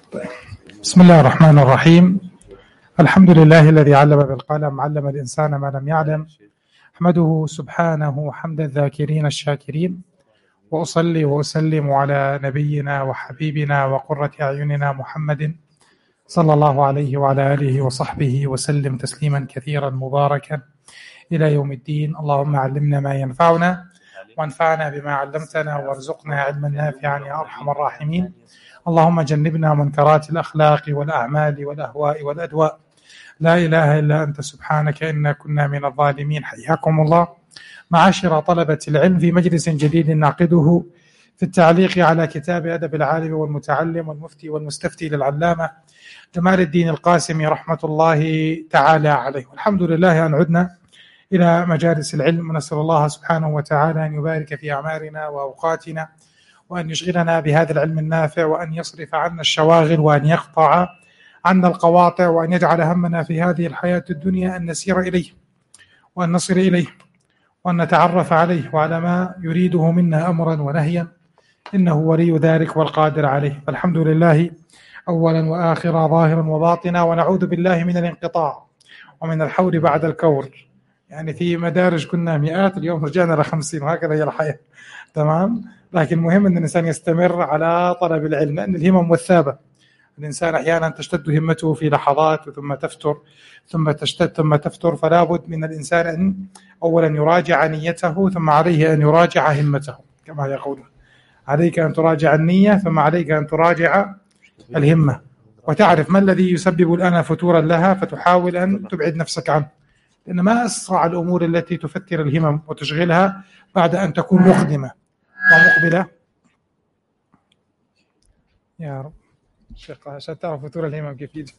بسم الله الرحمن الرحيم. الحمد لله الذي علم بالقلم، علم الإنسان ما لم يعلم. أحمده سبحانه حمد الذاكرين الشاكرين، وأصلي وأسلم على نبينا وحبيبنا وقرة أعيننا محمد صلى الله عليه وعلى آله وصحبه وسلم تسليما كثيرا مباركا إلى يوم الدين. اللهم علمنا ما ينفعنا وانفعنا بما علمتنا وارزقنا علما نافعا يا أرحم الراحمين. اللهم جنبنا منكرات الأخلاق والأعمال والأهواء والأدواء. لا إله إلا أنت سبحانك إنا كنا من الظالمين. حياكم الله معاشر طلبة العلم في مجلس جديد نعقده في التعليق على كتاب أدب العالم والمتعلم والمفتي والمستفتي للعلامة جمال الدين القاسمي رحمة الله تعالى عليه. والحمد لله أن عدنا إلى مجالس العلم، ونسأل الله سبحانه وتعالى أن يبارك في أعمارنا وأوقاتنا، وأن يشغلنا بهذا العلم النافع، وأن يصرف عنا الشواغل، وأن يقطع عنا القواطع، وأن يجعل همنا في هذه الحياة الدنيا أن نسير إليه وأن نصل إليه وأن نتعرف عليه وعلى ما يريده منا أمرا ونهيا، إنه ولي ذلك والقادر عليه. فالحمد لله أولا وآخرا ظاهرا وباطنا، ونعوذ بالله من الانقطاع ومن الحول بعد الكور. يعني في مدارج كنا مئات، اليوم رجعنا ل50، وهكذا هي الحياة. تمام. لكن مهم أن الإنسان يستمر على طلب العلم، لأن الهمم والثابة. الإنسان أحيانا تشتد همته في لحظات ثم تفتر، ثم تشتد ثم تفتر. فلا بد من الإنسان أن أولا يراجع نيته، ثم عليه أن يراجع همته، كما يقولون عليك أن تراجع النية، ثم عليك أن تراجع الهمة، وتعرف ما الذي يسبب الآن فتورا لها، فتحاول أن تبعد نفسك عنه. لأن ما أسرع الأمور التي تفتر الهمم وتشغلها بعد أن تكون مقدمة ومقبلة. يا رب شيخ عشان تعرف فتور الهمم كيف يجي.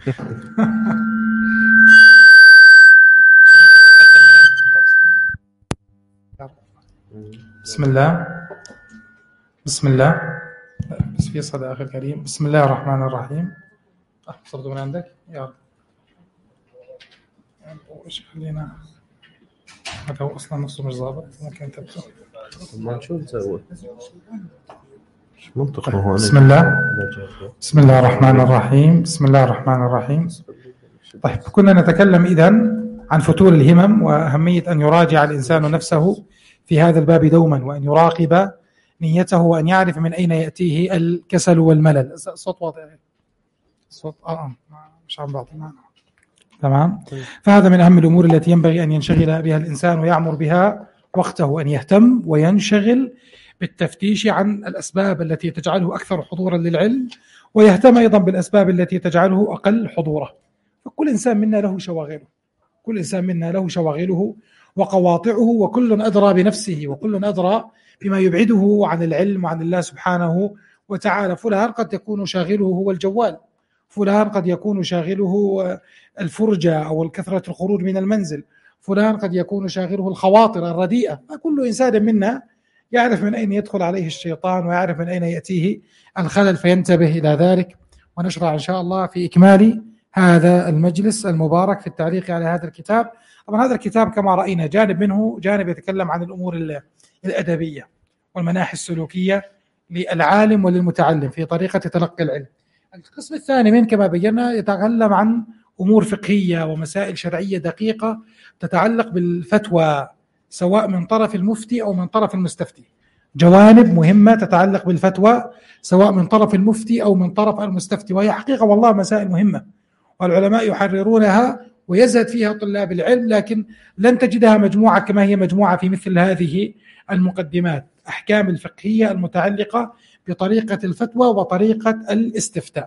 بسم الله بسم الله بس في صدى أخي الكريم. بسم الله الرحمن الرحيم. صرت من عندك يا رب. ايش خلينا هذا هو اصلا نصه مش ضابط، ممكن تبدا ما شو نسوي مش منطق. هو بسم الله الرحمن الرحيم. بسم الله الرحمن الرحيم. طيب، كنا نتكلم إذن عن فتور الهمم، وأهمية أن يراجع الإنسان نفسه في هذا الباب دوما، وأن يراقب نيته، وأن يعرف من أين يأتيه الكسل والملل. صوت واضح، صوت مش عم بعطي معنا. تمام. فهذا من أهم الأمور التي ينبغي أن ينشغل بها الإنسان ويعمر بها وقته، أن يهتم وينشغل بالتفتيش عن الأسباب التي تجعله أكثر حضورا للعلم، ويهتم أيضا بالأسباب التي تجعله أقل حضورا. فكل إنسان منا له شواغله، كل إنسان منا له شواغله وقواطعه، وكل أدرى بنفسه، وكل أدرى بما يبعده عن العلم وعن الله سبحانه وتعالى. فلان قد يكون شاغله هو الجوال، فلان قد يكون شاغله الفرجة أو الكثرة الخروج من المنزل، فلان قد يكون شاغله الخواطر الرديئة. فكل إنسان منا يعرف من أين يدخل عليه الشيطان، ويعرف من أين يأتيه الخلل، فينتبه إلى ذلك. ونشرع إن شاء الله في إكمال هذا المجلس المبارك في التعليق على هذا الكتاب. طبعا هذا الكتاب كما رأينا جانب منه جانب يتكلم عن الأمور الأدبية والمناحي السلوكية للعالم وللمتعلم في طريقة تلقي العلم. القسم الثاني من كما بينا يتكلم عن أمور فقهية ومسائل شرعية دقيقة تتعلق بالفتوى، سواء من طرف المفتي أو من طرف المستفتي. جوانب مهمة تتعلق بالفتوى سواء من طرف المفتي أو من طرف المستفتي، وهي حقيقة والله مسائل مهمة، والعلماء يحررونها ويزهد فيها طلاب العلم، لكن لن تجدها مجموعة كما هي مجموعة في مثل هذه المقدمات. أحكام الفقهية المتعلقة بطريقة الفتوى وطريقة الاستفتاء.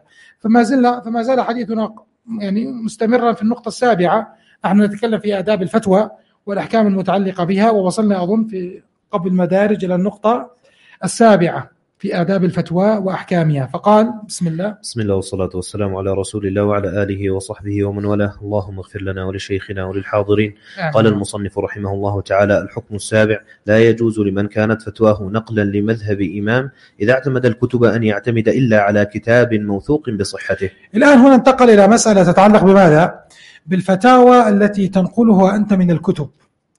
فما زال حديثنا يعني مستمرا في النقطة السابعة. نحن نتكلم في آداب الفتوى والأحكام المتعلقة بها، ووصلنا أظن في قبل المدارج إلى النقطة السابعة في آداب الفتوى وأحكامها. فقال بسم الله والصلاة والسلام على رسول الله وعلى آله وصحبه ومن والاه. اللهم اغفر لنا ولشيخنا وللحاضرين. قال المصنف رحمه الله تعالى: الحكم السابع: لا يجوز لمن كانت فتواه نقلا لمذهب إمام إذا اعتمد الكتب أن يعتمد إلا على كتاب موثوق بصحته. الآن هنا انتقل إلى مسألة تتعلق بماذا؟ بالفتاوى التي تنقلها أنت من الكتب.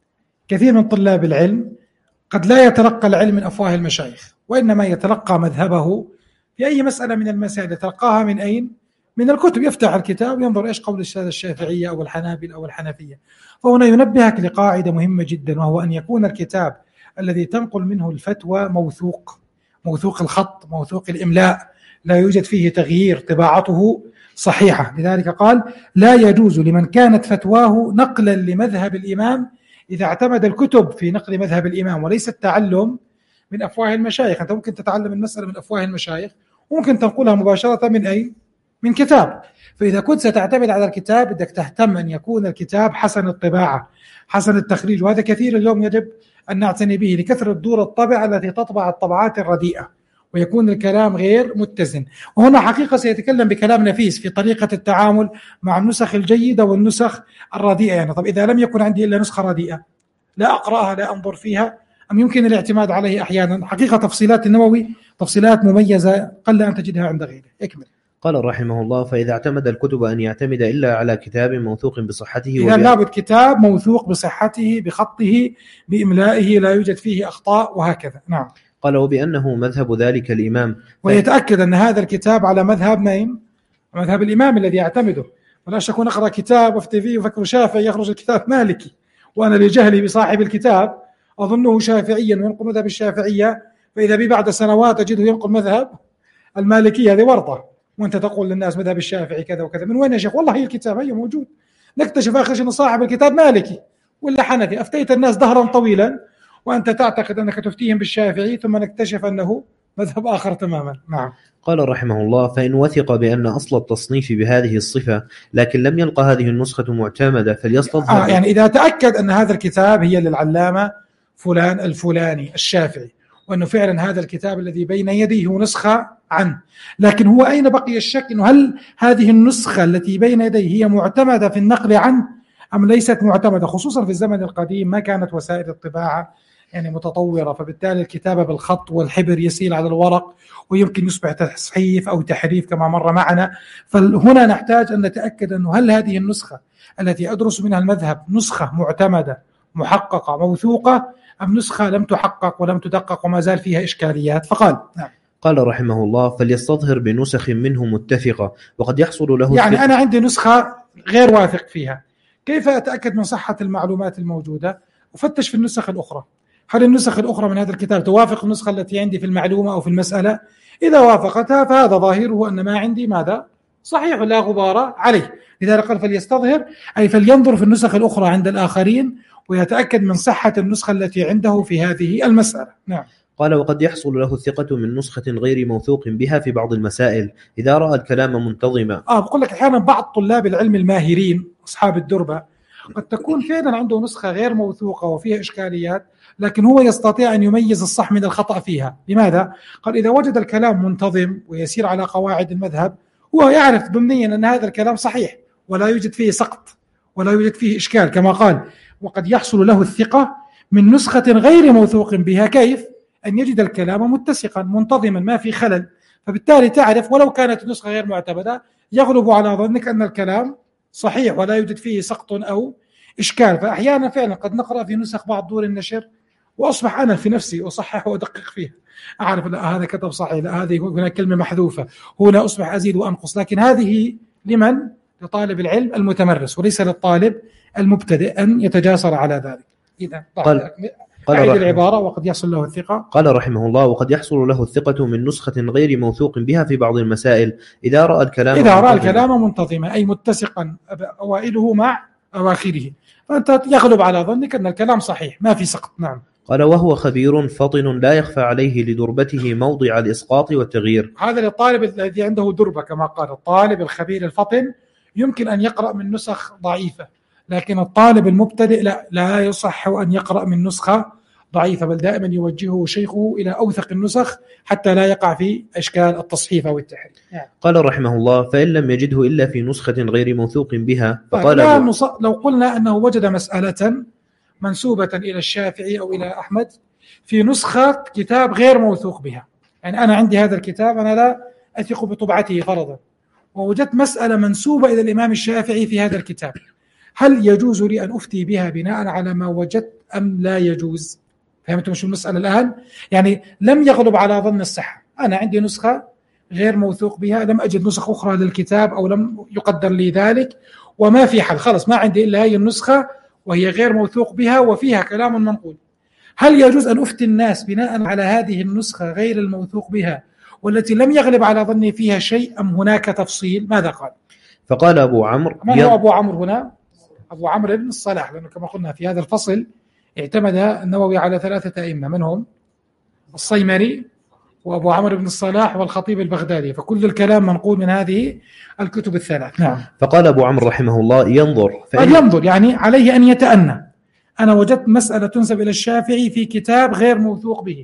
كثير من طلاب العلم قد لا يتلقى العلم من أفواه المشايخ، وإنما يتلقى مذهبه في أي مسألة من المسائل تلقاها من أين؟ من الكتب. يفتح الكتاب ينظر إيش قول الشافعية أو الحنابلة أو الحنفية. فهنا ينبهك لقاعدة مهمة جدا، وهو أن يكون الكتاب الذي تنقل منه الفتوى موثوق الخط، موثوق الإملاء، لا يوجد فيه تغيير، طباعته صحيحة. لذلك قال: لا يجوز لمن كانت فتواه نقلا لمذهب الإمام إذا اعتمد الكتب في نقل مذهب الإمام، وليس التعلم من أفواه المشايخ. أنت ممكن تتعلم المسألة من أفواه المشايخ، وممكن تنقلها مباشرة من أي؟ من كتاب. فإذا كنت ستعتمد على الكتاب بدك تهتم أن يكون الكتاب حسن الطباعة، حسن التخريج، وهذا كثير اليوم يجب أن نعتني به لكثرة دور الطبع التي تطبع الطبعات الرديئة، ويكون الكلام غير متزن. وهنا حقيقة سيتكلم بكلام نفيس في طريقة التعامل مع النسخ الجيدة والنسخ الرديئة. يعني طب إذا لم يكن عندي إلا نسخة رديئة، لا أقرأها، لا أنظر فيها، أم يمكن الاعتماد عليه أحيانا؟ حقيقة تفصيلات النووي تفصيلات مميزة قل أن تجدها عند غيره. اكمل. قال رحمه الله: فإذا اعتمد الكتب أن يعتمد إلا على كتاب موثوق بصحته. إذا لابد كتاب موثوق بصحته، بخطه، بإملائه، لا يوجد فيه أخطاء، وهكذا. نعم. قال: وبأنه مذهب ذلك الإمام، ويتأكد أن هذا الكتاب على مذهب مين؟ مذهب الإمام الذي يعتمده. ولا شك أن أقرأ كتاب وافتي فيه وفكر شافعي يخرج الكتاب مالكي، وأنا لجهلي بصاحب الكتاب أظنه شافعيا وينقل مذهب الشافعية، فإذا بي بعد سنوات أجده ينقل مذهب المالكية. هذه ورطة. وأنت تقول للناس مذهب الشافعي كذا وكذا. من وين يا شيخ؟ والله هي الكتاب هي موجود. نكتشف آخر أن صاحب الكتاب مالكي ولا حنفي. أفتيت الناس دهرا طويلا وأنت تعتقد أنك تفتيهم بالشافعي، ثم نكتشف أنه مذهب آخر تماما. نعم. قال رحمه الله: فإن وثق بأن أصل التصنيف بهذه الصفة لكن لم يلقى هذه النسخة معتمدة فليستظهر. يعني إذا تأكد أن هذا الكتاب هي للعلامة فلان الفلاني الشافعي، وأنه فعلا هذا الكتاب الذي بين يديه هو نسخة عنه، لكن هو أين بقي الشك؟ إنه هل هذه النسخة التي بين يديه هي معتمدة في النقل عنه أم ليست معتمدة؟ خصوصا في الزمن القديم ما كانت وسائل الطباعة يعني متطورة، فبالتالي الكتابة بالخط والحبر يسيل على الورق، ويمكن يصبح تصحيف أو تحريف كما مر معنا. فهنا نحتاج أن نتأكد أنه هل هذه النسخة التي أدرس منها المذهب نسخة معتمدة محققة موثوقة، أم نسخة لم تحقق ولم تدقق وما زال فيها إشكاليات. فقال نعم. قال رحمه الله: فليستظهر بنسخ منه متفقة، وقد يحصل له يعني أنا عندي نسخة غير واثق فيها، كيف أتأكد من صحة المعلومات الموجودة؟ أفتش في النسخ الأخرى، هل النسخ الأخرى من هذا الكتاب توافق النسخة التي عندي في المعلومة أو في المسألة؟ إذا وافقتها فهذا ظاهره أن ما عندي ماذا؟ صحيح لا غبار عليه. لذلك قال فليستظهر، أي فلينظر في النسخ الأخرى عند الآخرين ويتأكد من صحة النسخة التي عنده في هذه المسألة. نعم. قال: وقد يحصل له الثقة من نسخة غير موثوق بها في بعض المسائل إذا رأى الكلام منتظما. بقول لك أحيانا بعض طلاب العلم الماهرين أصحاب الدربة قد تكون فعلا عنده نسخة غير موثوقة وفيها إشكاليات، لكن هو يستطيع أن يميز الصح من الخطأ فيها. لماذا؟ قال إذا وجد الكلام منتظم ويسير على قواعد المذهب، هو يعرف ضمنيا أن هذا الكلام صحيح ولا يوجد فيه سقط ولا يوجد فيه إشكال، كما قال: وقد يحصل له الثقة من نسخة غير موثوق بها. كيف؟ أن يجد الكلام متسقا منتظما ما في خلل، فبالتالي تعرف ولو كانت النسخة غير معتمدة يغلب على ظنك أن الكلام صحيح ولا يوجد فيه سقط أو إشكال. فأحيانا فعلا قد نقرأ في نسخ بعض دور النشر وأصبح أنا في نفسي أصحح وأدقق فيها، أعرف لا هذا كتب صحيح، لا هذه هنا كلمة محذوفة، هنا أصبح أزيد وأنقص. لكن هذه لمن؟ لطالب العلم المتمرس، وليس للطالب المبتدئ أن يتجاسر على ذلك. إذا قال العبارة: وقد يحصل له الثقة. قال رحمه الله: وقد يحصل له الثقة من نسخة غير موثوق بها في بعض المسائل إذا رأى الكلام منتظما، أي متسقا أوائله مع أواخره، فأنت يغلب على ظنك أن الكلام صحيح ما في سقط. نعم. قال: وهو خبير فطن لا يخفى عليه لدربته موضع الإسقاط والتغيير. هذا للطالب الذي عنده دربة، كما قال الطالب الخبير الفطن يمكن أن يقرأ من نسخ ضعيفة، لكن الطالب المبتدئ لا يصح أن يقرأ من نسخة ضعيفة، بل دائما يوجهه شيخه إلى أوثق النسخ حتى لا يقع في إشكال التصحيف أو التحريف. قال رحمه الله: فإن لم يجده إلا في نسخة غير موثوق بها فقال لو قلنا أنه وجد مسألة منسوبة إلى الشافعي أو إلى أحمد في نسخة كتاب غير موثوق بها، يعني أنا عندي هذا الكتاب أنا لا أثق بطبعته فرضا، ووجدت مسألة منسوبة إلى الإمام الشافعي في هذا الكتاب، هل يجوز لي أن أفتي بها بناء على ما وجدت أم لا يجوز؟ فهمتم شو المسألة الآن؟ يعني لم يغلب على ظن الصحة، أنا عندي نسخة غير موثوق بها، لم أجد نسخ أخرى للكتاب أو لم يقدر لي ذلك، وما في حل، خلص ما عندي إلا هي النسخة وهي غير موثوق بها وفيها كلام منقول. هل يجوز أن أفتي الناس بناء على هذه النسخة غير الموثوق بها والتي لم يغلب على ظني فيها شيء، أم هناك تفصيل؟ ماذا قال؟ فقال أبو عمرو، من هو أبو عمرو هنا؟ أبو عمرو بن الصلاح، لأنه كما قلنا في هذا الفصل اعتمد النووي على 3 أئمة، منهم الصيمري وأبو عمرو بن الصلاح والخطيب البغدادي، فكل الكلام منقول من هذه الكتب ال3. نعم. فقال أبو عمرو رحمه الله: ينظر، ينظر يعني عليه أن يتأنى. أنا وجدت مسألة تنسب إلى الشافعي في كتاب غير موثوق به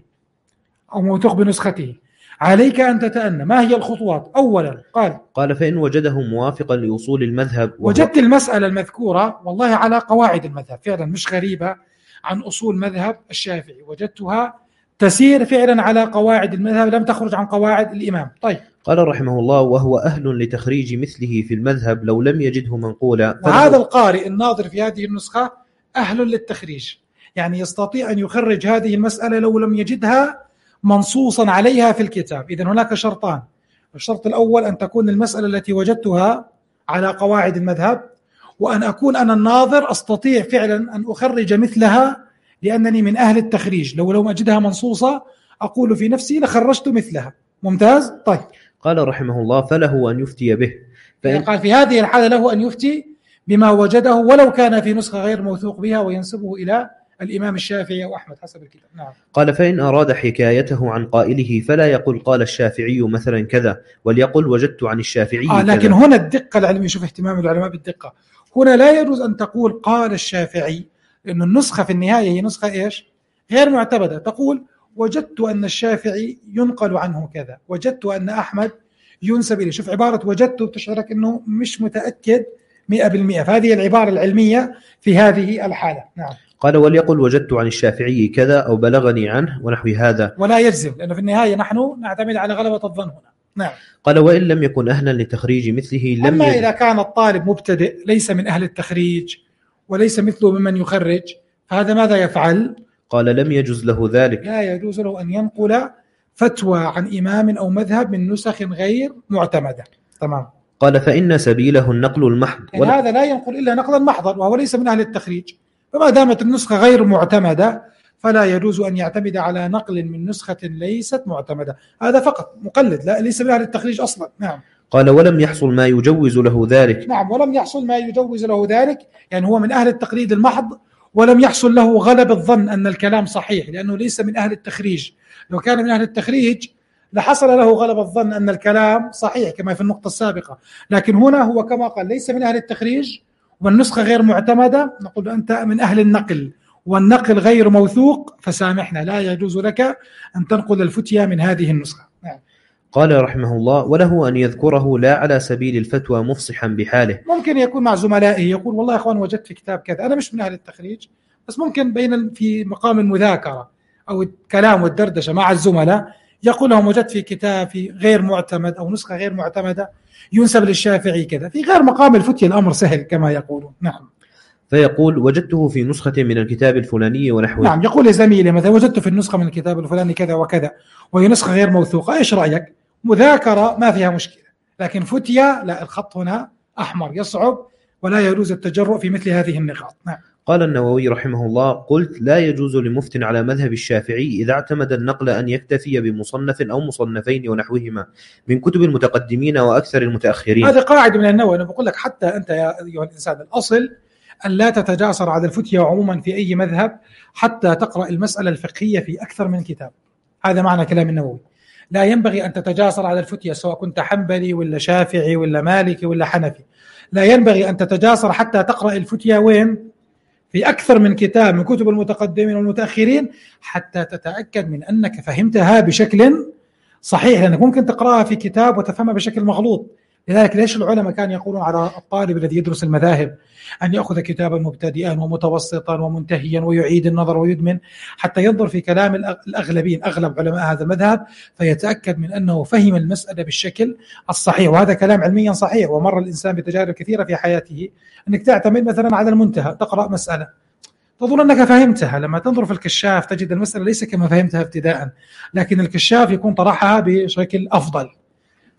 أو موثوق بنسخته، عليك أن تتأنى. ما هي الخطوات؟ أولا قال فإن وجده موافقا لأصول المذهب، وجدت المسألة المذكورة والله على قواعد المذهب فعلا، مش غريبة عن أصول مذهب الشافعي، وجدتها تسير فعلا على قواعد المذهب، لم تخرج عن قواعد الإمام. طيب، قال رحمه الله: وهو أهل لتخريج مثله في المذهب لو لم يجده منقولا. وهذا القارئ الناظر في هذه النسخة أهل للتخريج، يعني يستطيع أن يخرج هذه المسألة لو لم يجدها منصوصا عليها في الكتاب. إذن هناك شرطان: الشرط الأول أن تكون المسألة التي وجدتها على قواعد المذهب، وأن أكون أنا الناظر أستطيع فعلا أن أخرج مثلها لأنني من أهل التخريج، لو لم أجدها منصوصة أقول في نفسي لخرجت مثلها. ممتاز. طيب، قال رحمه الله: فله أن يفتي به. قال في هذه الحالة له أن يفتي بما وجده ولو كان في نسخة غير موثوق بها، وينسبه إلى الإمام الشافعي أو أحمد حسب الكتاب. نعم. قال: فإن أراد حكايته عن قائله فلا يقول قال الشافعي مثلا كذا، وليقل وجدت عن الشافعي كذا. لكن هنا الدقة العلمية، شوف اهتمام العلماء بالدقة. هنا لا يجوز أن تقول قال الشافعي، لأن النسخة في النهاية هي نسخة إيش؟ غير معتمدة. تقول وجدت أن الشافعي ينقل عنه كذا، وجدت أن أحمد ينسب إليه. شوف عبارة وجدت بتشعرك أنه مش متأكد 100%، فهذه العبارة العلمية في هذه الحالة. نعم. قال: وليقل وجدت عن الشافعي كذا أو بلغني عنه ونحو هذا، ولا يجزم، لأنه في النهاية نحن نعتمد على غلبة الظن هنا. نعم. قال: وإن لم يكن أهلا لتخريج مثله لم أما إذا كان الطالب مبتدئ ليس من أهل التخريج وليس مثله ممن يخرج، فهذا ماذا يفعل؟ قال: لم يجوز له ذلك، لا يجوز له أن ينقل فتوى عن إمام أو مذهب من نسخ غير معتمدة. تمام. قال: فإن سبيله النقل المحض، يعني هذا لا ينقل إلا نقلا محضا وهو ليس من أهل التخريج، فما دامت النسخة غير معتمدة فلا يجوز أن يعتمد على نقل من نسخة ليست معتمدة. هذا فقط مقلد، لا ليس من أهل التخريج أصلا. نعم. قال: ولم يحصل ما يجوز له ذلك. نعم، ولم يحصل ما يجوز له ذلك، يعني هو من أهل التقليد المحض ولم يحصل له غلب الظن أن الكلام صحيح، لأنه ليس من أهل التخريج. لو كان من أهل التخريج لحصل له غلب الظن أن الكلام صحيح كما في النقطة السابقة، لكن هنا هو كما قال ليس من أهل التخريج والنسخة غير معتمدة، نقول أنت من أهل النقل والنقل غير موثوق، فسامحنا لا يجوز لك أن تنقل الفتية من هذه النسخة. نعم. قال رحمه الله: وله أن يذكره لا على سبيل الفتوى مفصحا بحاله. ممكن يكون مع زملائه يقول والله يا أخوان وجدت في كتاب كذا، أنا مش من أهل التخريج بس ممكن في مقام المذاكرة أو الكلام والدردشة مع الزملاء يقول لهم وجدت في كتاب في غير معتمد أو نسخة غير معتمدة ينسب للشافعي كذا، في غير مقام الفتية الأمر سهل كما يقولون. نعم. فيقول: وجدته في نسخة من الكتاب الفلاني ونحوه. نعم، يقول لزميله مثلا وجدت في النسخة من الكتاب الفلاني كذا وكذا وهي نسخة غير موثوقة، إيش رأيك؟ مذاكرة ما فيها مشكلة، لكن فتية لا، الخط هنا أحمر يصعب ولا يجوز التجرؤ في مثل هذه النقاط. نعم. قال النووي رحمه الله: قلت: لا يجوز لمفت على مذهب الشافعي إذا اعتمد النقل أن يكتفي بمصنف أو مصنفين ونحوهما من كتب المتقدمين وأكثر المتأخرين. هذا قاعدة من النووي. أنا بقول لك حتى أنت يا أيها الإنسان الأصل أن لا تتجاسر على الفتية عموما في أي مذهب حتى تقرأ المسألة الفقهية في أكثر من كتاب. هذا معنى كلام النووي. لا ينبغي أن تتجاسر على الفتية سواء كنت حنبلي ولا شافعي ولا مالكي ولا حنفي، لا ينبغي أن تتجاسر حتى تقرأ الفتية وين؟ في أكثر من كتاب من كتب المتقدمين والمتأخرين حتى تتأكد من أنك فهمتها بشكل صحيح، لأنك ممكن تقرأها في كتاب وتفهمها بشكل مغلوط. لذلك ليش العلماء كانوا يقولون على الطالب الذي يدرس المذاهب أن يأخذ كتابا مبتدئا ومتوسطا ومنتهيا ويعيد النظر ويدمن حتى ينظر في كلام الأغلبين أغلب علماء هذا المذهب فيتأكد من أنه فهم المسألة بالشكل الصحيح. وهذا كلام علميا صحيح، ومر الإنسان بتجارب كثيرة في حياته. أنك تعتمد مثلا على المنتهى، تقرأ مسألة تظن أنك فهمتها، لما تنظر في الكشاف تجد المسألة ليس كما فهمتها ابتداء، لكن الكشاف يكون طرحها بشكل أفضل.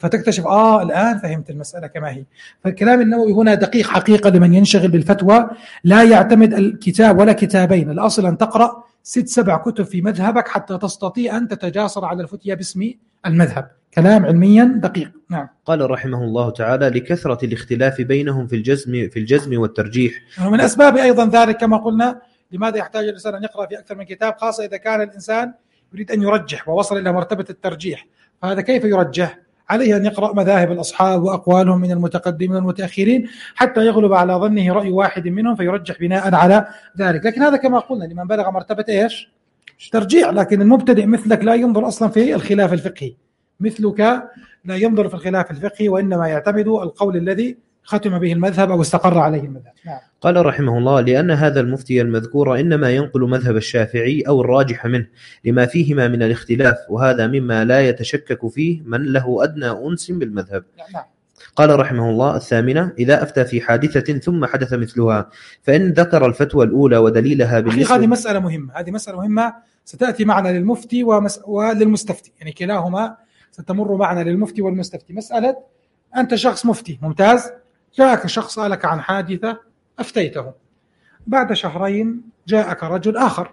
فتكتشف الآن فهمت المسألة كما هي. فالكلام النووي هنا دقيق حقيقة لمن ينشغل بالفتوى، لا يعتمد الكتاب ولا كتابين، الأصل أن تقرأ 6-7 كتب في مذهبك حتى تستطيع أن تتجاسر على الفتية باسم المذهب. كلام علميا دقيق. نعم. قال رحمه الله تعالى: لكثرة الاختلاف بينهم في الجزم والترجيح. ومن أسباب أيضا ذلك كما قلنا، لماذا يحتاج الإنسان أن يقرأ في أكثر من كتاب، خاصة إذا كان الإنسان يريد أن يرجح ووصل إلى مرتبة الترجيح، فهذا كيف يرجح؟ عليه أن يقرأ مذاهب الأصحاب وأقوالهم من المتقدمين والمتأخرين حتى يغلب على ظنه رأي واحد منهم فيرجح بناء على ذلك. لكن هذا كما قلنا لمن بلغ مرتبة إيش؟ ترجيح. لكن المبتدئ مثلك لا ينظر أصلا في الخلاف الفقهي، مثلك لا ينظر في الخلاف الفقهي، وإنما يعتمد القول الذي ختم به المذهب أو استقر عليه المذهب. نعم. قال رحمه الله: لأن هذا المفتي المذكور إنما ينقل مذهب الشافعي أو الراجح منه لما فيهما من الاختلاف، وهذا مما لا يتشكك فيه من له أدنى أنس بالمذهب. نعم. قال رحمه الله: الثامنة: إذا أفتى في حادثة ثم حدث مثلها، فإن ذكر الفتوى الأولى ودليلها بالنسبة. هذه مسألة مهمة، هذه مسألة مهمة ستأتي معنا للمفتي وللمستفتي، يعني كلاهما ستمر معنا للمفتي والمستفتي. مسألة أنت شخص مفتي ممتاز، جاءك شخص سألك عن حادثة أفتيته، بعد شهرين جاءك رجل آخر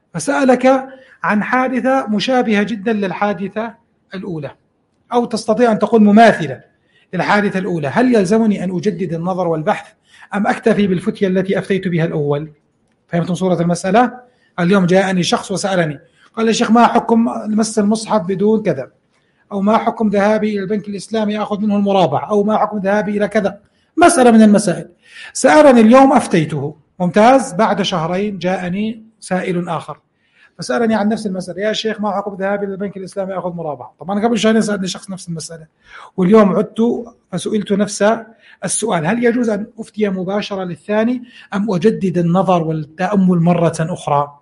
فسألك عن حادثة مشابهة جدا للحادثة الأولى، أو تستطيع أن تقول مماثلة للحادثة الأولى، هل يلزمني أن أجدد النظر والبحث أم أكتفي بالفتية التي أفتيت بها الأول؟ فهمتم صورة المسألة؟ اليوم جاءني شخص وسألني قال يا شيخ ما حكم مس المصحف بدون كذا، أو ما حكم ذهابي إلى البنك الإسلامي أخذ منه المرابع، أو ما حكم ذهابي إلى كذا، مسألة من المسائل. سألني اليوم أفتيته ممتاز، بعد شهرين جاءني سائل آخر فسألني عن نفس المسألة، يا شيخ ما حكم ذهابي إلى البنك الإسلامي أخذ مرابع. طبعا قبل شهرين سألني شخص نفس المسألة، واليوم عدت فسئلت نفس السؤال، هل يجوز أن أفتي مباشرة للثاني أم أجدد النظر والتأمل مرة أخرى؟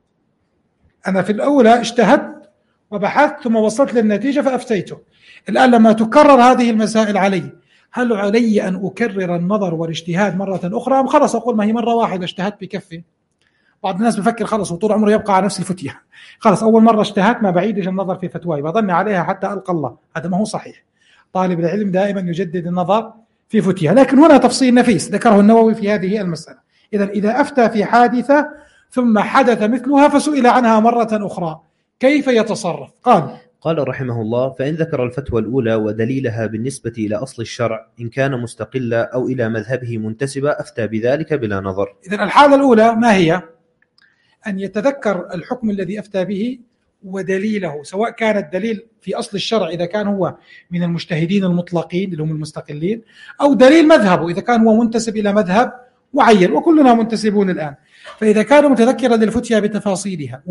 أنا في الأولى اجتهدت وبحثت ثم وصلت للنتيجة فأفتيته، الآن لما تكرر هذه المسائل علي، هل علي أن أكرر النظر والاجتهاد مرة أخرى أم خلاص أقول ما هي مرة واحدة اجتهدت بكفي؟ بعض الناس بفكر خلاص وطول عمره يبقى على نفس الفتية، خلاص أول مرة اجتهدت ما بعيدش النظر في فتواي بظني عليها حتى ألقى الله، هذا ما هو صحيح. طالب العلم دائما يجدد النظر في فتية. لكن هنا تفصيل نفيس ذكره النووي في هذه المسألة. إذا أفتى في حادثة ثم حدث مثلها فسئل عنها مرة أخرى كيف يتصرف؟ قال رحمه الله: فإن ذكر الفتوى الأولى ودليلها بالنسبة إلى أصل الشرع إن كان مستقلا أو إلى مذهبه منتسبا أفتى بذلك بلا نظر. إذن الحالة الأولى ما هي؟ أن يتذكر الحكم الذي أفتى به ودليله، سواء كان الدليل في أصل الشرع إذا كان هو من المجتهدين المطلقين اللي هم المستقلين، أو دليل مذهبه إذا كان هو منتسب إلى مذهب معين، وكلنا منتسبون الآن. فإذا كان متذكرا للفتية بتفاصيلها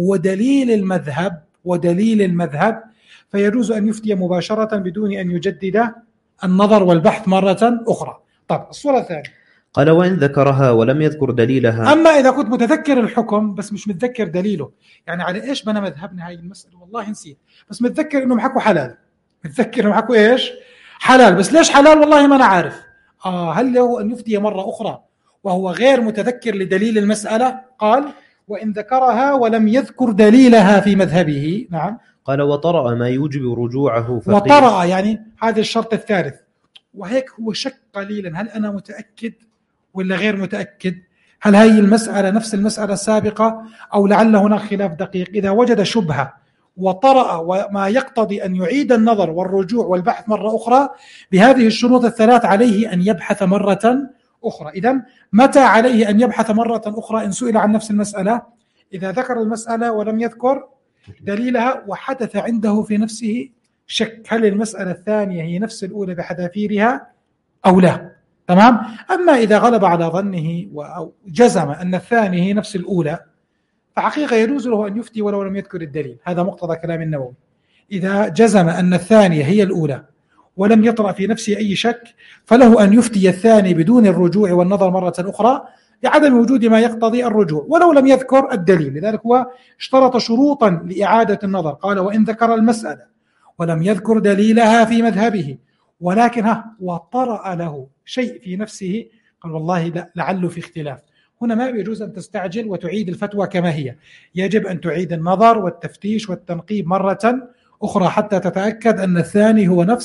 ودليل المذهب فيجوز أن يفتي مباشرة بدون أن يجدد النظر والبحث مرة أخرى. طب الصورة الثانية قال: وإن ذكرها ولم يذكر دليلها. أما إذا كنت متذكر الحكم بس مش متذكر دليله، يعني على إيش بنا مذهبنا هاي المسألة والله نسيت، بس متذكر إنهم حكوا حلال، متذكر إنهم حكوا إيش حلال، بس ليش حلال والله ما أنا عارف. هل له أن يفتي مرة أخرى وهو غير متذكر لدليل المسألة؟ قال: وإن ذكرها ولم يذكر دليلها في مذهبه. نعم. قال: وطرأ ما يوجب رجوعه. وطرأ يعني هذا الشرط الثالث، وهيك هو شك قليلا هل أنا متأكد ولا غير متأكد، هل هي المسألة نفس المسألة السابقة أو لعل هناك خلاف دقيق. إذا وجد شبهة وطرأ وما يقتضي أن يعيد النظر والرجوع والبحث مرة أخرى بهذه الشروط الثلاث عليه أن يبحث مرة أخرى. إذن متى عليه أن يبحث مرة أخرى إن سئل عن نفس المسألة؟ إذا ذكر المسألة ولم يذكر دليلها وحدث عنده في نفسه شك هل المسألة الثانية هي نفس الأولى بحذافيرها أو لا. تمام. أما إذا غلب على ظنه وجزم أن الثانية هي نفس الأولى فحقيقة يجوز له أن يفتي ولو لم يذكر الدليل، هذا مقتضى كلام النووي. إذا جزم أن الثانية هي الأولى ولم يطرأ في نفسه أي شك فله أن يفتي الثاني بدون الرجوع والنظر مرة أخرى لعدم وجود ما يقتضي الرجوع ولو لم يذكر الدليل. لذلك هو اشترط شروطا لإعادة النظر، قال: وإن ذكر المسألة ولم يذكر دليلها في مذهبه ولكن وطرأ له شيء في نفسه، قال والله لعله في اختلاف. هنا ما يجوز أن تستعجل وتعيد الفتوى كما هي، يجب أن تعيد النظر والتفتيش والتنقيب مرة أخرى حتى تتأكد أن الثاني هو نفس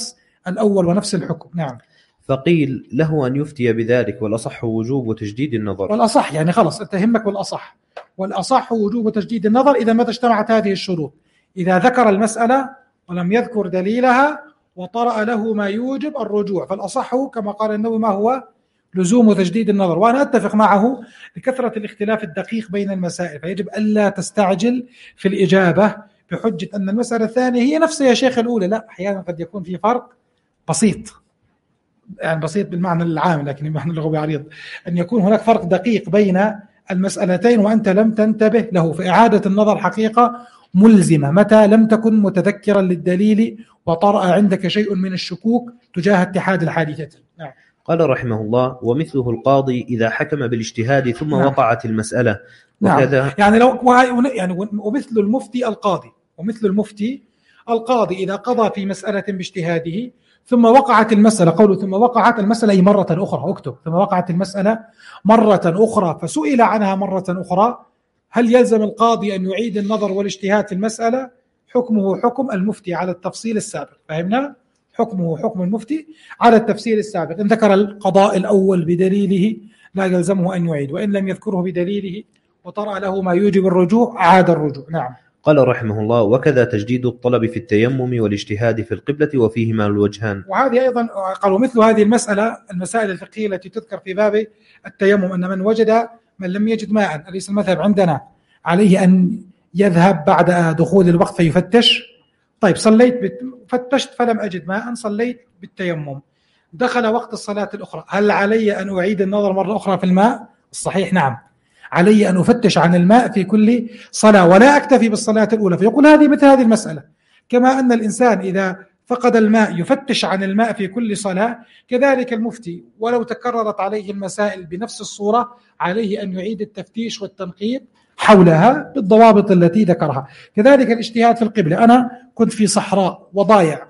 الأول ونفس الحكم. نعم. فقيل له أن يفتي بذلك، والأصح وجوب تجديد النظر. والأصح يعني خلص أنت يهمك والأصح، والأصح وجوب تجديد النظر إذا متى اجتمعت هذه الشروط: إذا ذكر المسألة ولم يذكر دليلها وطرأ له ما يوجب الرجوع، فالأصح كما قال النووي ما هو لزوم تجديد النظر. وأنا أتفق معه لكثرة الاختلاف الدقيق بين المسائل، فيجب ألا تستعجل في الإجابة بحجة أن المسألة الثانية هي نفسها يا شيخ الأولى. لا، أحيانا قد يكون في فرق بسيط، يعني بسيط بالمعنى العام لكن بالمعنى اللغوي عريض، أن يكون هناك فرق دقيق بين المسألتين وأنت لم تنتبه له، فإعادة النظر حقيقة ملزمة متى لم تكن متذكرا للدليل وطرأ عندك شيء من الشكوك تجاه اتحاد الحادثة. نعم. قال رحمه الله: ومثله القاضي إذا حكم بالاجتهاد ثم وقعت المسألة. وكذا نعم. يعني لو ومثل المفتي القاضي، ومثل المفتي القاضي إذا قضى في مسألة باجتهاده ثم وقعت المسألة، قوله ثم وقعت المسألة أي مرة أخرى، اكتب ثم وقعت المسألة مرة أخرى فسئل عنها مرة أخرى، هل يلزم القاضي أن يعيد النظر والاجتهاد في المسألة؟ حكمه حكم المفتي على التفصيل السابق. فهمنا؟ حكمه حكم المفتي على التفصيل السابق. إن ذكر القضاء الأول بدليله لا يلزمه أن يعيد، وإن لم يذكره بدليله وطرأ له ما يوجب الرجوع عاد الرجوع. نعم. قال رحمه الله: وكذا تجديد الطلب في التيمم والاجتهاد في القبلة وفيهما الوجهان. وهذه أيضا قالوا مثل هذه المسائل الفقهية التي تذكر في باب التيمم أن من لم يجد ماء، أليس المذهب عندنا عليه أن يذهب بعد دخول الوقت فيفتش؟ طيب فتشت فلم أجد ماء، صليت بالتيمم، دخل وقت الصلاة الأخرى، هل علي أن أعيد النظر مرة أخرى في الماء؟ الصحيح نعم، علي أن أفتش عن الماء في كل صلاة ولا أكتفي بالصلاة الأولى. فيقول هذه مثل هذه المسألة، كما أن الإنسان إذا فقد الماء يفتش عن الماء في كل صلاة، كذلك المفتي ولو تكررت عليه المسائل بنفس الصورة عليه أن يعيد التفتيش والتنقيب حولها بالضوابط التي ذكرها. كذلك الاجتهاد في القبلة، أنا كنت في صحراء وضايع،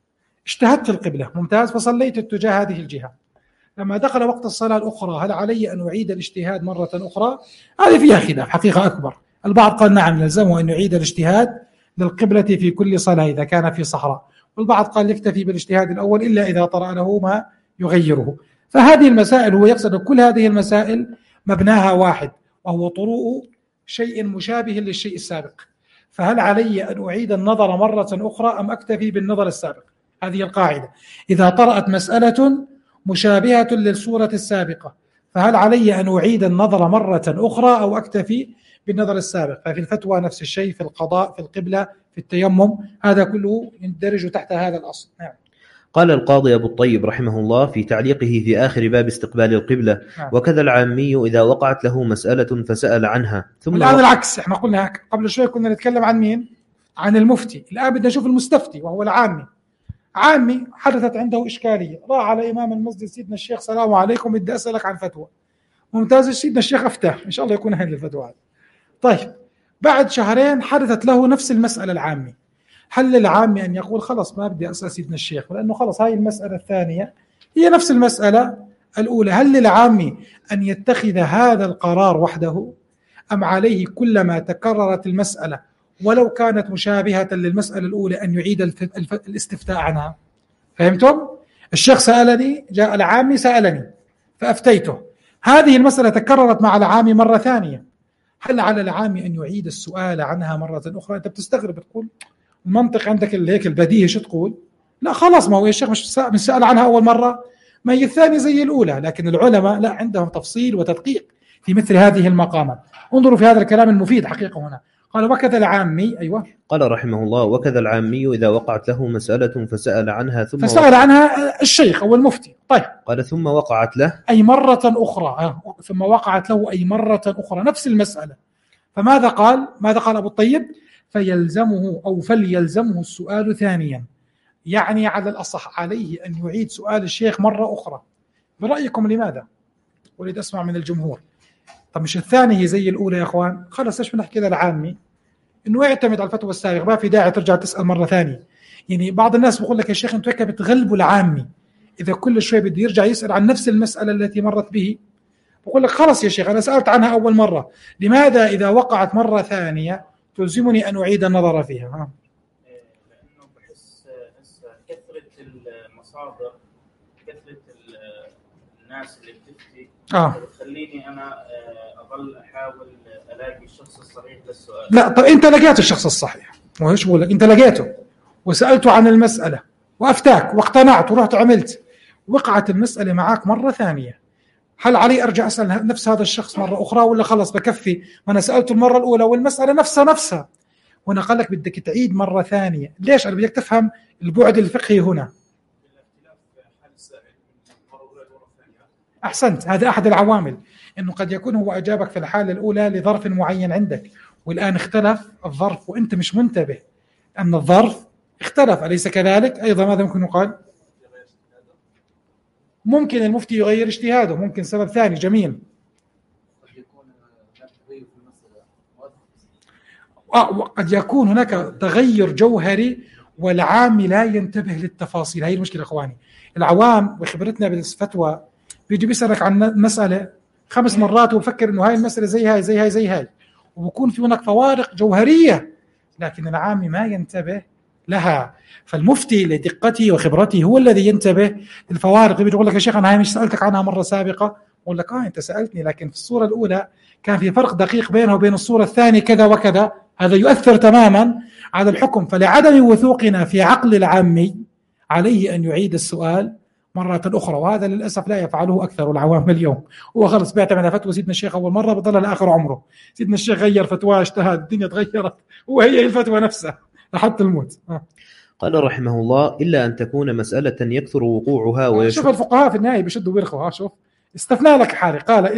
اجتهدت في القبلة ممتاز، فصليت اتجاه هذه الجهة، لما دخل وقت الصلاة الأخرى هل علي أن أعيد الاجتهاد مرة أخرى؟ هذه فيها خلاف حقيقة أكبر. البعض قال نعم يلزمه أن يعيد الاجتهاد للقبلة في كل صلاة إذا كان في صحراء، والبعض قال يكتفي بالاجتهاد الأول إلا إذا طرأ له ما يغيره. فهذه المسائل هو يقصد كل هذه المسائل مبناها واحد، وهو طروء شيء مشابه للشيء السابق، فهل علي أن أعيد النظر مرة أخرى أم أكتفي بالنظر السابق؟ هذه القاعدة. إذا طرأت مسألة مشابهة للصورة السابقة فهل علي أن أعيد النظر مرة أخرى أو أكتفي بالنظر السابق؟ ففي الفتوى نفس الشيء، في القضاء، في القبلة، في التيمم، هذا كله يندرج تحت هذا الأصل. نعم. قال القاضي أبو الطيب رحمه الله في تعليقه في آخر باب استقبال القبلة: وكذا العامي إذا وقعت له مسألة فسأل عنها ثم الآن العكس، احنا قلنا قبل شوي كنا نتكلم عن مين؟ عن المفتي، الآن بدنا نشوف المستفتي وهو العامي. عامي حدثت عنده إشكالية، راح على إمام المسجد: سيدنا الشيخ السلام عليكم، بدي أسألك عن فتوى. ممتاز، سيدنا الشيخ أفتاه، إن شاء الله يكون هين للفتوى هذه. طيب بعد شهرين حدثت له نفس المسألة العامي، هل للعامي أن يقول خلص ما بدي أسأل سيدنا الشيخ لأنه خلص هاي المسألة الثانية هي نفس المسألة الأولى؟ هل للعامي أن يتخذ هذا القرار وحده أم عليه كلما تكررت المسألة ولو كانت مشابهة للمسألة الأولى أن يعيد الاستفتاء عنها؟ فهمتم؟ الشيخ سألني، جاء العامي سألني فأفتيته، هذه المسألة تكررت مع العامي مرة ثانية، هل على العامي أن يعيد السؤال عنها مرة أخرى؟ أنت بتستغرب، بتقول المنطق عندك هيك البديهي شو تقول؟ لا خلاص، ما هو يا شيخ مش سأل عنها أول مرة، ما هي الثانية زي الأولى. لكن العلماء لا، عندهم تفصيل وتدقيق في مثل هذه المقامات. انظروا في هذا الكلام المفيد حقيقة هنا. قال وكذا العامي، أيوة، قال رحمه الله: وكذا العامي إذا وقعت له مسألة فسأل عنها فسأل عنها الشيخ أو المفتي. طيب قال ثم وقعت له أي مرة أخرى، ثم وقعت له أي مرة أخرى نفس المسألة، فماذا قال؟ ماذا قال أبو الطيب؟ فيلزمه أو فليلزمه السؤال ثانيا، يعني على الأصح عليه أن يعيد سؤال الشيخ مرة أخرى. برأيكم لماذا؟ أريد أسمع من الجمهور. طب مش الثانية هي زي الأولى يا أخوان؟ خلص إيش بنحكي للعامي؟ إنه يعتمد على الفتوى السابقة، ما في داعي ترجع تسأل مرة ثانية. يعني بعض الناس بقول لك يا شيخ أنتوا هيك بتغلبوا العامي، إذا كل شوي بده يرجع يسأل عن نفس المسألة التي مرت به، بقول لك خلص يا شيخ أنا سألت عنها أول مرة، لماذا إذا وقعت مرة ثانية تلزمني أن أعيد النظر فيها؟ لأنه بحس كثرة المصادر كثرة الناس اللي بتفتي بتخليني أنا أظل أحاول ألاقي الشخص الصحيح للسؤال. لا، طب أنت لقيت الشخص الصحيح، وإيش بقول لك؟ أنت لقيته وسألته عن المسألة وأفتاك واقتنعت ورحت عملت، وقعت المسألة معك مرة ثانية، هل علي أرجع أسأل نفس هذا الشخص مرة أخرى ولا خلص بكفي ما أنا سألته المرة الأولى والمسألة نفسها؟ وأنا قال لك بدك تعيد مرة ثانية. ليش؟ أنا بدك تفهم البعد الفقهي هنا. أحسنت، هذا أحد العوامل، إنه قد يكون هو أجابك في الحالة الأولى لظرف معين عندك، والآن اختلف الظرف وأنت مش منتبه أن الظرف اختلف، أليس كذلك؟ أيضا ماذا ممكن يقال؟ ممكن المفتي يغير اجتهاده، ممكن سبب ثاني. جميل. وقد يكون هناك تغير جوهري والعام لا ينتبه للتفاصيل. هاي المشكلة أخواني، العوام وخبرتنا بالفتوى بيجي بيسألك عن مسألة 5 مرات وبفكر إنه هاي المسألة زي هاي، وبكون في هناك فوارق جوهرية لكن العام ما ينتبه لها. فالمفتي لدقته وخبرته هو الذي ينتبه للفوارق. بيقول لك يا شيخ أنا هاي مش سألتك عنها مرة سابقة، أقول لك أنت سألتني لكن في الصورة الأولى كان في فرق دقيق بينه وبين الصورة الثانية كذا وكذا، هذا يؤثر تماما على الحكم. فلعدم وثوقنا في عقل العامي عليه أن يعيد السؤال مرة أخرى، وهذا للأسف لا يفعله أكثر العوام اليوم. هو خلص بيعتمد على فتوى سيدنا الشيخ أول مرة بضل لآخر عمره، سيدنا الشيخ غير فتوى اجتهاد الدنيا تغيرت وهي الفتوى نفسها لحد الموت. قال رحمه الله: إلا أن تكون مسألة يكثر وقوعها شوف الفقهاء في النهاية بيشدوا بيرخوا. شوف استثنى لك حالي،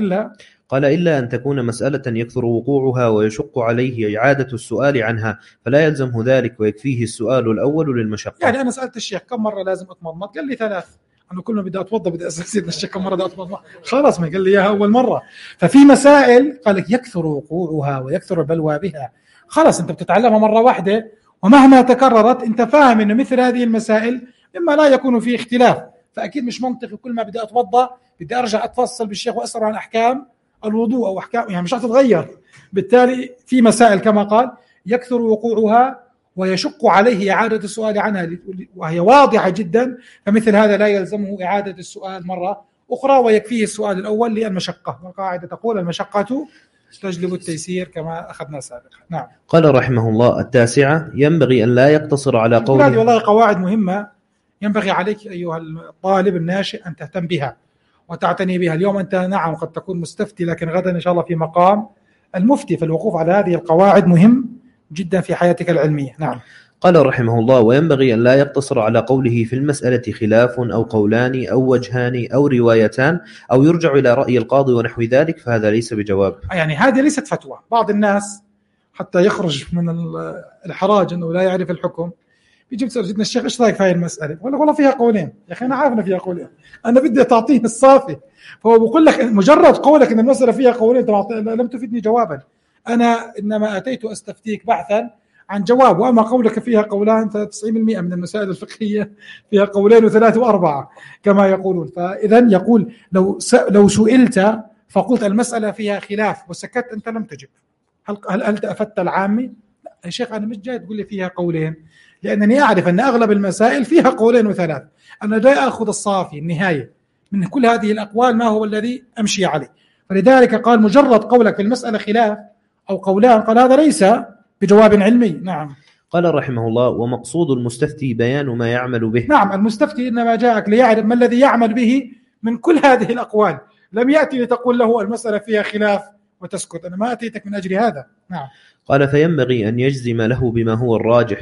قال إلا أن تكون مسألة يكثر وقوعها ويشق عليه إعادة السؤال عنها، فلا يلزمه ذلك ويكفيه السؤال الأول للمشقة. يعني أنا سألت الشيخ كم مرة لازم أتمضمض؟ قال لي 3. أنا كل ما بدي أتوضأ بدي أسأل سيدنا الشيخ كم مرة بدي أتمضمض، خلاص ما قال لي إياها أول مرة. ففي مسائل قال لك يكثر وقوعها ويكثر البلوى بها، خلاص أنت بتتعلمها مرة واحدة ومهما تكررت أنت فاهم إنه مثل هذه المسائل مما لا يكون فيه اختلاف، فأكيد مش منطقي كل ما بدي أتوضأ بدي أرجع أتفصل بالشيخ وأسأل عن أحكام الوضوء أو أحكام، يعني مش هتتغير. بالتالي في مسائل كما قال يكثر وقوعها ويشق عليه إعادة السؤال عنها وهي واضحة جدا، فمثل هذا لا يلزمه إعادة السؤال مرة أخرى ويكفيه السؤال الأول للمشقة، والقاعدة تقول المشقة تجلب التيسير كما أخذنا سابقا. نعم. قال رحمه الله: 9 ينبغي أن لا يقتصر على قوله. هذه والله قواعد مهمة ينبغي عليك أيها الطالب الناشئ أن تهتم بها وتعتني بها. اليوم أنت نعم قد تكون مستفتي، لكن غدا إن شاء الله في مقام المفتي، فالوقوف على هذه القواعد مهم جدا في حياتك العلمية. نعم. قال رحمه الله: وينبغي أن لا يقتصر على قوله في المسألة خلاف أو قولان أو وجهان أو روايتان أو يرجع إلى رأي القاضي ونحو ذلك، فهذا ليس بجواب. يعني هذه ليست فتوى. بعض الناس حتى يخرج من الحراج أنه لا يعرف الحكم بيجي بتسأل سيدنا الشيخ إيش رأيك في هذه المسألة؟ ولا والله فيها قولين. يا أخي أنا عارف إن فيها قولين، أنا بدي تعطيني الصافي. فهو بقول لك مجرد قولك إن المسألة فيها قولين لم تفيدني جوابا، أنا إنما أتيت أستفتيك بحثا عن جواب. وأما قولك فيها قولان ف90% من المسائل الفقهية فيها قولين و3 و4 كما يقولون. فإذا يقول لو سئلت فقلت المسألة فيها خلاف وسكت أنت لم تجب، هل أفدت العامي؟ لا يا شيخ أنا مش جاي تقول لي فيها قولين، لأنني أعرف أن أغلب المسائل فيها قولين و3. أنا جاي أخذ الصافي النهاية من كل هذه الأقوال ما هو الذي أمشي عليه. فلذلك قال مجرد قولك في المسألة خلاف أو قولان قال هذا ليس بجواب علمي. نعم. قال رحمه الله: ومقصود المستفتي بيان ما يعمل به. نعم، المستفتي إنما جاءك ليعرف ما الذي يعمل به من كل هذه الأقوال، لم يأتي لتقول له المسألة فيها خلاف وتسكت، أنا ما أتيتك من أجل هذا. نعم. قال: فينبغي أن يجزم له بما هو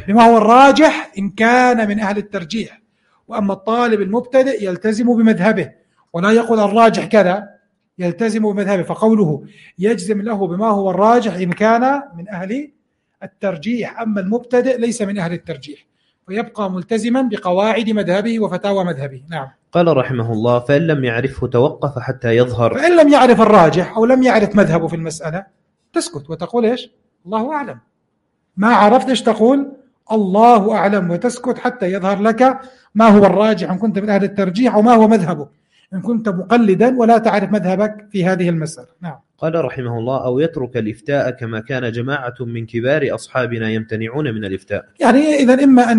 الراجح إن كان من أهل الترجيح. وأما الطالب المبتدئ يلتزم بمذهبه ولا يقول الراجح كذا، يلتزم بمذهبه. فقوله يجزم له بما هو الراجح إن كان من أهل الترجيح، أما المبتدئ ليس من أهل الترجيح فيبقى ملتزما بقواعد مذهبه وفتاوى مذهبه. نعم. قال رحمه الله: فإن لم يعرفه توقف حتى يظهر. فإن لم يعرف الراجح أو لم يعرف مذهبه في المسألة تسكت وتقول إيش؟ الله أعلم. ما عرفتش تقول الله أعلم وتسكت حتى يظهر لك ما هو الراجح إن كنت من أهل الترجيح وما هو مذهبه إن كنت مقلدا ولا تعرف مذهبك في هذه المسألة. نعم. قال رحمه الله: أو يترك الإفتاء كما كان جماعة من كبار أصحابنا يمتنعون من الإفتاء. يعني إذا إما أن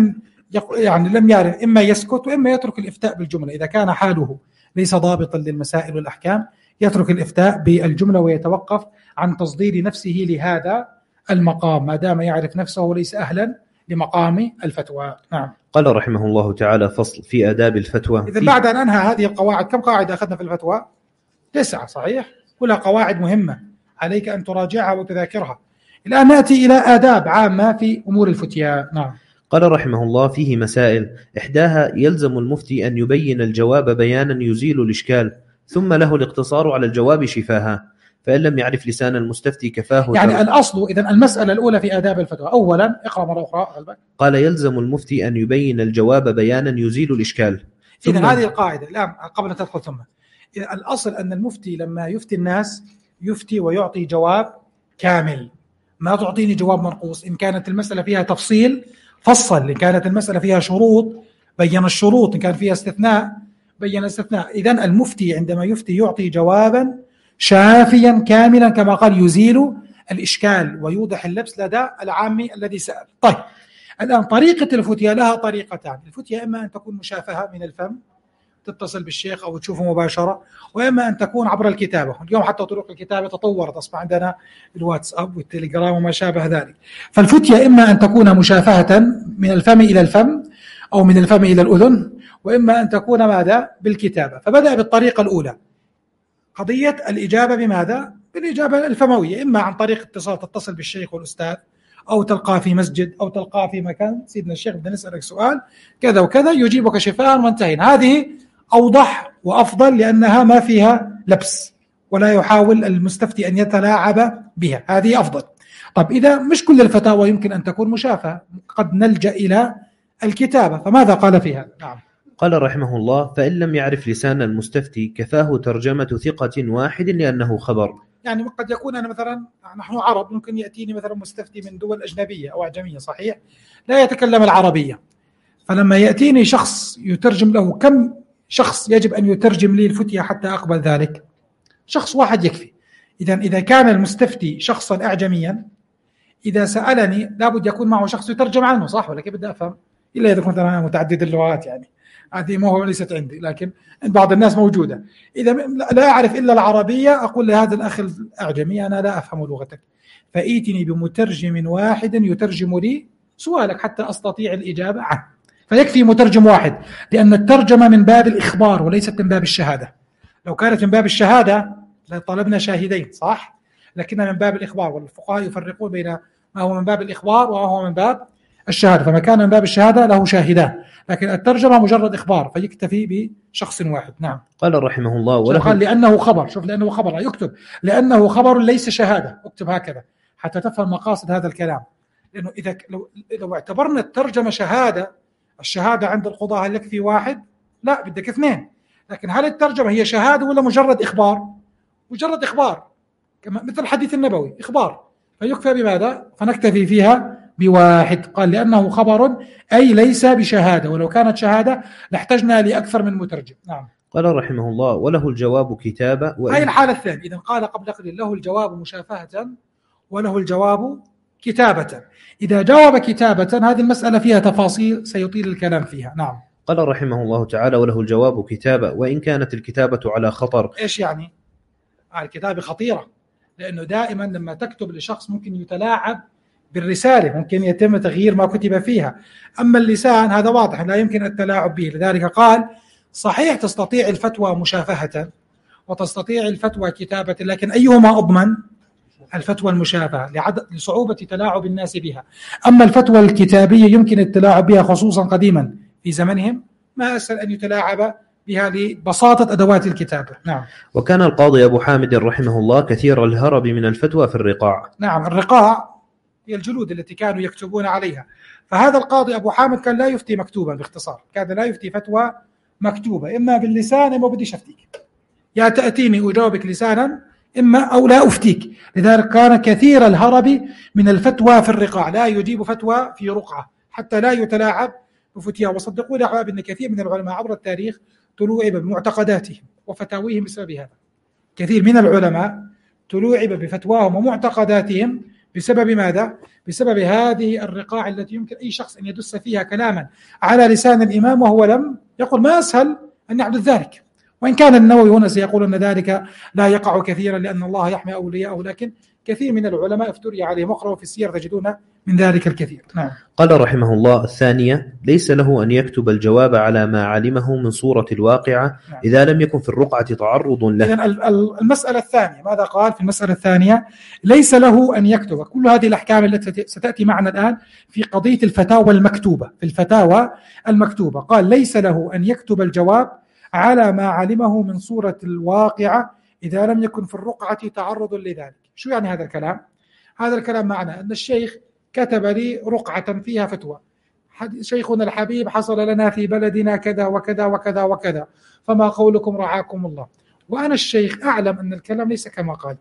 يعني لم يعرف، إما يسكت وإما يترك الإفتاء بالجملة. إذا كان حاله ليس ضابطا للمسائل والأحكام يترك الإفتاء بالجملة ويتوقف عن تصدير نفسه لهذا المقام ما دام يعرف نفسه وليس أهلا لمقام الفتوى. نعم. قال رحمه الله تعالى: فصل في آداب الفتوى. إذا بعد أن أنهى هذه القواعد، كم قاعدة أخذنا في الفتوى؟ 9 صحيح؟ كلها قواعد مهمة عليك أن تراجعها وتذاكرها. الآن نأتي إلى آداب عامة في أمور الفتيا. نعم. قال رحمه الله: فيه مسائل، إحداها يلزم المفتي أن يبين الجواب بيانا يزيل الإشكال، ثم له الاقتصار على الجواب شفاها، فإن لم يعرف لسان المستفتي كفاه. يعني الأصل إذن المسألة الأولى في آداب الفتوى، أولا اقرأ مرة أخرى. قال: يلزم المفتي أن يبين الجواب بيانا يزيل الإشكال. إذن هذه القاعدة الآن قبل أن تدخل ثم الأصل أن المفتي لما يفتي الناس يفتي ويعطي جواب كامل، ما تعطيني جواب منقوص. إن كانت المسألة فيها تفصيل فصل، إن كانت المسألة فيها شروط بين الشروط، إن كان فيها استثناء بين الاستثناء. إذن المفتي عندما يفتي يعطي جوابا شافيا كاملا كما قال يزيل الإشكال ويوضح اللبس لدى العامي الذي سأل. طيب الآن طريقة الفتيا لها طريقتان. الفتيا إما أن تكون مشافهة من الفم تتصل بالشيخ أو تشوفه مباشرة، وإما أن تكون عبر الكتابة. اليوم حتى طرق الكتابة تطورت، أصبح عندنا الواتساب والتليجرام وما شابه ذلك. فالفتيا إما أن تكون مشافهة من الفم إلى الفم أو من الفم إلى الأذن، وإما أن تكون ماذا؟ بالكتابة. فبدأ بالطريقة الأولى، قضية الإجابة بماذا؟ بالإجابة الفموية، إما عن طريق اتصال، تتصل بالشيخ والأستاذ، أو تلقاه في مسجد، أو تلقاه في مكان، سيدنا الشيخ بدنا نسألك سؤال كذا وكذا، يجيبك شفاء وانتهينا. هذه أوضح وأفضل لأنها ما فيها لبس ولا يحاول المستفتي أن يتلاعب بها، هذه أفضل. طب إذا مش كل الفتاوى يمكن أن تكون مشافهة، قد نلجأ إلى الكتابة، فماذا قال فيها؟ نعم. قال رحمه الله: فإن لم يعرف لسان المستفتي كفاه ترجمة ثقة واحد لأنه خبر. يعني قد يكون أنا مثلا، نحن عرب، ممكن يأتيني مثلا مستفتي من دول أجنبية أو أعجمية صحيح لا يتكلم العربية، فلما يأتيني شخص يترجم له، كم شخص يجب أن يترجم لي الفتية حتى أقبل ذلك؟ شخص واحد يكفي. إذا كان المستفتي شخصا أعجميا، إذا سألني لابد يكون معه شخص يترجم عنه، صح ولا كيف بدي أفهم؟ إلا إذا كنت أنا متعدد اللغات، يعني هذه ما هو ليست عندي، لكن عند بعض الناس موجودة. إذا لا أعرف إلا العربية أقول لهذا الأخ الأعجمي أنا لا أفهم لغتك، فإيتني بمترجم واحد يترجم لي سؤالك حتى أستطيع الإجابة عنه. فيكفي مترجم واحد، لأن الترجمة من باب الإخبار وليست من باب الشهادة. لو كانت من باب الشهادة لطلبنا شاهدين، صح؟ لكنها من باب الإخبار، والفقهاء يفرقون بين ما هو من باب الإخبار وما هو من باب الشهادة. فما كان من باب الشهادة له شاهدان، لكن الترجمة مجرد إخبار فيكتفي بشخص واحد. نعم. قال رحمه الله: قال لأنه خبر. شوف، لأنه خبر، يكتب لأنه خبر ليس شهادة، اكتب هكذا حتى تفهم مقاصد هذا الكلام. لأنه إذا لو اعتبرنا الترجمة شهادة، الشهادة عند القضاء هل يكفي واحد؟ لا، بدك اثنين. لكن هل الترجمة هي شهادة ولا مجرد إخبار؟ مجرد إخبار، كما مثل الحديث النبوي إخبار، فيكفى بماذا؟ فنكتفي فيها بواحد. قال لأنه خبر أي ليس بشهادة، ولو كانت شهادة لاحتجنا لأكثر من مترجم. نعم. قال رحمه الله: وله الجواب كتابة. هاي الحالة الثانية. إذن قال قبل قليل: له الجواب مشافهة وله الجواب كتابة. إذا جاوب كتابة هذه المسألة فيها تفاصيل سيطيل الكلام فيها. نعم. قال رحمه الله تعالى: وله الجواب كتابة، وإن كانت الكتابة على خطر. إيش يعني؟ الكتابة خطيرة، لأنه دائما لما تكتب لشخص ممكن يتلاعب بالرسالة، ممكن يتم تغيير ما كتب فيها. أما اللسان هذا واضح لا يمكن التلاعب به، لذلك قال: صحيح تستطيع الفتوى مشافهة وتستطيع الفتوى كتابة، لكن أيهما أضمن؟ الفتوى المشافهة لصعوبة تلاعب الناس بها. أما الفتوى الكتابية يمكن التلاعب بها، خصوصا قديما في زمنهم ما أسهل أن يتلاعب بها لبساطة أدوات الكتابة. نعم. وكان القاضي أبو حامد رحمه الله كثير الهرب من الفتوى في الرقاع. نعم، الرقاع هي الجلود التي كانوا يكتبون عليها. فهذا القاضي أبو حامد كان لا يفتي مكتوبا، باختصار كان لا يفتي فتوى مكتوبة، إما باللسان إما بديش أفتيك، يا تأتيني أجاوبك لسانا إما أو لا أفتيك. لذلك كان كثير الهرب من الفتوى في الرقاع، لا يجيب فتوى في رقعة حتى لا يتلاعب بفتيا. وصدقوا لي أحباب أن كثير من العلماء عبر التاريخ تلوعب بمعتقداتهم وفتاويهم بسبب هذا. كثير من العلماء تلوعب بفتواهم ومعتقداتهم بسبب ماذا؟ بسبب هذه الرقاع التي يمكن أي شخص أن يدس فيها كلاما على لسان الإمام وهو لم يقل. ما أسهل أن يحدث ذلك، وإن كان النووي هنا سيقول أن ذلك لا يقع كثيرا لأن الله يحمي أولياءه، لكن كثير من العلماء افتري عليهم، اقرأوا في السير تجدون من ذلك الكثير. نعم. قال رحمه الله: الثانية: ليس له أن يكتب الجواب على ما علمه من صورة الواقعة إذا لم يكن في الرقعة تعرض له. إذن المسألة الثانية ماذا قال في المسألة الثانية؟ ليس له أن يكتب. كل هذه الأحكام التي ستأتي معنا الآن في قضية الفتاوى المكتوبة. في الفتاوى المكتوبة قال: ليس له أن يكتب الجواب على ما علمه من صورة الواقعة إذا لم يكن في الرقعة تعرض لذلك. شو يعني هذا الكلام؟ هذا الكلام معنى أن الشيخ كتب لي رقعة فيها فتوى: شيخنا الحبيب حصل لنا في بلدنا كذا وكذا وكذا وكذا، فما قولكم رعاكم الله. وأنا الشيخ أعلم أن الكلام ليس كما قال،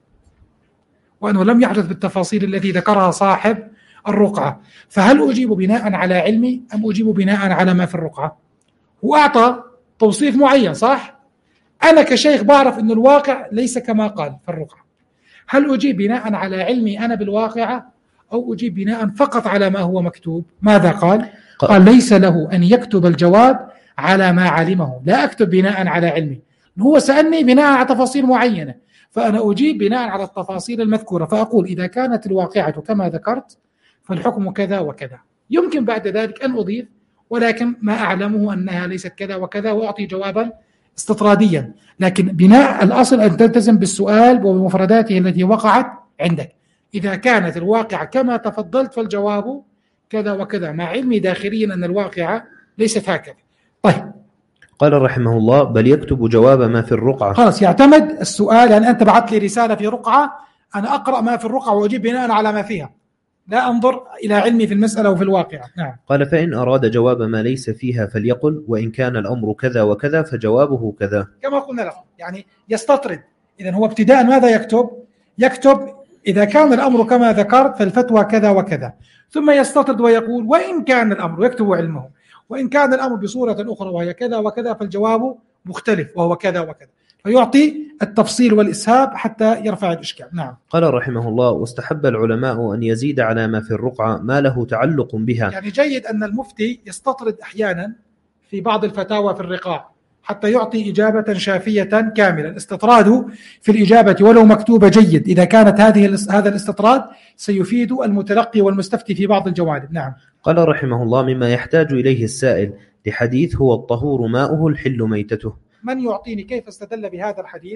وأنه لم يحدث بالتفاصيل التي ذكرها صاحب الرقعة، فهل أجيب بناء على علمي أم أجيب بناء على ما في الرقعة؟ هو أعطى توصيف معين صح؟ أنا كشيخ بعرف أن الواقع ليس كما قال في الرقعة، هل أجيب بناء على علمي أنا بالواقعة أو أجيب بناء فقط على ما هو مكتوب؟ ماذا قال؟ قال: ليس له أن يكتب الجواب على ما علمه، لا أكتب بناء على علمي، هو سألني بناء على تفاصيل معينة فأنا أجيب بناء على التفاصيل المذكورة، فأقول إذا كانت الواقعة كما ذكرت فالحكم كذا وكذا. يمكن بعد ذلك أن أضيف ولكن ما أعلمه أنها ليست كذا وكذا وأعطي جوابا استطراديا، لكن بناء الأصل أن تلتزم بالسؤال وبمفرداته التي وقعت عندك. إذا كانت الواقعة كما تفضلت فالجواب كذا وكذا، مع علمي داخليا أن الواقعة ليست هكذا. طيب. قال رحمه الله: بل يكتب جواب ما في الرقعة. خلاص يعتمد السؤال، يعني أنت بعثت لي رسالة في رقعة، أنا أقرأ ما في الرقعة وأجيب بناء على ما فيها، لا أنظر إلى علمي في المسألة وفي الواقع. نعم. قال: فإن أراد جواب ما ليس فيها فليقل: وإن كان الأمر كذا وكذا فجوابه كذا. كما قلنا له، يعني يستطرد. إذن هو ابتداء ماذا يكتب؟ يكتب إذا كان الأمر كما ذكرت فالفتوى كذا وكذا، ثم يستطرد ويقول: وإن كان الأمر، يكتب علمه، وإن كان الأمر بصورة أخرى وهي كذا وكذا فالجواب مختلف وهو كذا وكذا، فيعطي التفصيل والإسهاب حتى يرفع الإشكال. نعم. قال رحمه الله: واستحب العلماء أن يزيد على ما في الرقعة ما له تعلق بها. يعني جيد أن المفتي يستطرد أحيانا في بعض الفتاوى في الرقاع حتى يعطي إجابة شافية كاملة. الاستطراد في الإجابة ولو مكتوبة جيد إذا كانت هذا الاستطراد سيفيد المتلقي والمستفتي في بعض الجوانب. نعم. قال رحمه الله: مما يحتاج إليه السائل لحديث هو الطهور ماؤه الحل ميتته. من يعطيني كيف استدل بهذا الحديث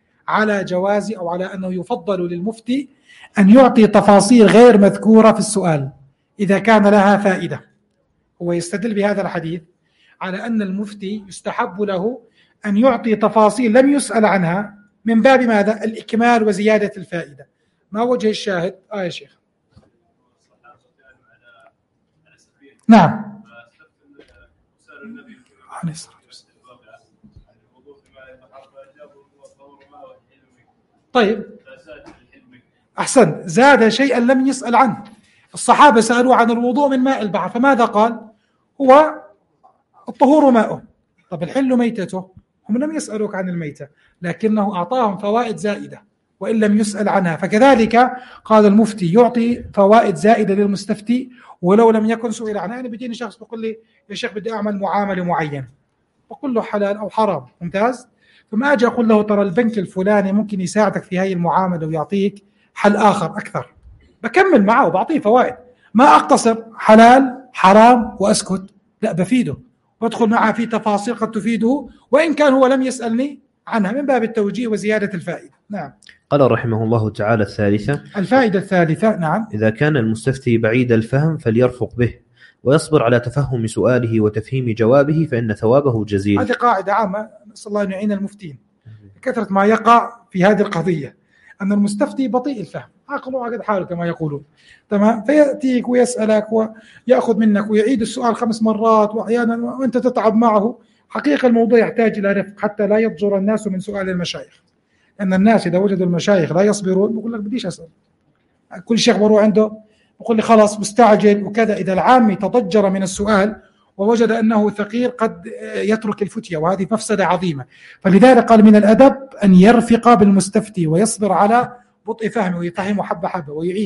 على جواز أو على أنه يفضل للمفتي أن يعطي تفاصيل غير مذكورة في السؤال إذا كان لها فائدة؟ هو يستدل بهذا الحديث على أن المفتي يستحب له أن يعطي تفاصيل لم يسأل عنها من باب ماذا؟ الإكمال وزيادة الفائدة. ما وجه الشاهد؟ يا شيخ. نعم. طيب أحسن، زاد شيئا لم يسأل عنه. الصحابة سألوا عن الوضوء من ماء البحر فماذا قال؟ هو الطهور ماؤه. طب الحل ميتته، هم لم يسألوك عن الميتة لكنه أعطاهم فوائد زائدة وإن لم يسأل عنها. فكذلك قال المفتي يعطي فوائد زائدة للمستفتي ولو لم يكن سئل عنها. يعني بيجيني شخص بيقول لي يا شيخ بدي أعمل معاملة معينة، بقول له حلال أو حرام، ممتاز، فما أجي أقول له ترى البنك الفلاني ممكن يساعدك في هذه المعاملة ويعطيك حل آخر أكثر، بكمل معه وبعطيه فوائد، ما أقتصر حلال حرام وأسكت، لا بفيده وادخل معه في تفاصيل قد تفيده وإن كان هو لم يسألني عنها من باب التوجيه وزيادة الفائدة. نعم. قال رحمه الله تعالى: الثالثة، الفائدة الثالثة. نعم. إذا كان المستفتي بعيد الفهم فليرفق به ويصبر على تفهم سؤاله وتفهيم جوابه فإن ثوابه جزيل. هذه قاعدة عامة، نسأل الله أن يعين المفتين. كثرة ما يقع في هذه القضية أن المستفتي بطيء الفهم، عقله عقد حاله كما يقولون، تمام، فيأتيك ويسألك ويأخذ منك ويعيد السؤال 5 مرات وأحيانا وأنت تتعب معه. حقيقة الموضوع يحتاج إلى رفق حتى لا يضجر الناس من سؤال المشايخ، أن الناس إذا وجدوا المشايخ لا يصبرون بقول لك بديش أسأل، كل شيخ بروح عنده بقول لي خلاص مستعجل وكذا. إذا العامي تضجر من السؤال ووجد أنه ثقيل قد يترك الفتية وهذه مفسدة عظيمة. فلذلك قال من الأدب أن يرفق بالمستفتي ويصبر على بطء فهمه ويفهمه حبة حبة ويعيد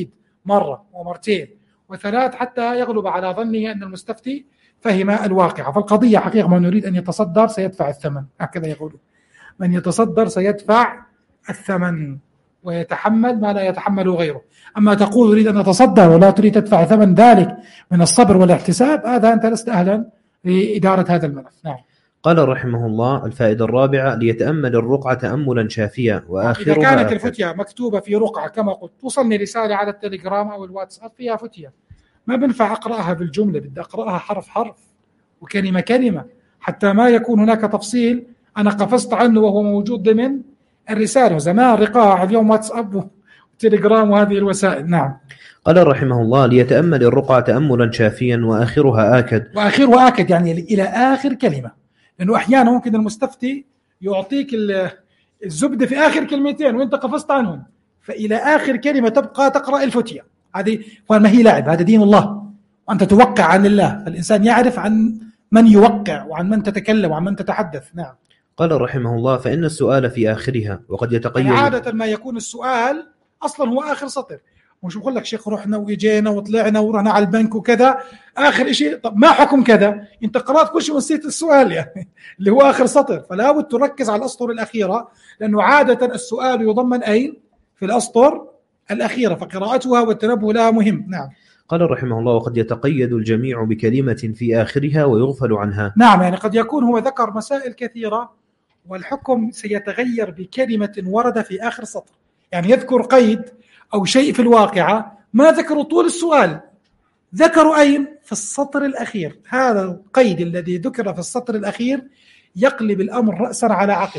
مرة ومرتين وثلاث حتى يغلب على ظنه أن المستفتي فهم الواقع. فالقضية حقيقة من يريد أن يتصدر سيدفع الثمن، هكذا يقولون، من يتصدر سيدفع الثمن ويتحمل ما لا يتحمله غيره. أما تقول أريد أن أتصدر ولا تريد تدفع ثمن ذلك من الصبر والاحتساب، هذا أنت لست أهلا لإدارة هذا الملف. نعم. قال رحمه الله: الفائدة الرابعة: ليتأمل الرقعة تأملا شافيا وآخرها. إذا كانت الفتية مكتوبة في رقعة كما قلت، توصلني رسالة على التليجرام أو الواتساب فيها فتية، ما بنفع أقرأها بالجملة، بدي أقرأها حرف حرف وكلمة كلمة حتى ما يكون هناك تفصيل أنا قفزت عنه وهو موجود ضمن الرسالة. زمان رقاع، اليوم واتساب وتليجرام وهذه الوسائل. نعم. قال رحمه الله: ليتأمل الرقعة تأملا شافيا وآخرها آكد. وآخرها آكد يعني إلى آخر كلمة، لأنه أحيانا ممكن المستفتي يعطيك الزبدة في آخر كلمتين وإنت قفزت عنهم، فإلى آخر كلمة تبقى تقرأ الفتية. هذه ما هي لعب، هذا دين الله، وأنت توقع عن الله، فالإنسان يعرف عن من يوقع وعن من تتكلم وعن من تتحدث. نعم. قال رحمه الله: فإن السؤال في آخرها وقد يتقيد. يعني عادة ما يكون السؤال أصلا هو آخر سطر، مش بقول لك شيخ رحنا وإجينا وطلعنا ورحنا على البنك وكذا آخر إشي، طب ما حكم كذا؟ أنت قرأت كل شيء ونسيت السؤال يعني اللي هو آخر سطر. فلا بد تركز على الأسطر الأخيرة، لأنه عادة السؤال يضمن أين؟ في الأسطر الأخيرة، فقراءتها والتنبه لها مهم. نعم. قال رحمه الله: وقد يتقيد الجميع بكلمة في آخرها ويغفل عنها. نعم، يعني قد يكون هو ذكر مسائل كثيرة والحكم سيتغير بكلمة ورد في آخر سطر، يعني يذكر قيد أو شيء في الواقعة ما ذكروا طول السؤال، ذكروا أين؟ في السطر الأخير. هذا القيد الذي ذكر في السطر الأخير يقلب الأمر رأسا على عقب.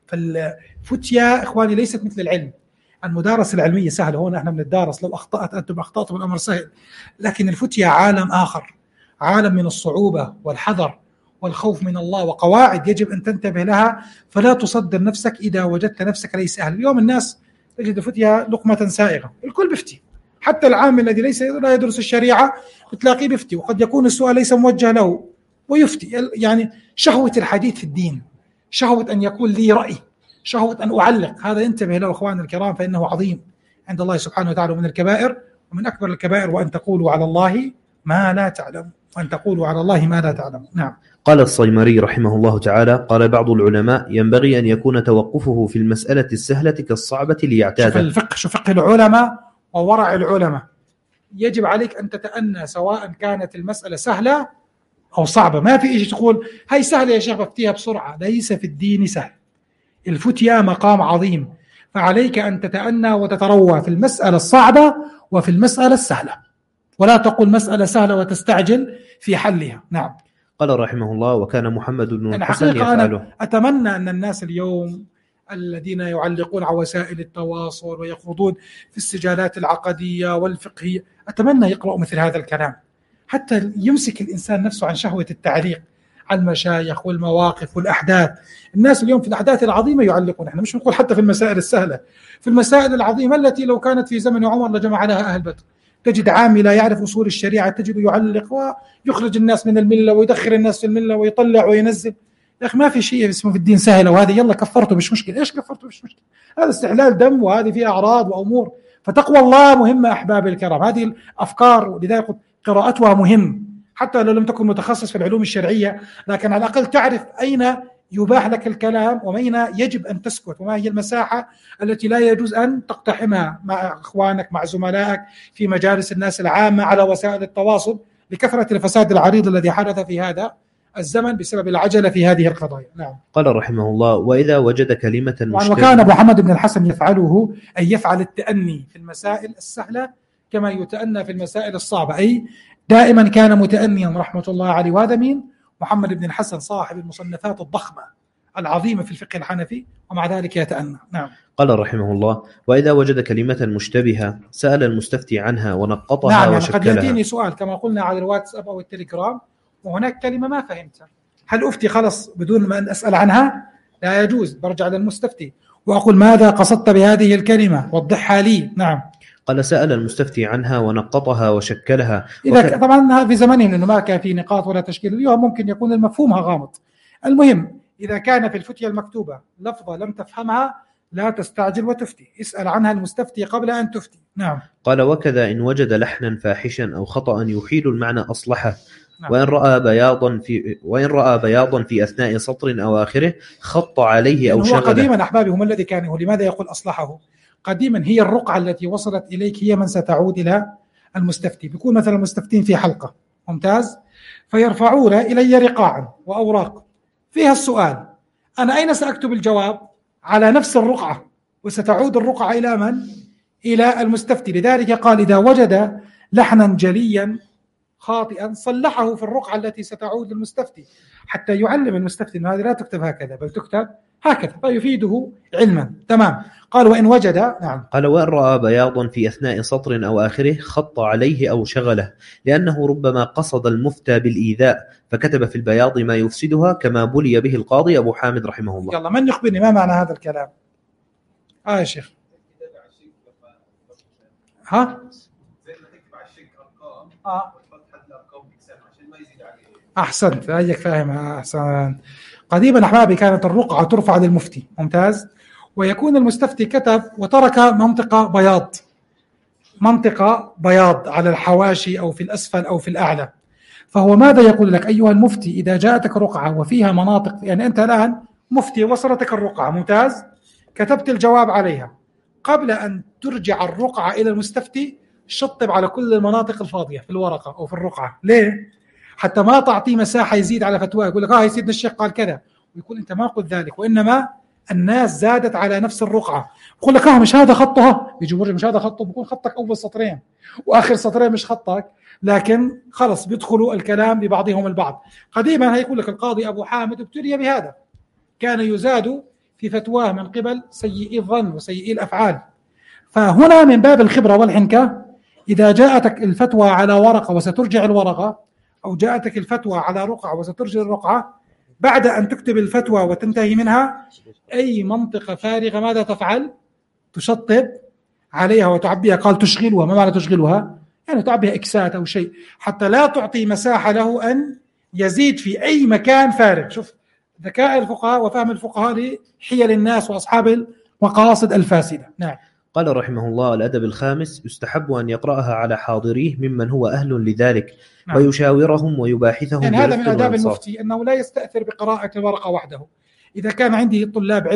فالفتيا إخواني ليست مثل العلم. المدارسة العلمية سهلة، هون احنا بنتدارس، لو أخطأت أنتم أخطأتم الأمر سهل. لكن الفتيا عالم آخر، عالم من الصعوبة والحذر والخوف من الله، وقواعد يجب أن تنتبه لها، فلا تصدر نفسك إذا وجدت نفسك ليس أهل. اليوم الناس تجد فتيا لقمة سائغة، الكل بفتي، حتى العام الذي لا يدرس الشريعة بتلاقيه بفتي، وقد يكون السؤال ليس موجه له ويفتي. يعني شهوة الحديث في الدين، شهوة أن يكون لي رأي، شهوة أن أعلق، هذا انتبه له أخواننا الكرام، فإنه عظيم عند الله سبحانه وتعالى من الكبائر، ومن أكبر الكبائر وأن تقولوا على الله ما لا تعلم، وأن تقولوا على الله ما لا تعلم. نعم. قال الصيمري رحمه الله تعالى: قال بعض العلماء: ينبغي أن يكون توقفه في المسألة السهلة كالصعبة ليعتاد. شوف فقه العلماء وورع العلماء، يجب عليك أن تتأنى سواء كانت المسألة سهلة أو صعبة. ما في إيش تقول هاي سهلة يا شيخ بفتيها بسرعة، ليس في الدين سهل. الفتيا مقام عظيم، فعليك أن تتأنى وتتروى في المسألة الصعبة وفي المسألة السهلة، ولا تقول مسألة سهلة وتستعجل في حلها. نعم. قال رحمه الله: وكان محمد بن الحسن يفعله. أنا أتمنى أن الناس اليوم الذين يعلقون على وسائل التواصل ويخوضون في السجالات العقدية والفقهية، أتمنى يقرأوا مثل هذا الكلام حتى يمسك الإنسان نفسه عن شهوة التعليق على المشايخ والمواقف والأحداث. الناس اليوم في الأحداث العظيمة يعلقون، احنا مش نقول حتى في المسائل السهلة، في المسائل العظيمة التي لو كانت في زمن عمر لجمع لها أهل بدر. تجد عامي لا يعرف أصول الشريعة تجد يعلق ويخرج الناس من الملة ويدخل الناس في الملة ويطلع وينزل. يا أخي ما في شيء اسمه في الدين سهل، وهذا يلا كفرته مش مشكلة. إيش كفرته مش مشكلة؟ هذا استحلال دم، وهذه فيها أعراض وأمور. فتقوى الله مهمة أحباب الكرام، هذه الأفكار ولذلك قراءتها مهم، حتى لو لم تكن متخصص في العلوم الشرعية، لكن على الأقل تعرف أين يباح لك الكلام وأين يجب أن تسكت، وما هي المساحة التي لا يجوز أن تقتحمها مع إخوانك مع زملائك في مجالس الناس العامة على وسائل التواصل، لكثرة الفساد العريض الذي حدث في هذا الزمن بسبب العجلة في هذه القضايا. نعم. قال رحمه الله: وإذا وجد كلمة مشكلة. وكان محمد بن الحسن يفعله، أي يفعل التأني في المسائل السهلة كما يتأنى في المسائل الصعبة، أي دائما كان متأنيا رحمة الله عليه. وهذا مين؟ محمد بن الحسن صاحب المصنفات الضخمة العظيمة في الفقه الحنفي، ومع ذلك يتأنى. نعم. قال رحمه الله: وإذا وجد كلمة مشتبهة سأل المستفتي عنها ونقطها. نعم، وشكلها. قد يأتيني سؤال كما قلنا على الواتساب أو التليجرام وهناك كلمة ما فهمتها، هل أفتي خلص بدون ما أن أسأل عنها؟ لا يجوز، برجع للمستفتي وأقول ماذا قصدت بهذه الكلمة وضحها لي. نعم. قال: سأل المستفتي عنها ونقطها وشكلها. إذا طبعا في زمنهم لأنه ما كان في نقاط ولا تشكيل، اليوم ممكن يكون المفهومها غامض. المهم إذا كان في الفتية المكتوبة لفظة لم تفهمها لا تستعجل وتفتي، اسأل عنها المستفتي قبل أن تفتي. نعم. قال وكذا إن وجد لحنا فاحشا أو خطأ يحيل المعنى أصلحه. نعم. وإن رأى بياضا في أثناء سطر أو آخره خط عليه أو شغله. قديما أحبابي هم الذي كان، لماذا يقول أصلحه؟ قديما هي الرقعة التي وصلت إليك هي من ستعود إلى المستفتي. بيكون مثلا المستفتين في حلقة ممتاز، فيرفعون إلي رقاعا وأوراق فيها السؤال، أنا أين سأكتب الجواب؟ على نفس الرقعة، وستعود الرقعة إلى من؟ إلى المستفتي. لذلك قال إذا وجد لحنا جليا خاطئا صلحه في الرقعة التي ستعود للمستفتي، حتى يعلم المستفتي أن هذه لا تكتب هكذا بل تكتب هكذا، فيفيده علما. تمام. قال وإن وجد. نعم. قال وإن رأى بياضا في أثناء سطر أو آخره خط عليه أو شغله، لأنه ربما قصد المفتى بالإيذاء فكتب في البياض ما يفسدها، كما بلي به القاضي أبو حامد رحمه الله. يلا من يخبرني ما معنى هذا الكلام؟ يا شيخ. ها؟ أحسنت، أيك فاهم. أحسن. قديما أحبابي كانت الرقعة ترفع للمفتي. ممتاز. ويكون المستفتي كتب وترك منطقة بياض على الحواشي أو في الأسفل أو في الأعلى، فهو ماذا يقول لك أيها المفتي؟ إذا جاءتك رقعة وفيها مناطق، يعني أنت الآن مفتي وصلتك الرقعة، ممتاز، كتبت الجواب عليها، قبل أن ترجع الرقعة إلى المستفتي شطب على كل المناطق الفاضية في الورقة أو في الرقعة. ليه؟ حتى ما تعطي مساحة يزيد على فتواه، يقول لك يا سيدنا الشيخ قال كذا، ويقول أنت ما قلت ذلك، وإنما الناس زادت على نفس الرقعة. يقول لك مش هذا خطها، بيجي يقول مش هذا خطه، بيكون خطك أول سطرين وآخر سطرين مش خطك، لكن خلص بيدخلوا الكلام ببعضهم البعض. قديما هيقول لك القاضي أبو حامد ابتلي بهذا، كان يزاد في فتواه من قبل سيئي الظن وسيئي الأفعال. فهنا من باب الخبرة والحنكة، إذا جاءتك الفتوى على ورقة وسترجع الورقة، أو جاءتك الفتوى على رقعة وسترجع الرقعة، بعد أن تكتب الفتوى وتنتهي منها، أي منطقة فارغة ماذا تفعل؟ تشطب عليها وتعبيها. قال تشغلها، ما معنى تشغلها؟ يعني تعبيها إكسات أو شيء، حتى لا تعطي مساحة له أن يزيد في أي مكان فارغ. شوف ذكاء الفقهاء وفهم الفقهاء لحيل الناس وأصحاب المقاصد الفاسدة. نعم. قال رحمه الله الأدب الخامس: يستحب أن يقرأها على حاضريه ممن هو أهل لذلك. نعم. ويشاورهم ويباحثهم. يعني هذا من آداب المفتي أنه لا يستأثر بقراءة الورقة وحده. إذا كان عندي طلاب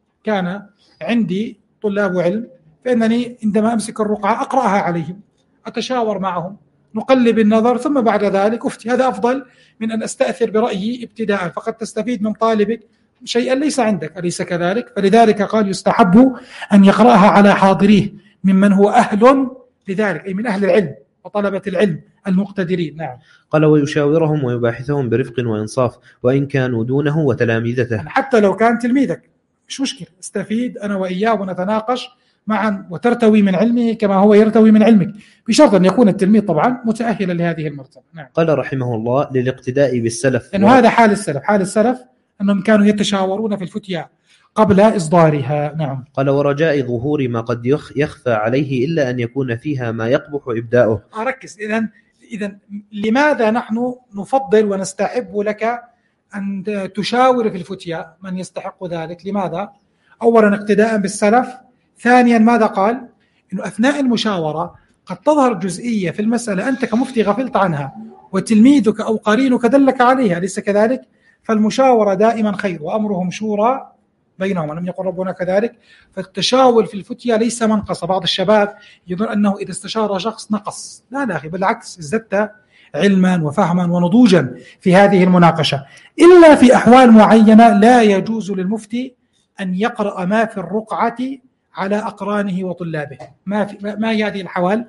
علم، فإنني عندما أمسك الرقعة أقرأها عليهم، أتشاور معهم، نقلب النظر، ثم بعد ذلك أفتي. هذا أفضل من أن أستأثر برأيي ابتداء، فقد تستفيد من طالبك شيئا ليس عندك، أليس كذلك؟ فلذلك قال يستحب أن يقرأها على حاضريه ممن هو أهل لذلك، أي من أهل العلم وطلبة العلم المقتدرين. نعم. قال ويشاورهم ويباحثهم برفق وإنصاف، وإن كانوا دونه وتلاميذته. يعني حتى لو كان تلميذك مش مشكلة، استفيد أنا وإياه ونتناقش معا، وترتوي من علمه كما هو يرتوي من علمك، بشرط أن يكون التلميذ طبعا متأهلا لهذه المرتبة. نعم. قال رحمه الله للاقتداء بالسلف، لأنه هذا حال السلف أنهم كانوا يتشاورون في الفتيا قبل إصدارها. نعم. قال ورجاء ظهور ما قد يخفى عليه إلا أن يكون فيها ما يقبح إبداؤه. أركز. إذن لماذا نحن نفضل ونستحب لك أن تشاور في الفتيا من يستحق ذلك؟ لماذا؟ أولا اقتداء بالسلف، ثانيا ماذا قال؟ إنه أثناء المشاورة قد تظهر جزئية في المسألة أنت كمفتي غفلت عنها وتلميذك أو قرينك دلك عليها، ليس كذلك؟ فالمشاورة دائما خير، وأمرهم شورى بينهم، لم يقل ربنا كذلك؟ فالتشاور في الفتيا ليس منقص. بعض الشباب يظن أنه إذا استشار شخص نقص، لا أخي، بالعكس، ازددت علما وفهما ونضوجا في هذه المناقشة. إلا في أحوال معينة لا يجوز للمفتي أن يقرأ ما في الرقعة على أقرانه وطلابه. ما هي هذه الحوال؟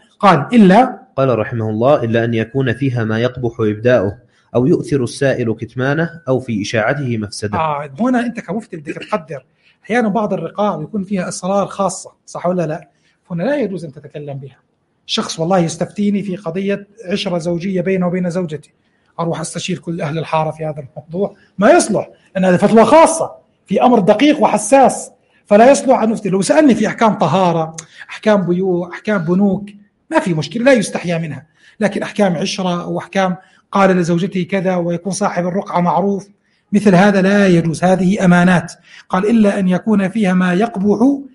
قال رحمه الله إلا أن يكون فيها ما يقبح إبداؤه، أو يؤثر السائل كتمانه، أو في إشاعته مفسدة. هنا أنت كمفتي بدك تقدر أحيانا بعض الرقاع يكون فيها أسرار خاصة، صح ولا لا؟ هنا لا يجوز أن تتكلم بها. شخص والله يستفتيني في قضية عشرة زوجية بينه وبين زوجتي، أروح أستشير كل أهل الحارة في هذا الموضوع، ما يصلح، لأن هذه فتوى خاصة في أمر دقيق وحساس، فلا يصلح أن نفتي. لو سألني في أحكام طهارة، أحكام بيوع، أحكام بنوك، ما في مشكلة، لا يستحيا منها. لكن أحكام عشرة أو أحكام قال لزوجته كذا ويكون صاحب الرقعة معروف، مثل هذا لا يجوز، هذه أمانات. قال إلا أن يكون فيها ما يقبح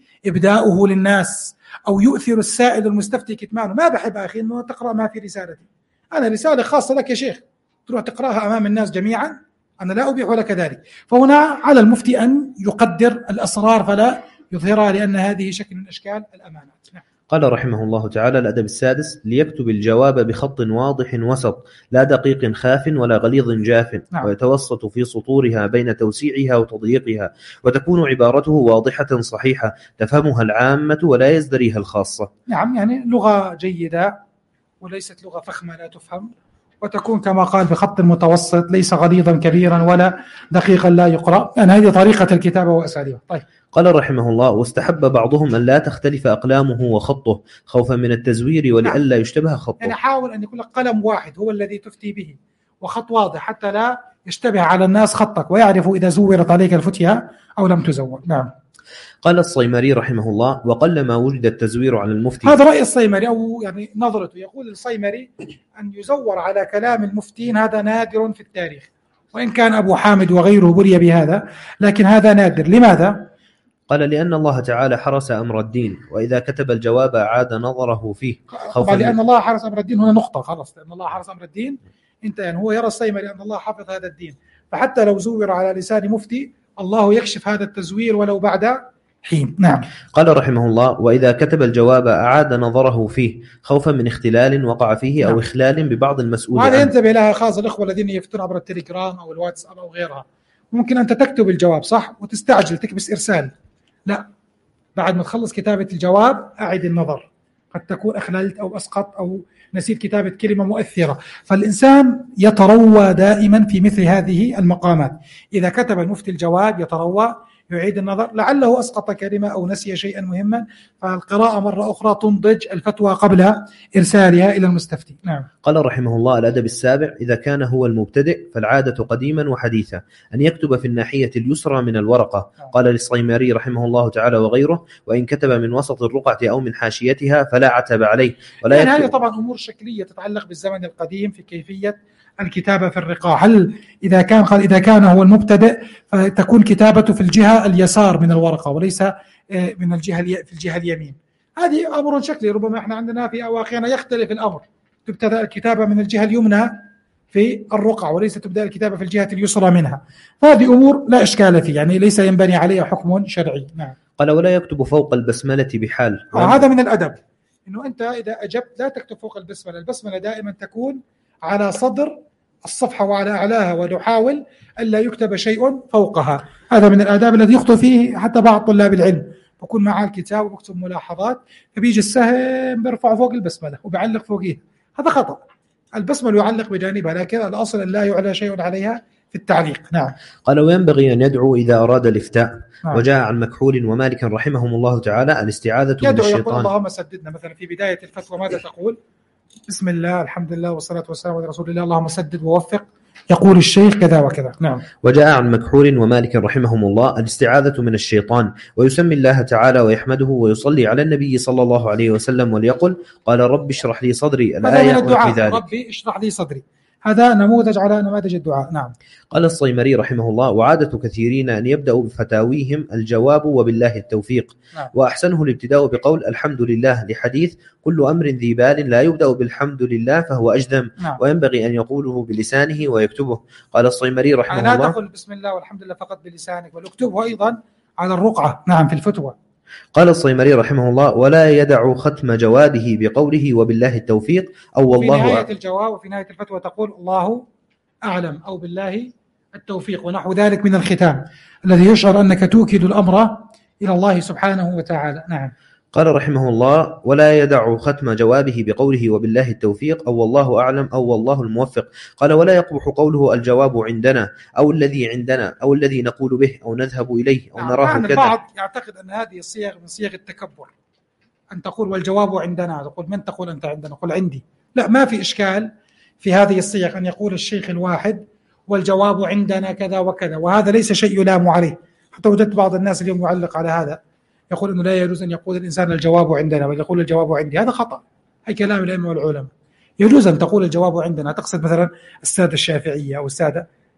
إبداؤه للناس أو يؤثر السائل المستفتي كتمانه. ما بحب أخي أنه تقرأ ما في رسالتي، أنا رسالة خاصة لك يا شيخ تروح تقرأها أمام الناس جميعا، أنا لا أبيح لك ذلك. فهنا على المفتي أن يقدر الأسرار فلا يظهرها، لأن هذه شكل من أشكال الأمانات. قال رحمه الله تعالى: الأدب السادس: ليكتب الجواب بخط واضح وسط، لا دقيق خاف ولا غليظ جاف، ويتوسط في سطورها بين توسيعها وتضييقها، وتكون عبارته واضحة صحيحة تفهمها العامة ولا يزدريها الخاصة. نعم، يعني لغة جيدة وليست لغة فخمة لا تفهم، وتكون كما قال بخط متوسط ليس غليظا كبيرا ولا دقيقا لا يقرأ، يعني هذه طريقة الكتابة وأساليبها. طيب. قال رحمه الله: واستحب بعضهم أن لا تختلف أقلامه وخطه خوفا من التزوير ولئلا يشتبه خطه. يعني حاول أن يكون لك قلم واحد هو الذي تفتي به وخط واضح حتى لا يشتبه على الناس خطك ويعرفوا إذا زورت عليك الفتية أو لم تزور. نعم. قال الصيمري رحمه الله: وقل ما وجد التزوير على المفتي. هذا رأي الصيمري أو يعني نظرته. يقول الصيمري أن يزور على كلام المفتين هذا نادر في التاريخ، وإن كان أبو حامد وغيره بلي بهذا، لكن هذا نادر. لماذا؟ قال: لأن الله تعالى حرس أمر الدين، وإذا كتب الجواب أعاد نظره فيه. طبعا لأن الله حرس أمر الدين هنا نقطة خلاص، لأن الله حرس أمر الدين انت يعني هو يرى الصيمري أن الله حفظ هذا الدين، فحتى لو زور على لسان مفتي الله يكشف هذا التزوير ولو بعد حين. نعم. قال رحمه الله: وإذا كتب الجواب أعاد نظره فيه خوفا من اختلال وقع فيه أو إخلال ببعض المسؤول عنه. وهذا ينتبه لها خاصة الأخوة الذين يفتون عبر التليجرام أو الواتساب أو غيرها. ممكن أنت تكتب الجواب صح وتستعجل تكبس إرسال، لا، بعد ما تخلص كتابة الجواب أعد النظر، قد تكون أخللت أو أسقط أو نسيت كتابة كلمة مؤثرة. فالإنسان يتروى دائما في مثل هذه المقامات. إذا كتب المفتي الجواب يتروى، يعيد النظر، لعله أسقط كلمة أو نسي شيئا مهما، فالقراءة مرة أخرى تنضج الفتوى قبل إرسالها إلى المستفتي. نعم. قال رحمه الله: الأدب السابع: إذا كان هو المبتدئ فالعادة قديما وحديثا أن يكتب في الناحية اليسرى من الورقة. قال للصيمري رحمه الله تعالى وغيره: وإن كتب من وسط الرقعة أو من حاشيتها فلا عتب عليه ولا يعني هذه طبعا أمور شكلية تتعلق بالزمن القديم في كيفية الكتابة في الرقاع. هل إذا كان هو المبتدئ فتكون كتابته في الجهة اليسار من الورقة وليس من الجهة اليمين. هذه أمر شكلي، ربما احنا عندنا في أواخرنا يختلف الأمر، تبتدأ الكتابة من الجهة اليمنى في الرقعة وليس تبدأ الكتابة في الجهة اليسرى منها. هذه أمور لا إشكال فيه، يعني ليس ينبني عليها حكم شرعي. نعم. قال: ولا يكتب فوق البسملة بحال. هذا من الأدب، إنه أنت إذا أجبت لا تكتب فوق البسملة. البسملة دائما تكون على صدر الصفحة وعلى أعلاها، ونحاول ألا يكتب شيء فوقها. هذا من الآداب الذي يخطئ فيه حتى بعض طلاب العلم، بكون معه الكتاب وبكتب ملاحظات فبيجي السهم بيرفع فوق البسملة وبيعلق فوقها، هذا خطأ. البسملة يعلق بجانبها، لكن الأصل أن لا يعلى شيء عليها في التعليق. نعم. قال: وينبغي أن يدعو إذا أراد الإفتاء. وجاء عن مكحول ومالك رحمهم الله تعالى الاستعاذة من الشيطان. يقول اللهم سددنا مثلا في بداية الفتوى، ماذا تقول؟ بسم الله الحمد لله والصلاة والسلام على رسول الله، اللهم سدد ووفق، يقول الشيخ كذا وكذا. نعم. وجاء عن مكحول ومالك رحمهم الله الاستعاذة من الشيطان، ويسمي الله تعالى ويحمده ويصلي على النبي صلى الله عليه وسلم وليقل: قال رب اشرح لي صدري. الآية في ذلك. ربي اشرح لي صدري، هذا نموذج على نماذج الدعاء. نعم. قال الصيمري رحمه الله: وعادة كثيرين أن يبدأوا بفتاويهم الجواب وبالله التوفيق. نعم. وأحسنه الابتداء بقول الحمد لله، لحديث كل أمر ذي بال لا يبدأ بالحمد لله فهو أجدم. نعم. وينبغي أن يقوله بلسانه ويكتبه. قال الصيمري رحمه الله: لا تقل بسم الله والحمد لله فقط بلسانك، بل اكتبه أيضا على الرقعة. نعم، في الفتوى. قال الصيمري رحمه الله: ولا يدع ختم جواده بقوله وبالله التوفيق أو والله. في نهاية الجواب وفي نهاية الفتوى تقول الله أعلم أو بالله التوفيق ونحو ذلك من الختام الذي يشعر أنك توكد الأمر إلى الله سبحانه وتعالى. نعم. قال رحمه الله: ولا يدع ختم جوابه بقوله وبالله التوفيق أو والله أعلم أو والله الموفق. قال: ولا يقبح قوله الجواب عندنا أو الذي عندنا أو الذي نقول به أو نذهب إليه أو نراه كذا. البعض يعتقد أن هذه الصيغ من صيغ التكبر، أن تقول والجواب عندنا، تقول من تقول أنت عندنا؟ قل عندي. لا، ما في إشكال في هذه الصيغ أن يقول الشيخ الواحد والجواب عندنا كذا وكذا، وهذا ليس شيء يلام عليه. حتى وجدت بعض الناس اليوم يعلق على هذا، يقول أنه لا يجوز أن يقول الإنسان الجواب عندنا بل يقول الجواب عندي. هذا خطأ، هي كلام الأئمة والعلماء. يجوز أن تقول الجواب عندنا، تقصد مثلا السادة الشافعية أو السادة،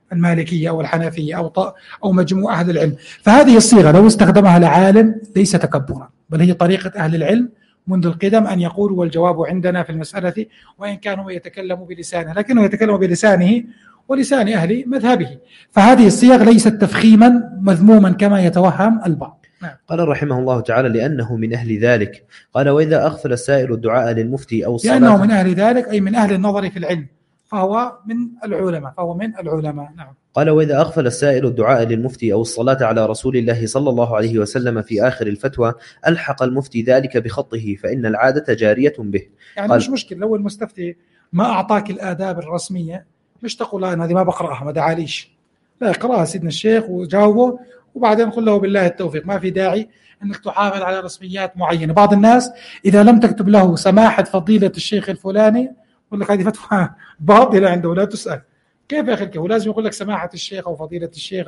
المالكية أو الحنفية أو مجموعة أهل العلم. فهذه الصيغة لو استخدمها العالم ليس تكبرا، بل هي طريقة أهل العلم منذ القدم أن يقولوا والجواب عندنا في المسألة، وإن كانوا يتكلموا بلسانه لكنه يتكلم بلسانه ولسان أهل مذهبه. فهذه الصيغ ليست تفخيما مذموما كما يتوهم البعض. قال رحمه الله تعالى: لأنه من أهل ذلك. قال: وإذا أغفل السائل الدعاء للمفتي أو الصلاة، لأنه من أهل ذلك أي من أهل النظر في العلم، فهو من العلماء. نعم. قال: وإذا أغفل السائل الدعاء للمفتي أو الصلاة على رسول الله صلى الله عليه وسلم في آخر الفتوى ألحق المفتي ذلك بخطه، فإن العادة جارية به. يعني مش مشكل لو المستفتي ما أعطاك الآداب الرسمية، مش تقول أنا هذه ما بقرأها ما دعاليش، لا اقرأها سيدنا الشيخ وجاوبه وبعدين قل له بالله التوفيق. ما في داعي أنك تحافظ على رسميات معينة. بعض الناس إذا لم تكتب له سماحة فضيلة الشيخ الفلاني يقول لك هذه فتوى باطلة عنده لا تسأل. كيف يا أخي؟ ولازم يقول لك سماحة الشيخ أو فضيلة الشيخ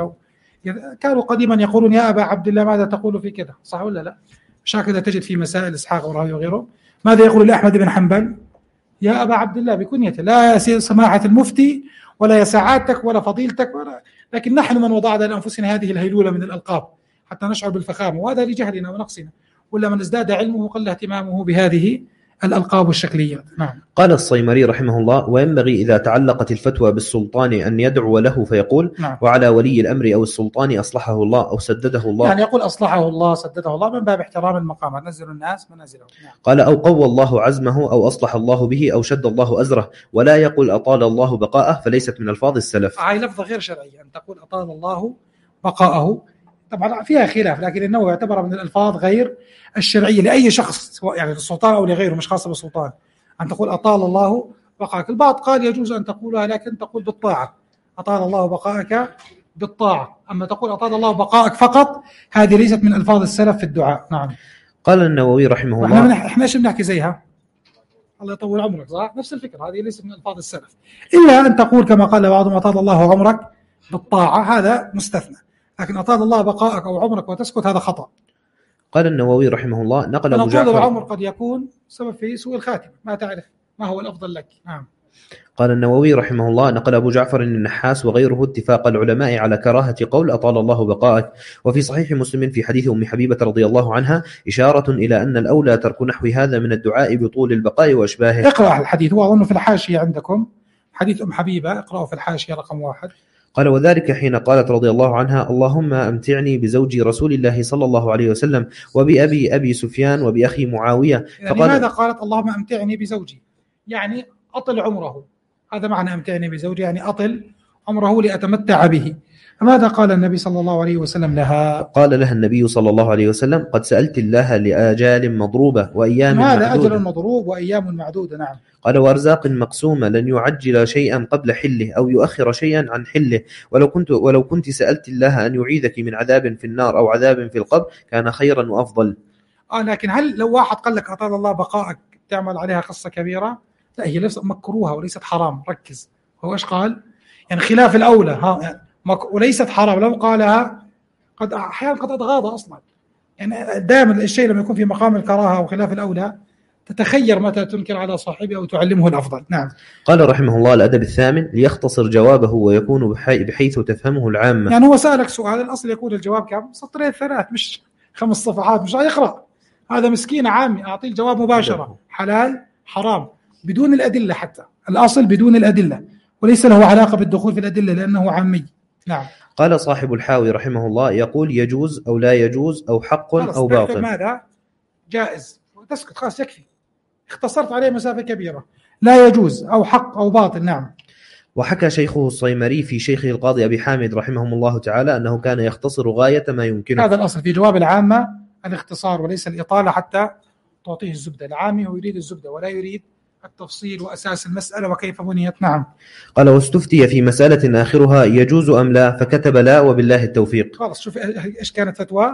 كانوا قديما يقولون يا أبا عبد الله ماذا تقول في كذا، صح ولا لا؟ مش هكذا تجد في مسائل إسحاق وراهي وغيره. ماذا يقول لأحمد بن حنبل؟ يا أبا عبد الله بكنيته، لا سماحة المفتي ولا يا سعادتك ولا فضيلتك لكن نحن من وضعنا لأنفسنا هذه الهيلولة من الألقاب حتى نشعر بالفخامة، وهذا لجهلنا ونقصنا. ولا من ازداد علمه قل اهتمامه بهذه الألقاب والشكليات. نعم. قال الصيمري رحمه الله: وينبغي إذا تعلقت الفتوى بالسلطان أن يدعو له فيقول: نعم. وعلى ولي الأمر أو السلطان أصلحه الله أو سدده الله. يعني يقول أصلحه الله سدده الله من باب احترام المقام، نزل الناس منازلهم. نعم. قال: أو قوى الله عزمه أو أصلح الله به أو شد الله أزره، ولا يقول أطال الله بقاءه، فليست من ألفاظ السلف. هاي لفظة غير شرعية أن تقول أطال الله بقاءه، طبعا فيها خلاف، لكن إنه يعتبر من الألفاظ غير الشرعية لأي شخص سواء يعني للسلطان أو لغيره، مش خاصة بالسلطان. أن تقول أطال الله بقاءك. البعض قال يجوز أن تقولها لكن تقول بالطاعة، أطال الله بقاءك بالطاعة. أما تقول أطال الله بقاءك فقط هذه ليست من ألفاظ السلف في الدعاء. نعم. قال النووي رحمه الله: إحنا إيش بنحكي زيها؟ الله يطول عمرك، صح؟ نفس الفكرة، هذه ليست من ألفاظ السلف، إلا أن تقول كما قال بعضهم أطال الله عمرك بالطاعة، هذا مستثنى. لكن أطال الله بقاءك أو عمرك وتسكت هذا خطأ. قال النووي رحمه الله: نقل أبو جعفر: العمر قد يكون سبب في سوء الخاتمة، ما تعرف ما هو الأفضل لك. نعم. قال النووي رحمه الله: نقل أبو جعفر النحاس وغيره اتفاق العلماء على كراهة قول أطال الله بقاءك. وفي صحيح مسلم في حديث أم حبيبة رضي الله عنها إشارة إلى أن الأولى ترك نحو هذا من الدعاء بطول البقاء وأشباهه. اقرأ الحديث، هو أظن في الحاشية عندكم حديث أم حبيبة، اقرأه في الحاشية رقم 1. قال: وذلك حين قالت رضي الله عنها: اللهم أمتعني بزوج رسول الله صلى الله عليه وسلم وبأبي أبي سفيان وبأخي معاوية. يعني ماذا قالت اللهم أمتعني بزوجي؟ يعني أطل عمره، هذا معنى أمتعني بزوجي، يعني أطل عمره لأتمتع به. فماذا قال النبي صلى الله عليه وسلم لها؟ قال لها النبي صلى الله عليه وسلم: قد سألت الله لآجال مضروبة وأيام معدودة. هذا أجل مضروب وأيام معدودة. نعم. قال: وأرزاق مقسومة لن يعجل شيئا قبل حله أو يؤخر شيئا عن حله، ولو كنت سألت الله أن يعيذك من عذاب في النار أو عذاب في القبر كان خيرا وأفضل. لكن هل لو واحد قال لك أطال الله بقاءك تعمل عليها قصة كبيرة؟ لا، هي ليست مكروهة وليست حرام. ركز، هو إيش قال؟ يعني خلاف الأولى، وليست حرام. لو قالها قد أحيانا قد أتغاضى أصلا. يعني دائما الشيء لما يكون في مقام الكراهة وخلاف الأولى تتخير متى تنكر على صاحبه أو تعلمه الأفضل. نعم. قال رحمه الله: الأدب الثامن ليختصر جوابه ويكون بحيث تفهمه العامة. يعني هو سألك سؤال، الأصل يكون الجواب كم؟ 2-3 مش 5 صفحات، مش يقرأ. هذا مسكين عامي، أعطيه الجواب مباشرة، حلال حرام بدون الأدلة، حتى الأصل بدون الأدلة، وليس له علاقة بالدخول في الأدلة لأنه عامي. نعم. قال صاحب الحاوي رحمه الله: يقول يجوز أو لا يجوز أو حق أو باطل. ماذا؟ جائز وتسكت، خلاص يكفي، اختصرت عليه مسافة كبيرة. لا يجوز أو حق أو باطل. نعم. وحكى شيخه الصيمري في شيخه القاضي أبي حامد رحمه الله تعالى أنه كان يختصر غاية ما يمكنه. هذا الأصل في جواب العامة الاختصار وليس الإطالة حتى تعطيه الزبدة. العامي هو يريد الزبدة ولا يريد التفصيل وأساس المسألة وكيف بنيت. نعم. قال: واستفتي في مسألة آخرها يجوز أم لا، فكتب لا وبالله التوفيق. خلاص، شوف إيش كانت فتوى،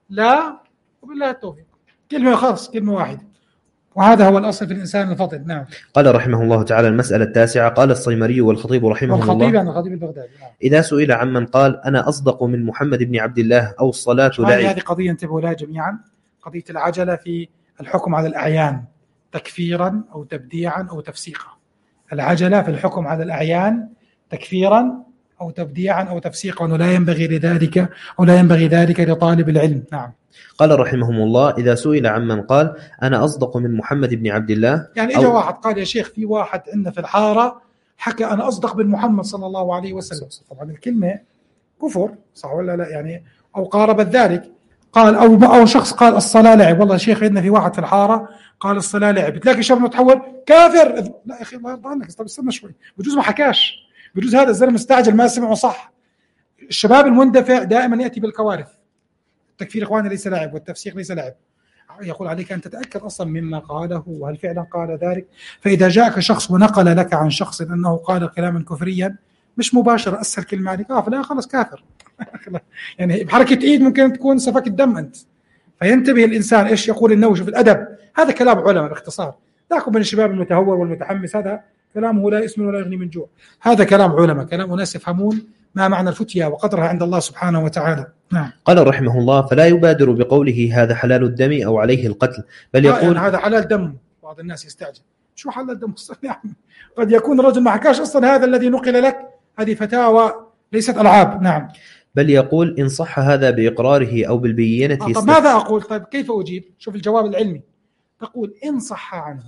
لا وبالله التوفيق، كلمة خاص، كلمة واحدة، وهذا هو الأصل في الإنسان الفضل. نعم. قال رحمه الله تعالى: المسألة التاسعة. قال الصيمري والخطيب رحمه الله: يعني الخطيب البغدادي. نعم. إذا سئل عمن قال أنا أصدق من محمد بن عبد الله أو الصلاة لعب. هذه قضية انتبهوا لها جميعا، قضية العجلة في الحكم على الأعيان تكفيرا أو تبديعا أو تفسيقا. العجلة في الحكم على الأعيان تكفيرا أو تبديعا أو تفسيقا، وأنه لا ينبغي لذلك أو لا ينبغي ذلك لطالب العلم. نعم. قال رحمهم الله: إذا سئل عمن قال أنا أصدق من محمد بن عبد الله، يعني إجا واحد قال يا شيخ في واحد عندنا في الحارة حكى أنا أصدق من محمد صلى الله عليه وسلم، طبعا الكلمة كفر، صح ولا لا؟ يعني أو قاربت ذلك. قال أو شخص قال الصلاة لعب، والله شيخ عندنا في واحد في الحارة قال الصلاة لعب، بتلاقي شاب متحول كافر. لا يا أخي الله يرضى عنك، طب استنى شوي، بجوز ما حكاش، بجوز هذا الزلمة مستعجل ما سمعه صح. الشباب المندفع دائما يأتي بالكوارث. التكفير إخواني ليس لعب، والتفسيق ليس لعب. يقول عليك أن تتأكد أصلا مما قاله وهل فعلا قال ذلك. فإذا جاءك شخص ونقل لك عن شخص أنه قال كلاما كفريا، مش مباشرة أسهل كلمة عليك فلا خلص كافر. يعني بحركة إيد ممكن تكون سفك الدم أنت. فينتبه الإنسان إيش يقول النووي في الأدب. هذا كلام علماء باختصار، دعكم من الشباب المتهور والمتحمس، هذا كلامه لا يسمن ولا يغني من جوع. هذا كلام علماء، كلام أناس يفهمون ما معنى الفتية وقدرها عند الله سبحانه وتعالى. نعم. قال رحمه الله: فلا يبادر بقوله هذا حلال الدم أو عليه القتل، بل يقول يعني هذا حلال دم. بعض الناس يستعجل، شو حلال دم؟ قد يكون الرجل ما حكاش أصلا هذا الذي نقل لك، هذه فتاوى ليست ألعاب. نعم. بل يقول إن صح هذا بإقراره أو بالبينة. طب ماذا أقول؟ طيب كيف أجيب؟ شوف الجواب العلمي، تقول إن صح عنه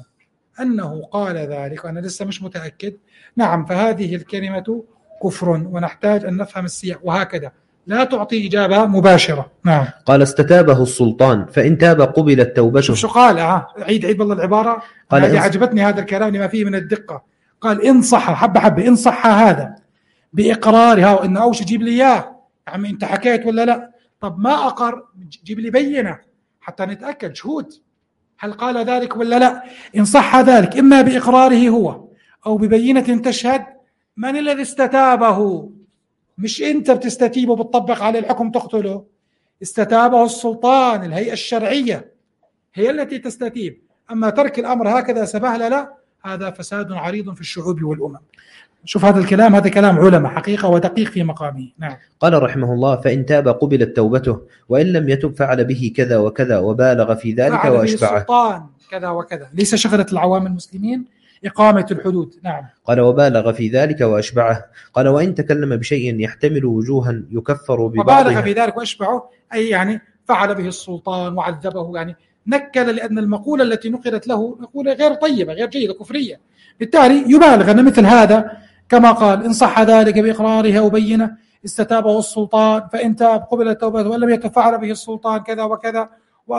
أنه قال ذلك وأنا لسه مش متأكد، نعم، فهذه الكلمة كفر ونحتاج أن نفهم السياق، وهكذا لا تعطي إجابة مباشرة. نعم. قال استتابه السلطان فإن تاب قبلت توبته. شو قال؟ عيد بالله العبارة. قال هذه عجبتني هذا الكلام لما فيه من الدقة. قال إن صح، حبة إن صح هذا بإقرارها، وإن أوش جيب لي إياه يا عمي أنت حكيت ولا لا؟ طب ما أقر جيب لي بينة حتى نتأكد، شهود هل قال ذلك ولا لا. إن صح ذلك إما بإقراره هو أو ببينة تشهد. من الذي استتابه؟ مش أنت بتستتيبه بتطبق على الحكم تقتله، استتابه السلطان، الهيئة الشرعية هي التي تستتيب. أما ترك الأمر هكذا سبهلة لا، هذا فساد عريض في الشعوب والأمم. شوف هذا الكلام، هذا كلام علماء حقيقة ودقيق في مقامه. نعم. قال رحمه الله: فإن تاب قبلت توبته، وإن لم يتب فعل به كذا وكذا وبالغ في ذلك وأشبعه. السلطان كذا وكذا، ليس شغلة العوام المسلمين إقامة الحدود. نعم. قال وبالغ في ذلك وأشبعه. قال وإن تكلم بشيء يحتمل وجوها يكفر ببعضها. وبالغ في ذلك وأشبعه أي يعني فعل به السلطان وعذبه، يعني نكل، لأن المقولة التي نقلت له مقولة غير طيبة غير جيدة كفرية، بالتالي يبالغ أن مثل هذا كما قال إن صح ذلك بإقراره أو بينة استتابه السلطان فإن تاب قبل التوبة وإن لم يتفعل به السلطان كذا وكذا،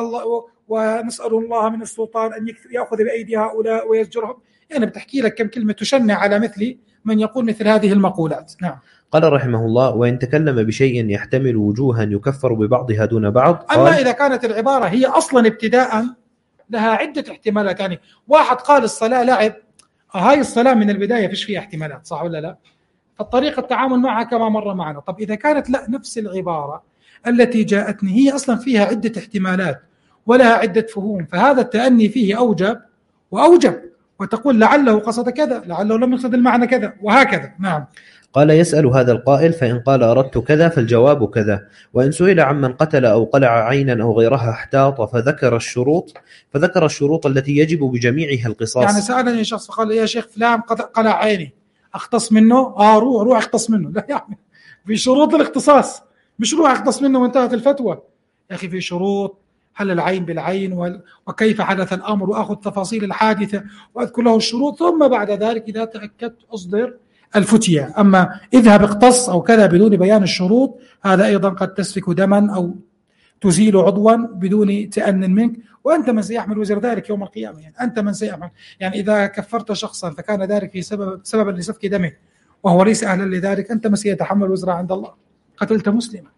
ونسأل الله من السلطان أن يأخذ بأيدي هؤلاء ويزجرهم. يعني بتحكي لك كم كلمة تشنع على مثل من يقول مثل هذه المقولات. نعم. قال رحمه الله: وإن تكلم بشيء يحتمل وجوها يكفر ببعضها دون بعض. أما إذا كانت العبارة هي أصلا ابتداء لها عدة احتمالات، يعني واحد قال الصلاة لعب، هاي الصلاة من البداية فيش فيها احتمالات، صح ولا لا؟ فالطريقة التعامل معها كما مر معنا. طب إذا كانت لا، نفس العبارة التي جاءتني هي أصلا فيها عدة احتمالات ولها عدة فهوم، فهذا التأني فيه أوجب وأوجب، وتقول لعله قصد كذا، لعله لم يقصد المعنى كذا، وهكذا. نعم. قال يسأل هذا القائل فإن قال أردت كذا فالجواب كذا. وإن سئل عمن قتل أو قلع عينا أو غيرها احتاط فذكر الشروط التي يجب بجميعها القصاص. يعني سألني شخص فقال يا شيخ فلان قلع عيني أختص منه، روح اختص منه. لا يعني في شروط الاختصاص، مش روح اختص منه وانتهت الفتوى. يا أخي في شروط، هل العين بالعين وكيف حدث الأمر، وأخذ تفاصيل الحادثة وأذكر له الشروط، ثم بعد ذلك إذا تأكدت أصدر الفتية. أما اذهب اقتص أو كذا بدون بيان الشروط، هذا أيضا قد تسفك دما أو تزيل عضوا بدون تأنن منك، وأنت من سيحمل وزر ذلك يوم القيامة. يعني أنت من سيحمل، يعني إذا كفرت شخصا فكان ذلك في سببا لسفك دمه وهو ليس أهلا لذلك، أنت من سيتحمل وزر عند الله. قتلت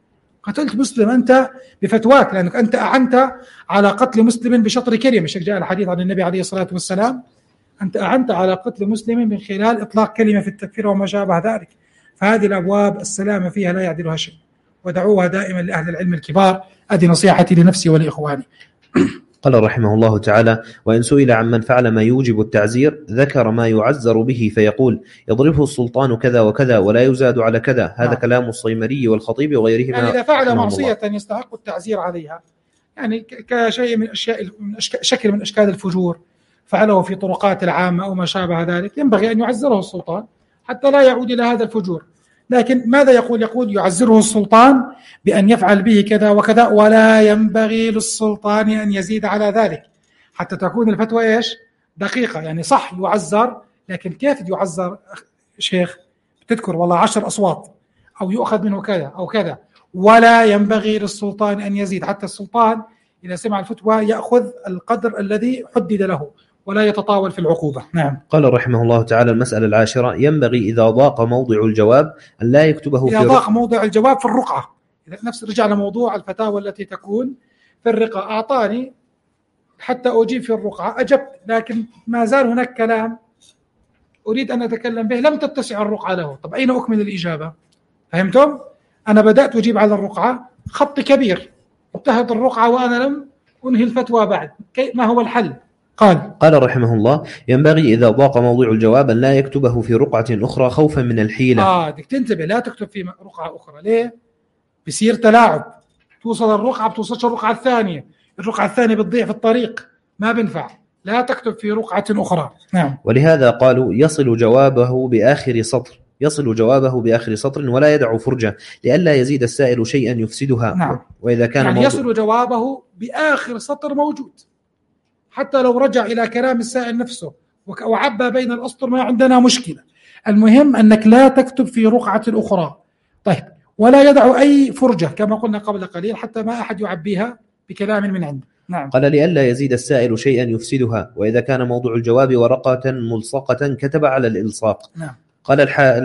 مسلم أنت بفتواك، لأنك أنت أعنت على قتل مسلم بشطر كلمة. جاء الحديث عن النبي عليه الصلاة والسلام أنت أعنت على قتل مسلم من خلال إطلاق كلمة في التكفير وما شابه ذلك. فهذه الأبواب السلام فيها لا يعدلها شيء، ودعوها دائما لأهل العلم الكبار. هذه نصيحتي لنفسي ولإخواني. قال رحمه الله تعالى: وإن سئل عمن فعل ما يوجب التعزير ذكر ما يعزر به فيقول يضربه السلطان كذا وكذا ولا يزاد على كذا. هذا كلام الصيمري والخطيب وغيرهما. يعني إذا فعل معصية يستحق التعزير عليها، يعني كشيء من شكل من أشكال الفجور فعله في طرقات العامة أو ما شابه ذلك، ينبغي أن يعزره السلطان حتى لا يعود إلى هذا الفجور. لكن ماذا يقول يعزره السلطان بأن يفعل به كذا وكذا، ولا ينبغي للسلطان أن يزيد على ذلك حتى تكون الفتوى إيش؟ دقيقة. يعني صح يعزر، لكن كيف يعزر شيخ؟ بتذكر والله 10 أصوات أو يؤخذ منه كذا أو كذا، ولا ينبغي للسلطان أن يزيد، حتى السلطان إذا سمع الفتوى يأخذ القدر الذي حدد له ولا يتطاول في العقوبة. نعم. قال رحمه الله تعالى: المسألة العاشرة: ينبغي إذا ضاق موضع الجواب أن لا يكتبه إذا ضاق موضع الجواب في الرقعة. نفس رجع لموضوع الفتاوى التي تكون في الرقعة. أعطاني حتى أجيب في الرقعة، أجبت، لكن ما زال هناك كلام أريد أن أتكلم به لم تتسع الرقعة له. طب أين أكمل الإجابة؟ فهمتم؟ أنا بدأت أجيب على الرقعة، خط كبير، انتهت الرقعة وأنا لم أنهي الفتوى بعد. ما هو الحل؟ قال رحمه الله: ينبغي إذا ضاق موضع الجواب أن لا يكتبه في رقعة أخرى خوفا من الحيلة. بدك تنتبه، لا تكتب في رقعة أخرى. ليه؟ بيصير تلاعب، توصل الرقعة بتوصلش الرقعة الثانية، الرقعة الثانية بتضيع في الطريق، ما بنفع. لا تكتب في رقعة أخرى. نعم. ولهذا قالوا: يصل جوابه بآخر سطر ولا يدع فرجة لئلا يزيد السائل شيئا يفسدها. نعم. وإذا كان يعني يصل جوابه بآخر سطر موجود، حتى لو رجع إلى كلام السائل نفسه وعبى بين الأسطر ما عندنا مشكلة. المهم أنك لا تكتب في رقعة أخرى. طيب، ولا يدع أي فرجة كما قلنا قبل قليل حتى ما أحد يعبيها بكلام من عنده. نعم. قال: لئلا يزيد السائل شيئا يفسدها. وإذا كان موضوع الجواب ورقة ملصقة كتب على الإلصاق. نعم. قال: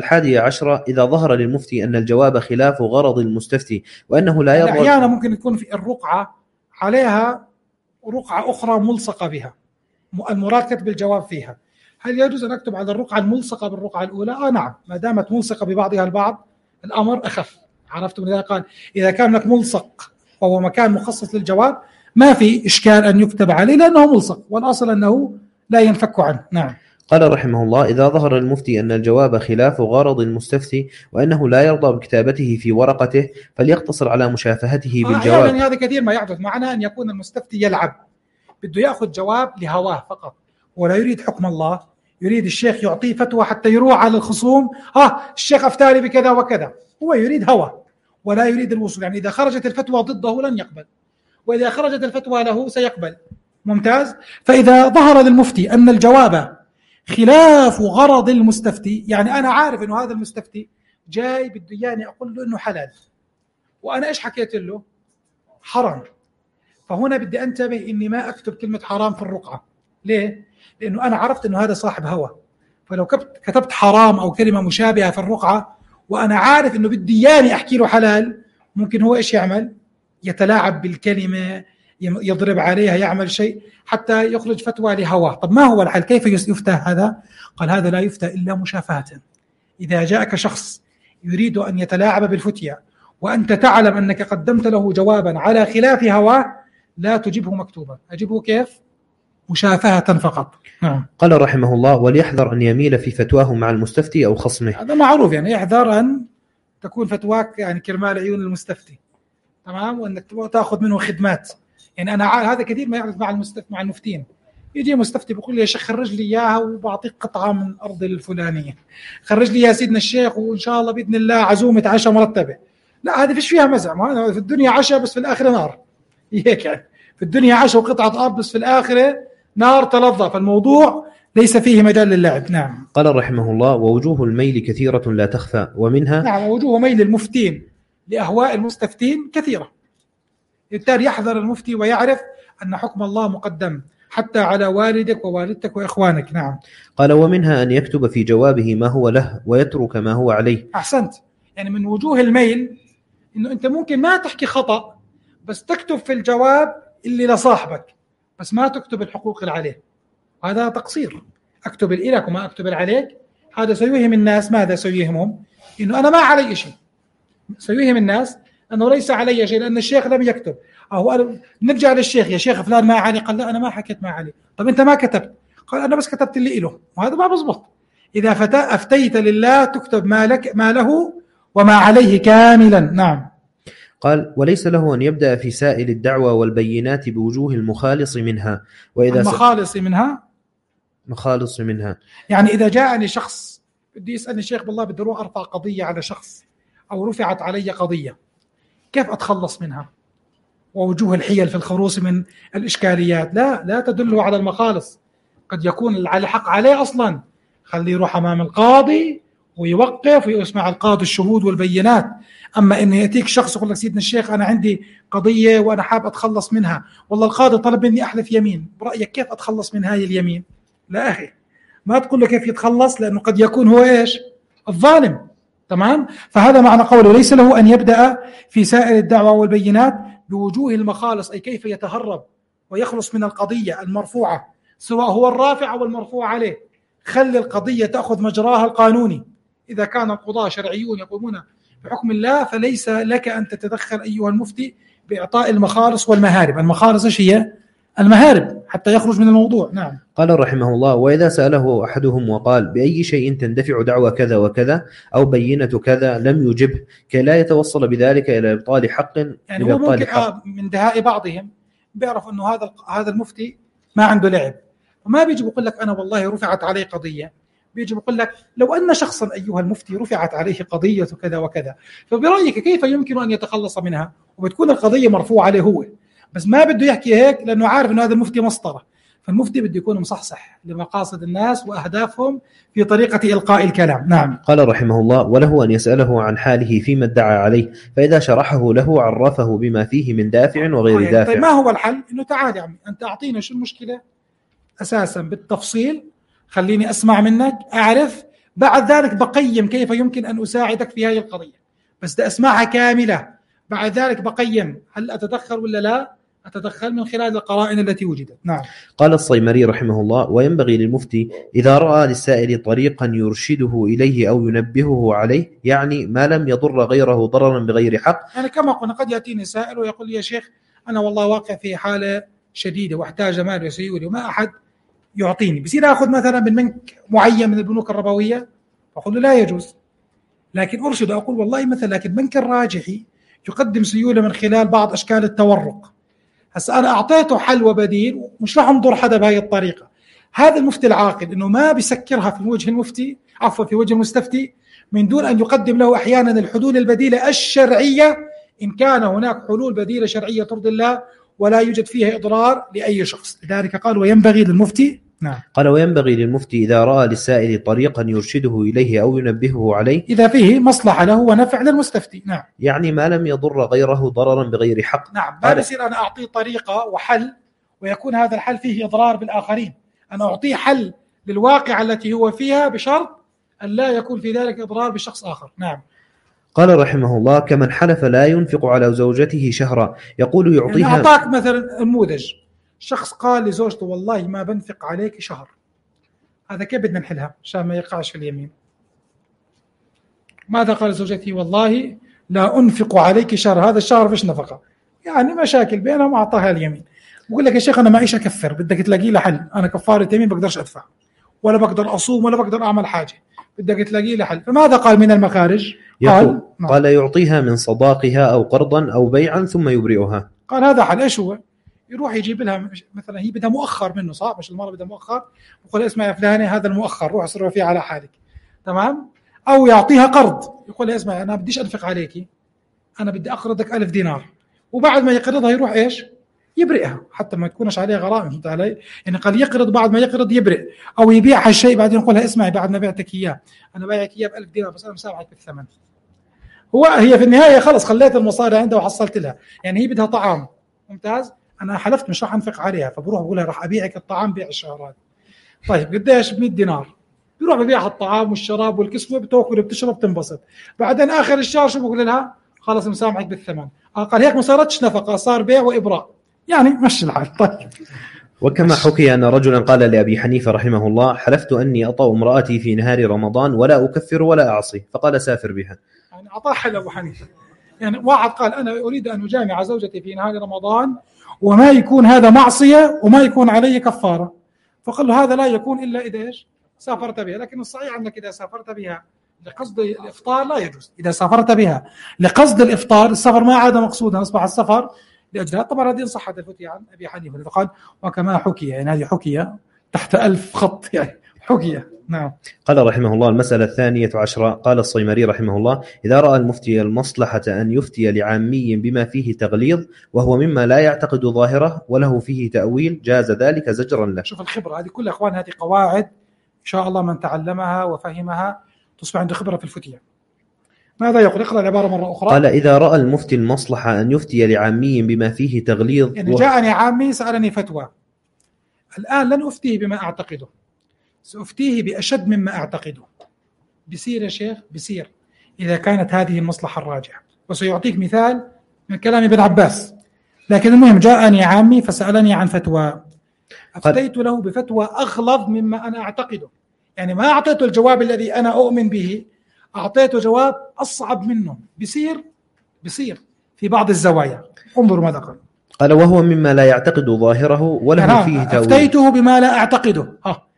11: إذا ظهر للمفتي أن الجواب خلاف غرض المستفتي وأنه لا يرضى. أحيانا ممكن يكون في الرقعة عليها رقعة أخرى ملصقة بها، المراد كتب الجواب فيها. هل يجوز أن أكتب على الرقعة الملصقة بالرقعة الأولى؟ نعم، ما دامت ملصقة ببعضها البعض الأمر أخف. عرفتم؟ لذلك قال إذا كان لك ملصق وهو مكان مخصص للجواب ما في إشكال أن يكتب عليه لأنه ملصق، والأصل أنه لا ينفك عنه. نعم. قال رحمه الله: إذا ظهر المفتي أن الجواب خلاف غرض المستفتي وأنه لا يرضى بكتابته في ورقته فليقتصر على مشافهته بالجواب. هذا كثير ما يحدث معنا، أن يكون المستفتي يلعب، بده يأخذ جواب لهواه فقط ولا يريد حكم الله، يريد الشيخ يعطيه فتوى حتى يروح على الخصوم، الشيخ أفتالي بكذا وكذا، هو يريد هوى ولا يريد الوصول. يعني إذا خرجت الفتوى ضده لن يقبل، وإذا خرجت الفتوى له سيقبل. ممتاز. فإذا ظهر للمفتي أن الجواب خلاف غرض المستفتي، يعني أنا عارف أنه هذا المستفتي جاي بده يعني أقول له أنه حلال، وأنا إيش حكيت له؟ حرام. فهنا بدي أنتبه إني ما أكتب كلمة حرام في الرقعة. ليه؟ لأنه أنا عرفت أنه هذا صاحب هوى، فلو كتبت حرام أو كلمة مشابهة في الرقعة وأنا عارف أنه بدي يعني أحكي له حلال، ممكن هو إيش يعمل؟ يتلاعب بالكلمة، يضرب عليها، يعمل شيء حتى يخرج فتوى لهواه. طب ما هو الحل؟ كيف يفتى هذا؟ قال: هذا لا يفتى إلا مشافهة. إذا جاءك شخص يريد أن يتلاعب بالفتية وأنت تعلم أنك قدمت له جوابا على خلاف هواه، لا تجبه مكتوبا، أجبه كيف؟ مشافهة فقط. قال رحمه الله: وليحذر أن يميل في فتواه مع المستفتي أو خصمه. هذا معروف، يعني يحذر أن تكون فتواك يعني كرمال عيون المستفتي، تمام، وأنك تأخذ منه خدمات. يعني أنا هذا كثير ما يعرف مع المفتين، يجي مستفتي بيقول لي يا شيخ خرج لي إياها وبعطيك قطعة من أرض الفلانية، خرج لي يا سيدنا الشيخ وإن شاء الله بإذن الله عزومة عشاء مرتبة. لا، هذه فيش فيها مزح، في الدنيا عشاء بس في الآخرة نار. هيك يعني في الدنيا عشاء وقطعة أرض بس في الآخرة نار تلظى، فالموضوع ليس فيه مجال للعب. نعم. قال رحمه الله: ووجوه الميل كثيرة لا تخفى، ومنها وجوه ميل المفتين لأهواء المستفتين كثيرة. بالتالي يحذر المفتي ويعرف أن حكم الله مقدم حتى على والدك ووالدتك وإخوانك. نعم. قال: ومنها أن يكتب في جوابه ما هو له ويترك ما هو عليه. أحسنت. يعني من وجوه الميل إنه أنت ممكن ما تحكي خطأ بس تكتب في الجواب اللي لصاحبك، بس ما تكتب الحقوق اللي عليه. هذا تقصير. أكتب إليك وما أكتب عليك، هذا سيوهم الناس. ماذا سيوهمهم؟ إنه أنا ما علي شيء. سيوهم الناس أنه ليس علي شيء لأن الشيخ لم يكتب. نرجع للشيخ: يا شيخ فلان ما علي. قال: لا، أنا ما حكيت ما علي. طب أنت ما كتبت؟ قال: أنا بس كتبت اللي إله. وهذا ما بزبط. إذا أفتيت لله تكتب ما له وما عليه كاملا. نعم. قال: وليس له أن يبدأ في سائل الدعوة والبينات بوجوه المخالص منها. وإذا مخالص منها مخالص منها، يعني إذا جاءني شخص بدي يسألني الشيخ بالله بدي أروح أرفع قضية على شخص أو رفعت علي قضية، كيف أتخلص منها؟ ووجوه الحيل في الخروص من الإشكاليات لا تدل على المخالص. قد يكون على حق عليه أصلا، خليه يروح أمام القاضي ويوقف ويسمع القاضي الشهود والبينات. أما إنه يأتيك شخص يقول لك سيدنا الشيخ أنا عندي قضية وأنا حاب أتخلص منها، والله القاضي طلب مني أحلف يمين، برأيك كيف أتخلص من هاي اليمين؟ لا أخي، ما تقول له كيف يتخلص، لأنه قد يكون هو إيش؟ الظالم. تمام؟ فهذا معنى قوله ليس له أن يبدأ في سائر الدعوة والبينات بوجوه المخالص، أي كيف يتهرب ويخلص من القضية المرفوعة، سواء هو الرافع أو المرفوع عليه. خلي القضية تأخذ مجراها القانوني. إذا كان القضاة شرعيون يقومون بحكم الله فليس لك أن تتدخل أيها المفتي بإعطاء المخالص والمهارب. المخالص إيش هي؟ المهارب حتى يخرج من الموضوع. نعم. قال رحمه الله: وإذا سأله أحدهم وقال بأي شيء تندفع دعوى كذا وكذا أو بينة كذا لم يجبه، كي لا يتوصل بذلك إلى إبطال حق. يعني هو ممكن من دهاء بعضهم بيعرف أنه هذا المفتي ما عنده لعب، وما بيجي بيقول لك أنا والله رفعت علي قضية، بيجي بيقول لك لو أن شخصا أيها المفتي رفعت عليه قضية كذا وكذا، فبرأيك كيف يمكن أن يتخلص منها؟ وبتكون القضية مرفوعة عليه هو، بس ما بده يحكي هيك لأنه عارف أنه هذا المفتي مسطرة. فالمفتي بده يكون مصحصح لمقاصد الناس وأهدافهم في طريقة إلقاء الكلام. نعم. قال رحمه الله: وله أن يسأله عن حاله فيما ادعى عليه، فإذا شرحه له عرفه بما فيه من دافع وغير دافع. طيب ما هو الحل؟ إنه تعال يا عمي أنت أعطينا شو المشكلة أساسا بالتفصيل، خليني أسمع منك أعرف، بعد ذلك بقيم كيف يمكن أن أساعدك في هذه القضية، بس ده أسمعها كاملة، بعد ذلك بقيم هل أتدخل ولا لا أتدخل من خلال القرائن التي وجدت. نعم. قال الصيمري رحمه الله: وينبغي للمفتي إذا رأى للسائل طريقا يرشده إليه أو ينبهه عليه، يعني ما لم يضر غيره ضررا بغير حق. يعني كما قلنا قد يأتيني سائل ويقول لي يا شيخ أنا والله واقع في حالة شديدة واحتاج مال وسيولي وما أحد يعطيني، بصير أخذ مثلا من بنك معين من البنوك الربوية، أقول له لا يجوز، لكن أرشد أقول والله مثلا لكن البنك الراجحي يقدم سيولة من خلال بعض أشكال التورق، هسا أنا أعطيته حل وبديل مش راح أنظر حدا بهذه الطريقة. هذا المفتي العاقل إنه ما بيسكرها في وجه المفتي، عفوا في وجه المستفتي، من دون أن يقدم له أحيانا الحلول البديلة الشرعية إن كان هناك حلول بديلة شرعية ترضي الله ولا يوجد فيها إضرار لأي شخص. لذلك قال وينبغي للمفتي. نعم. قال وينبغي للمفتي إذا رأى للسائل طريقا يرشده إليه أو ينبهه عليه، إذا فيه مصلحة له ونفع للمستفتي. نعم. يعني ما لم يضر غيره ضررا بغير حق. نعم. ما بصير أنا أعطيه طريقة وحل ويكون هذا الحل فيه إضرار بالآخرين، أنا أعطيه حل للواقع التي هو فيها بشرط أن لا يكون في ذلك إضرار بشخص آخر. نعم. قال رحمه الله: كمن حلف لا ينفق على زوجته شهرا يقول يعطيها. يعني أعطاك مثلا نموذج، شخص قال لزوجته والله ما بنفق عليك شهر، هذا كيف بدنا نحلها عشان ما يقعش في اليمين؟ ماذا قال زوجتي؟ والله لا أنفق عليك شهر، هذا الشهر فيش نفقة، يعني مشاكل بينهم وأعطاها اليمين. بقول لك يا شيخ أنا معيش أكفر، بدك تلاقي له حل، أنا كفارة يمين بقدرش أدفع ولا بقدر أصوم ولا بقدر أعمل حاجة، بدك تلاقي له حل. فماذا قال من المخارج؟ قال يعطيها من صداقها أو قرضا أو بيعا ثم يبرئها. قال هذا حل. إيش هو؟ يروح يجيب لها مثلا هي بدها مؤخر منه، صح؟ مش المرة بدها مؤخر، يقول اسمع يا فلانة هذا المؤخر روح اصرف فيه على حالك، تمام؟ أو يعطيها قرض، يقول اسمع أنا بديش أنفق عليكي، أنا بدي أقرضك 1000 دينار، وبعد ما يقرضها يروح إيش؟ يبرئها حتى ما تكونش عليه غرامة. فهمت علي؟ يعني قال يقرض بعد ما يقرض يبرئ، أو يبيع هالشيء بعدين يقولها اسمعي بعد ما بعتك إياه أنا بايعك إياه ب1000 دينار بس أنا مسامحك بالثمن. هي في النهاية خلص خليت المصاري عندها وحصلت لها، يعني هي بدها طعام ممتاز، أنا حلفت مش راح أنفق عليها، فبروح بقول لها راح أبيعك الطعام بيع الشهرات. طيب قديش؟ 100 دينار. بيروح ببيعها الطعام والشراب والكسوة، بتاكل بتشرب تنبسط، بعدين آخر الشهر شو بقول لها؟ خلاص مسامحك بالثمن. قال هيك ما صارتش نفقة، صار بيع وإبراء، يعني مشي الحال. طيب. وكما حكي أن رجلا قال لأبي حنيفة رحمه الله: حلفت أني أطأ امرأتي في نهار رمضان ولا أكفر ولا أعصي، فقال سافر بها. يعني أعطاه حل أبو حنيفة. يعني واحد قال أنا أريد أن أجامع زوجتي في نهار رمضان وما يكون هذا معصية وما يكون علي كفارة، فقال له هذا لا يكون إلا إذا إيش؟ سافرت بها. لكن الصحيح أنك إذا سافرت بها لقصد الإفطار لا يجوز. إذا سافرت بها لقصد الإفطار السفر ما عاد مقصودا، أصبح السفر لأجلها. طبعا هذه صحت الفتية عن أبي حنيفة، قال وكما حكي، يعني هذه حكي تحت 1000 خط، يعني حكية. نعم. قال رحمه الله: المسألة 12. قال الصيمري رحمه الله: إذا رأى المفتي المصلحة أن يفتي لعامي بما فيه تغليظ وهو مما لا يعتقد ظاهره وله فيه تأويل جاز ذلك زجرا له. شوف الخبرة هذه كل أخوان، هذه قواعد إن شاء الله من تعلمها وفهمها تصبح عنده خبرة في الفتية. ماذا يقول؟ اقرأ العبارة مرة أخرى. قال: إذا رأى المفتي المصلحة أن يفتي لعامي بما فيه تغليظ، يعني جاءني عامي سألني فتوى، الآن لن أفتيه بما أعتقده، سأفتيه بأشد مما أعتقده. بصير يا شيخ، بصير إذا كانت هذه المصلحة الراجحة. وسيعطيك مثال من كلام ابن عباس. لكن المهم جاءني عامي فسألني عن فتوى، أفتيت له بفتوى أغلظ مما أنا أعتقده، يعني ما أعطيته الجواب الذي أنا أؤمن به، أعطيته جواب أصعب منه. بصير في بعض الزوايا. انظروا ماذا قال. قال: وهو مما لا يعتقد ظاهره وله فيه تأويل. أفتيته بما لا أعتقده.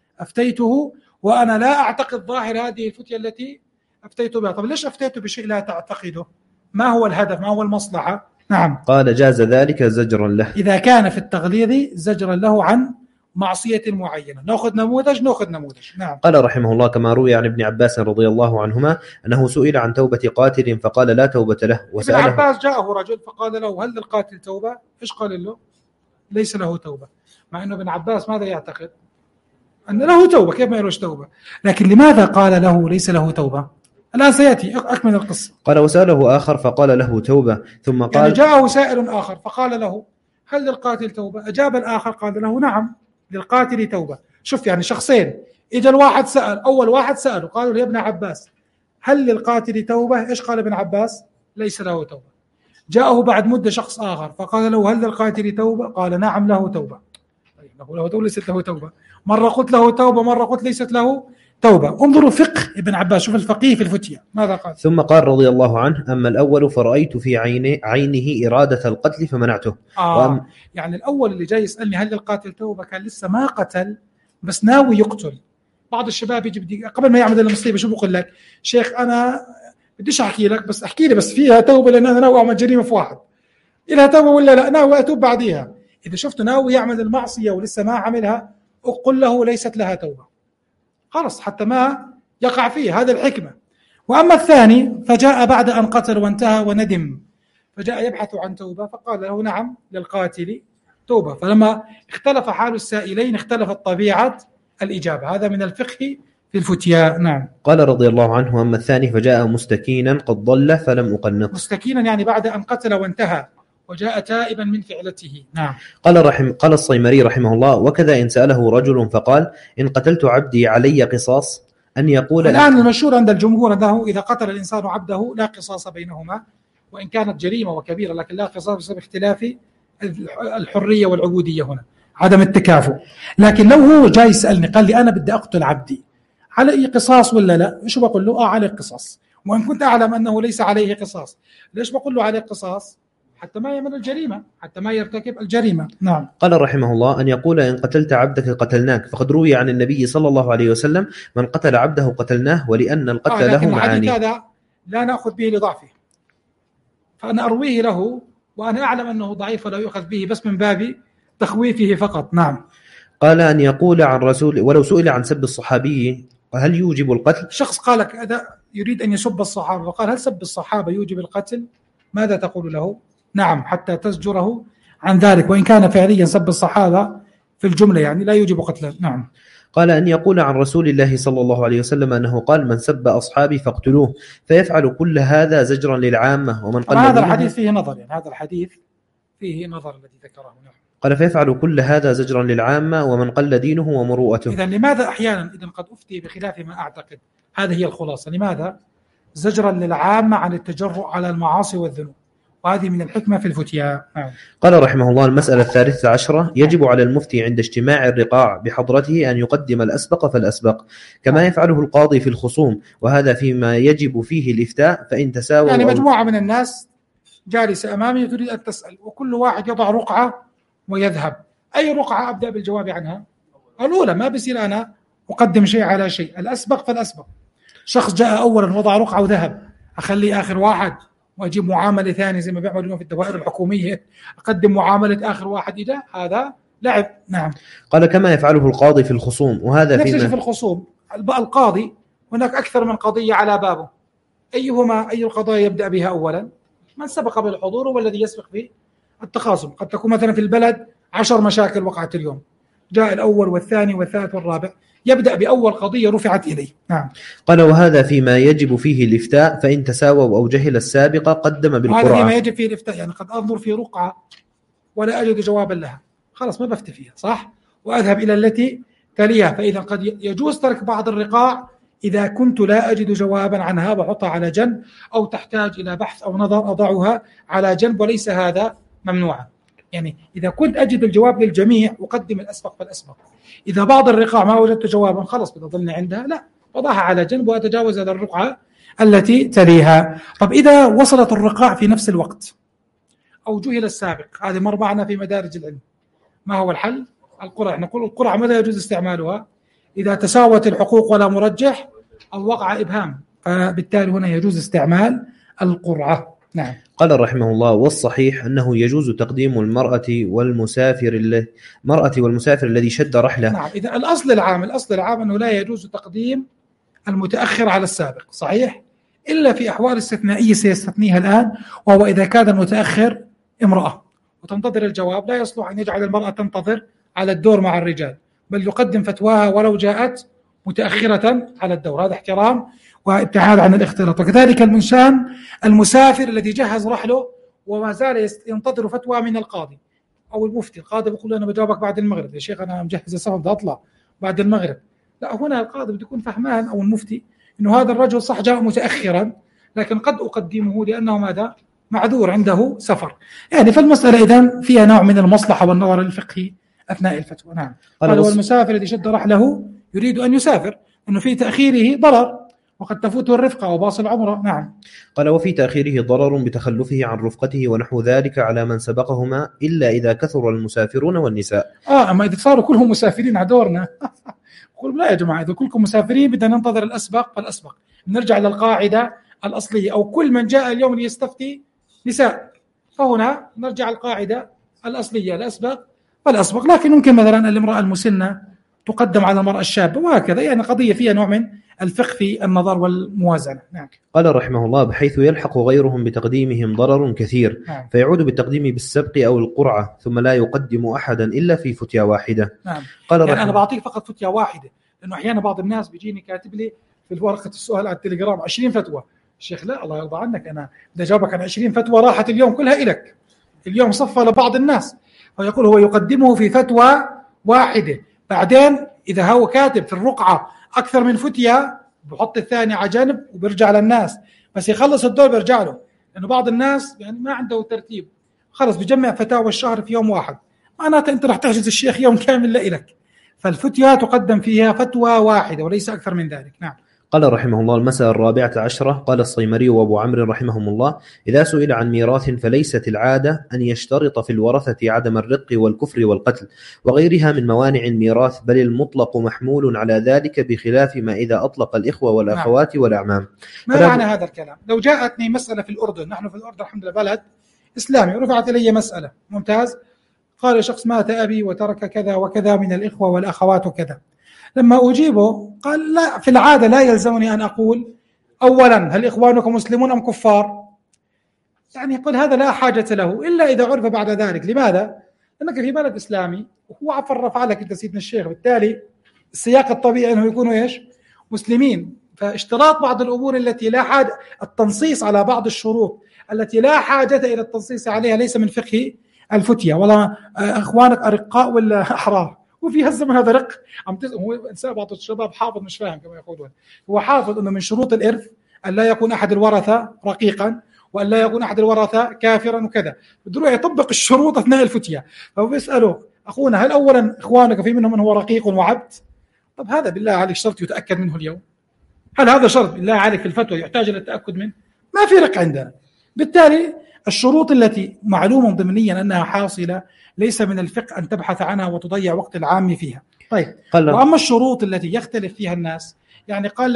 أفتيته وأنا لا أعتقد ظاهر هذه الفتية التي أفتيت بها. طب ليش أفتيت بشيء لا تعتقده؟ ما هو الهدف؟ ما هو المصلحة؟ نعم. قال: جاز ذلك زجرا له. إذا كان في التغليظ زجرا له عن معصية معينة. نأخذ نموذج. نعم. قال رحمه الله: كما روي عن ابن عباس رضي الله عنهما أنه سئل عن توبة قاتل فقال لا توبة له. ابن عباس جاءه رجل فقال له: هل للقاتل توبة؟ إيش قال له؟ ليس له توبة. مع أنه ابن عباس ماذا يعتقد؟ أن له توبة. كيف ما يلوش توبة؟ لكن لماذا قال له ليس له توبة؟ الآن سيأتي أكمل القصة. قال: وسأله آخر فقال له توبة، ثم قال يعني جاءه سائل آخر فقال له: هل للقاتل توبة؟ أجاب الآخر قال له: نعم للقاتل توبة. شوف يعني شخصين، إجا الواحد سأل، أول واحد سأله قالوا له: يا ابن عباس هل للقاتل توبة؟ إيش قال ابن عباس؟ ليس له توبة. جاءه بعد مدة شخص آخر فقال له: هل للقاتل توبة؟ قال: نعم له توبة. له توبة ليست له توبة. مرة قلت له توبة، مرة قلت ليست له توبة. انظروا فقه ابن عباس، شوف الفقيه في الفتية ماذا قال. ثم قال رضي الله عنه: أما الأول فرأيت في عينه إرادة القتل فمنعته. يعني الأول اللي جاي يسألني هل للقاتل توبة كان لسه ما قتل بس ناوي يقتل. بعض الشباب يجي قبل ما يعمل المصيبة شو بقول لك؟ شيخ أنا بديش أحكي لك، بس أحكي لي بس فيها توبة لأن أنا ناوي أعمل جريمة في واحد. إلها توبة ولا لا؟ ناوي أتوب بعديها. إذا شفته ناوي يعمل المعصية ولسه ما عملها أقول له ليست لها توبة، خلص حتى ما يقع فيه. هذا الحكمة. وأما الثاني فجاء بعد أن قتل وانتهى وندم فجاء يبحث عن توبة فقال له: نعم للقاتل توبة. فلما اختلف حال السائلين اختلفت طبيعة الإجابة. هذا من الفقه في الفتيا. نعم. قال رضي الله عنه: أما الثاني فجاء مستكينا قد ضل فلم أقنط. مستكينا يعني بعد أن قتل وانتهى وجاء تائبا من فعلته. نعم. قال الصيمري رحمه الله: وكذا إن سأله رجل فقال: إن قتلت عبدي علي قصاص، أن يقول الآن المشهور عند الجمهور أنه إذا قتل الإنسان عبده لا قصاص بينهما، وإن كانت جريمة وكبيرة، لكن لا قصاص بسبب اختلاف الحرية والعبودية هنا، عدم التكافؤ. لكن لو هو جاي يسألني قال لي أنا بدي أقتل عبدي، علي قصاص ولا لا؟ شو بقول له؟ عليه قصاص، وإن كنت أعلم أنه ليس عليه قصاص. ليش بقول له عليه قصاص؟ حتى ما يعمل الجريمة، حتى ما يرتكب الجريمة. نعم. قال رحمه الله: أن يقول إن قتلت عبدك قتلناك، فقد روي عن النبي صلى الله عليه وسلم: من قتل عبده قتلناه، ولأن القتل له معاني. هذا لا نأخذ به لضعفه، فأنا أرويه له وأنا أعلم أنه ضعيف ولا يؤخذ به بس من باب تخويفه فقط. نعم. قال: أن يقول عن رسول، ولو سئل عن سب الصحابي هل يوجب القتل؟ شخص قال لك هذا يريد أن يسب الصحابة وقال: هل سب الصحابة يوجب القتل؟ ماذا تقول له؟ نعم، حتى تزجره عن ذلك، وإن كان فعليا سب الصحابة في الجملة يعني لا يوجب قتله. نعم. قال: أن يقول عن رسول الله صلى الله عليه وسلم أنه قال: من سب أصحابي فاقتلوه، فيفعل كل هذا زجرا للعامة ومن قل هذا الحديث فيه نظر، يعني هذا الحديث فيه نظر الذي ذكره. نعم. قال: فيفعل كل هذا زجرا للعامة ومن قل دينه ومروءته. إذن لماذا أحيانا إذن قد أفتي بخلاف ما أعتقد؟ هذه هي الخلاصة. لماذا؟ زجرا للعامة عن التجرؤ على المعاصي والذنوب، وهذه من الحكمة في الفتيا. قال رحمه الله: المسألة 13: يجب على المفتي عند اجتماع الرقاع بحضرته أن يقدم الأسبق فالأسبق، كما يفعله القاضي في الخصوم، وهذا فيما يجب فيه الإفتاء، فإن تساووا. يعني مجموعة من الناس جالسة أمامي تريد أن تسأل، وكل واحد يضع رقعة ويذهب. أي رقعة أبدأ بالجواب عنها؟ الأولى. ما بصير أنا أقدم شيء على شيء. الأسبق فالأسبق. شخص جاء أولا وضع رقعة وذهب، أخليه آخر واحد وأجيب معاملة ثانية زي ما بيعملون في الدوائر الحكومية، أقدم معاملة آخر واحد. إذا هذا لعب. نعم. قال كما يفعله القاضي في الخصوم، وهذا نفس الشيء في الخصوم. القاضي هناك أكثر من قضية على بابه، أي القضايا يبدأ بها أولا؟ من سبق بالحضور والذي يسبق في التخاصم. قد تكون مثلا في البلد 10 مشاكل وقعت اليوم، جاء الأول والثاني والثالث والرابع، يبدأ بأول قضية رفعت إليه. نعم. قال وهذا فيما يجب فيه الإفتاء، فإن تساووا أو جهل السابقة قدم بالقرعة. هذا فيما يجب فيه الإفتاء، يعني قد أنظر في رقعة ولا أجد جوابا لها، خلاص ما بفتي فيها، صح، وأذهب إلى التي تليها. فإذا قد يجوز ترك بعض الرقاع إذا كنت لا أجد جوابا عنها بحطها على جنب، أو تحتاج إلى بحث أو نظر أضعها على جنب، وليس هذا ممنوعا. يعني إذا كنت أجد الجواب للجميع أقدم الأسبق فالأسبق. إذا بعض الرقاع ما وجدت جوابا خلاص بتظلني عندها، لا، أضعها على جنب وأتجاوز هذا الرقعة التي تليها. طب إذا وصلت الرقاع في نفس الوقت أو جهل السابق، هذه مر معنا في مدارج العلم، ما هو الحل؟ القرعة. نقول القرعة ماذا يجوز استعمالها؟ إذا تساوت الحقوق ولا مرجح أو وقع إبهام، فبالتالي هنا يجوز استعمال القرعة. نعم. قال رحمه الله والصحيح أنه يجوز تقديم المرأة والمسافر الذي شد رحله. نعم. إذا الأصل العام أنه لا يجوز تقديم المتأخر على السابق، صحيح، إلا في أحوال استثنائية سيستثنيها الآن، وهو إذا كان المتأخر امرأة وتنتظر الجواب، لا يصلح أن يجعل المرأة تنتظر على الدور مع الرجال، بل يقدم فتواها ولو جاءت متأخرة على الدور. هذا احترام وابتعاد عن الاختلاط. وكذلك المسافر الذي جهز رحله وما زال ينتظر فتوى من القاضي أو المفتي. القاضي بيقول أنا بجاوبك بعد المغرب، يا شيخ أنا مجهز السفر بدي أطلع بعد المغرب، لا، هنا القاضي بده يكون فهمان أو المفتي إنه هذا الرجل صح جاء متأخرا، لكن قد أقدمه لأنه ماذا؟ معذور عنده سفر. يعني فالمسألة إذن فيها نوع من المصلحة والنظر الفقهي أثناء الفتوى. نعم. قال والمسافر الذي شد رحله يريد أن يسافر، أنه في تأخيره ضرر وقد تفوته الرفقة وباص العمرة. نعم. قال وفي تأخيره ضرر بتخلفه عن رفقته ونحو ذلك على من سبقهما، إلا إذا كثر المسافرون والنساء. أما إذا صاروا كلهم مسافرين على دورنا قل لا يا جماعة، إذا كلكم مسافرين بدنا ننتظر الأسبق فالأسبق. نرجع للقاعدة الأصلية، أو كل من جاء اليوم ليستفتي نساء، فهنا نرجع القاعدة الأصلية، الأسبق فالأسبق. لكن ممكن مثلا الامرأة المسنة تقدم على المرأة الشابة وهكذا، يعني قضية فيها نوع من الفقه في النظر والموازنة. نعم. قال رحمه الله بحيث يلحق غيرهم بتقديمهم ضرر كثير. نعم. فيعود بالتقديم بالسبق أو القرعة، ثم لا يقدم أحدا إلا في فتيا واحدة. نعم. قال يعني أنا بعطيك فقط فتيا واحدة، لأنه أحيانا بعض الناس بيجيني كاتب لي في ورقة السؤال على التليجرام 20 فتوى. الشيخ لا، الله يرضى عنك، أنا بدي أجاوبك عن 20 فتوى راحت اليوم كلها إلك، اليوم صفى لبعض الناس. فيقول هو يقدمه في فتوى واحدة، بعدين إذا هو كاتب في الرقعة أكثر من فتية بحط الثاني على جنب وبرجع للناس، بس يخلص الدور برجع له، لأنه بعض الناس يعني ما عنده ترتيب، خلص بيجمع فتاوى الشهر في يوم واحد، معناته أنت رح تحجز الشيخ يوم كامل لإلك. فالفتية تقدم فيها فتوى واحدة وليس أكثر من ذلك. نعم. قال رحمه الله المسألة 14. قال الصيمري وأبو عمرو رحمهم الله إذا سئل عن ميراث فليست العادة أن يشترط في الورثة عدم الرق والكفر والقتل وغيرها من موانع الميراث، بل المطلق محمول على ذلك، بخلاف ما إذا أطلق الإخوة والأخوات والأعمام. ما معنى هذا الكلام؟ لو جاءتني مسألة في الأردن، نحن في الأردن الحمد لله بلد إسلامي، رفعت إلي مسألة ممتاز، قال شخص مات أبي وترك كذا وكذا من الإخوة والأخوات وكذا، لما أجيبه قال لا، في العادة لا يلزمني أن أقول أولا هل إخوانكم مسلمون أم كفار، يعني يقول هذا لا حاجة له إلا إذا عرف بعد ذلك. لماذا؟ لأنك في بلد إسلامي وهو عفر رفع لك أنت سيدنا الشيخ، بالتالي السياق الطبيعي أنه يكونوا إيش؟ مسلمين. فاشتراط بعض الأمور التي لا حاجة، التنصيص على بعض الشروط التي لا حاجة إلى التنصيص عليها ليس من فقه الفتية. والله إخوانك أرقاء ولا أحرار، وفي هالزمن هذا رق هو إنسان، بعض الشباب حافظ مش فاهم كما يقولون، هو حافظ أنه من شروط الإرث أن لا يكون أحد الورثة رقيقا وأن لا يكون أحد الورثة كافرا وكذا، بده يطبق الشروط أثناء الفتية. فبيسأله أخونا هل أولا إخوانك في منهم من هو رقيق وعبد؟ طب هذا بالله عليك شرط يتأكد منه اليوم؟ هل هذا شرط بالله عليك في الفتوى يحتاج إلى التأكد منه؟ ما في رق عندنا. بالتالي الشروط التي معلومة ضمنيا أنها حاصلة ليس من الفقه أن تبحث عنها وتضيع وقت العام فيها. طيب، وأما الشروط التي يختلف فيها الناس، يعني قال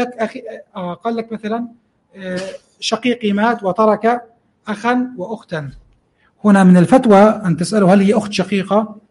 لك مثلا شقيقي مات وترك أخا وأختا، هنا من الفتوى أن تسأله هل هي أخت شقيقة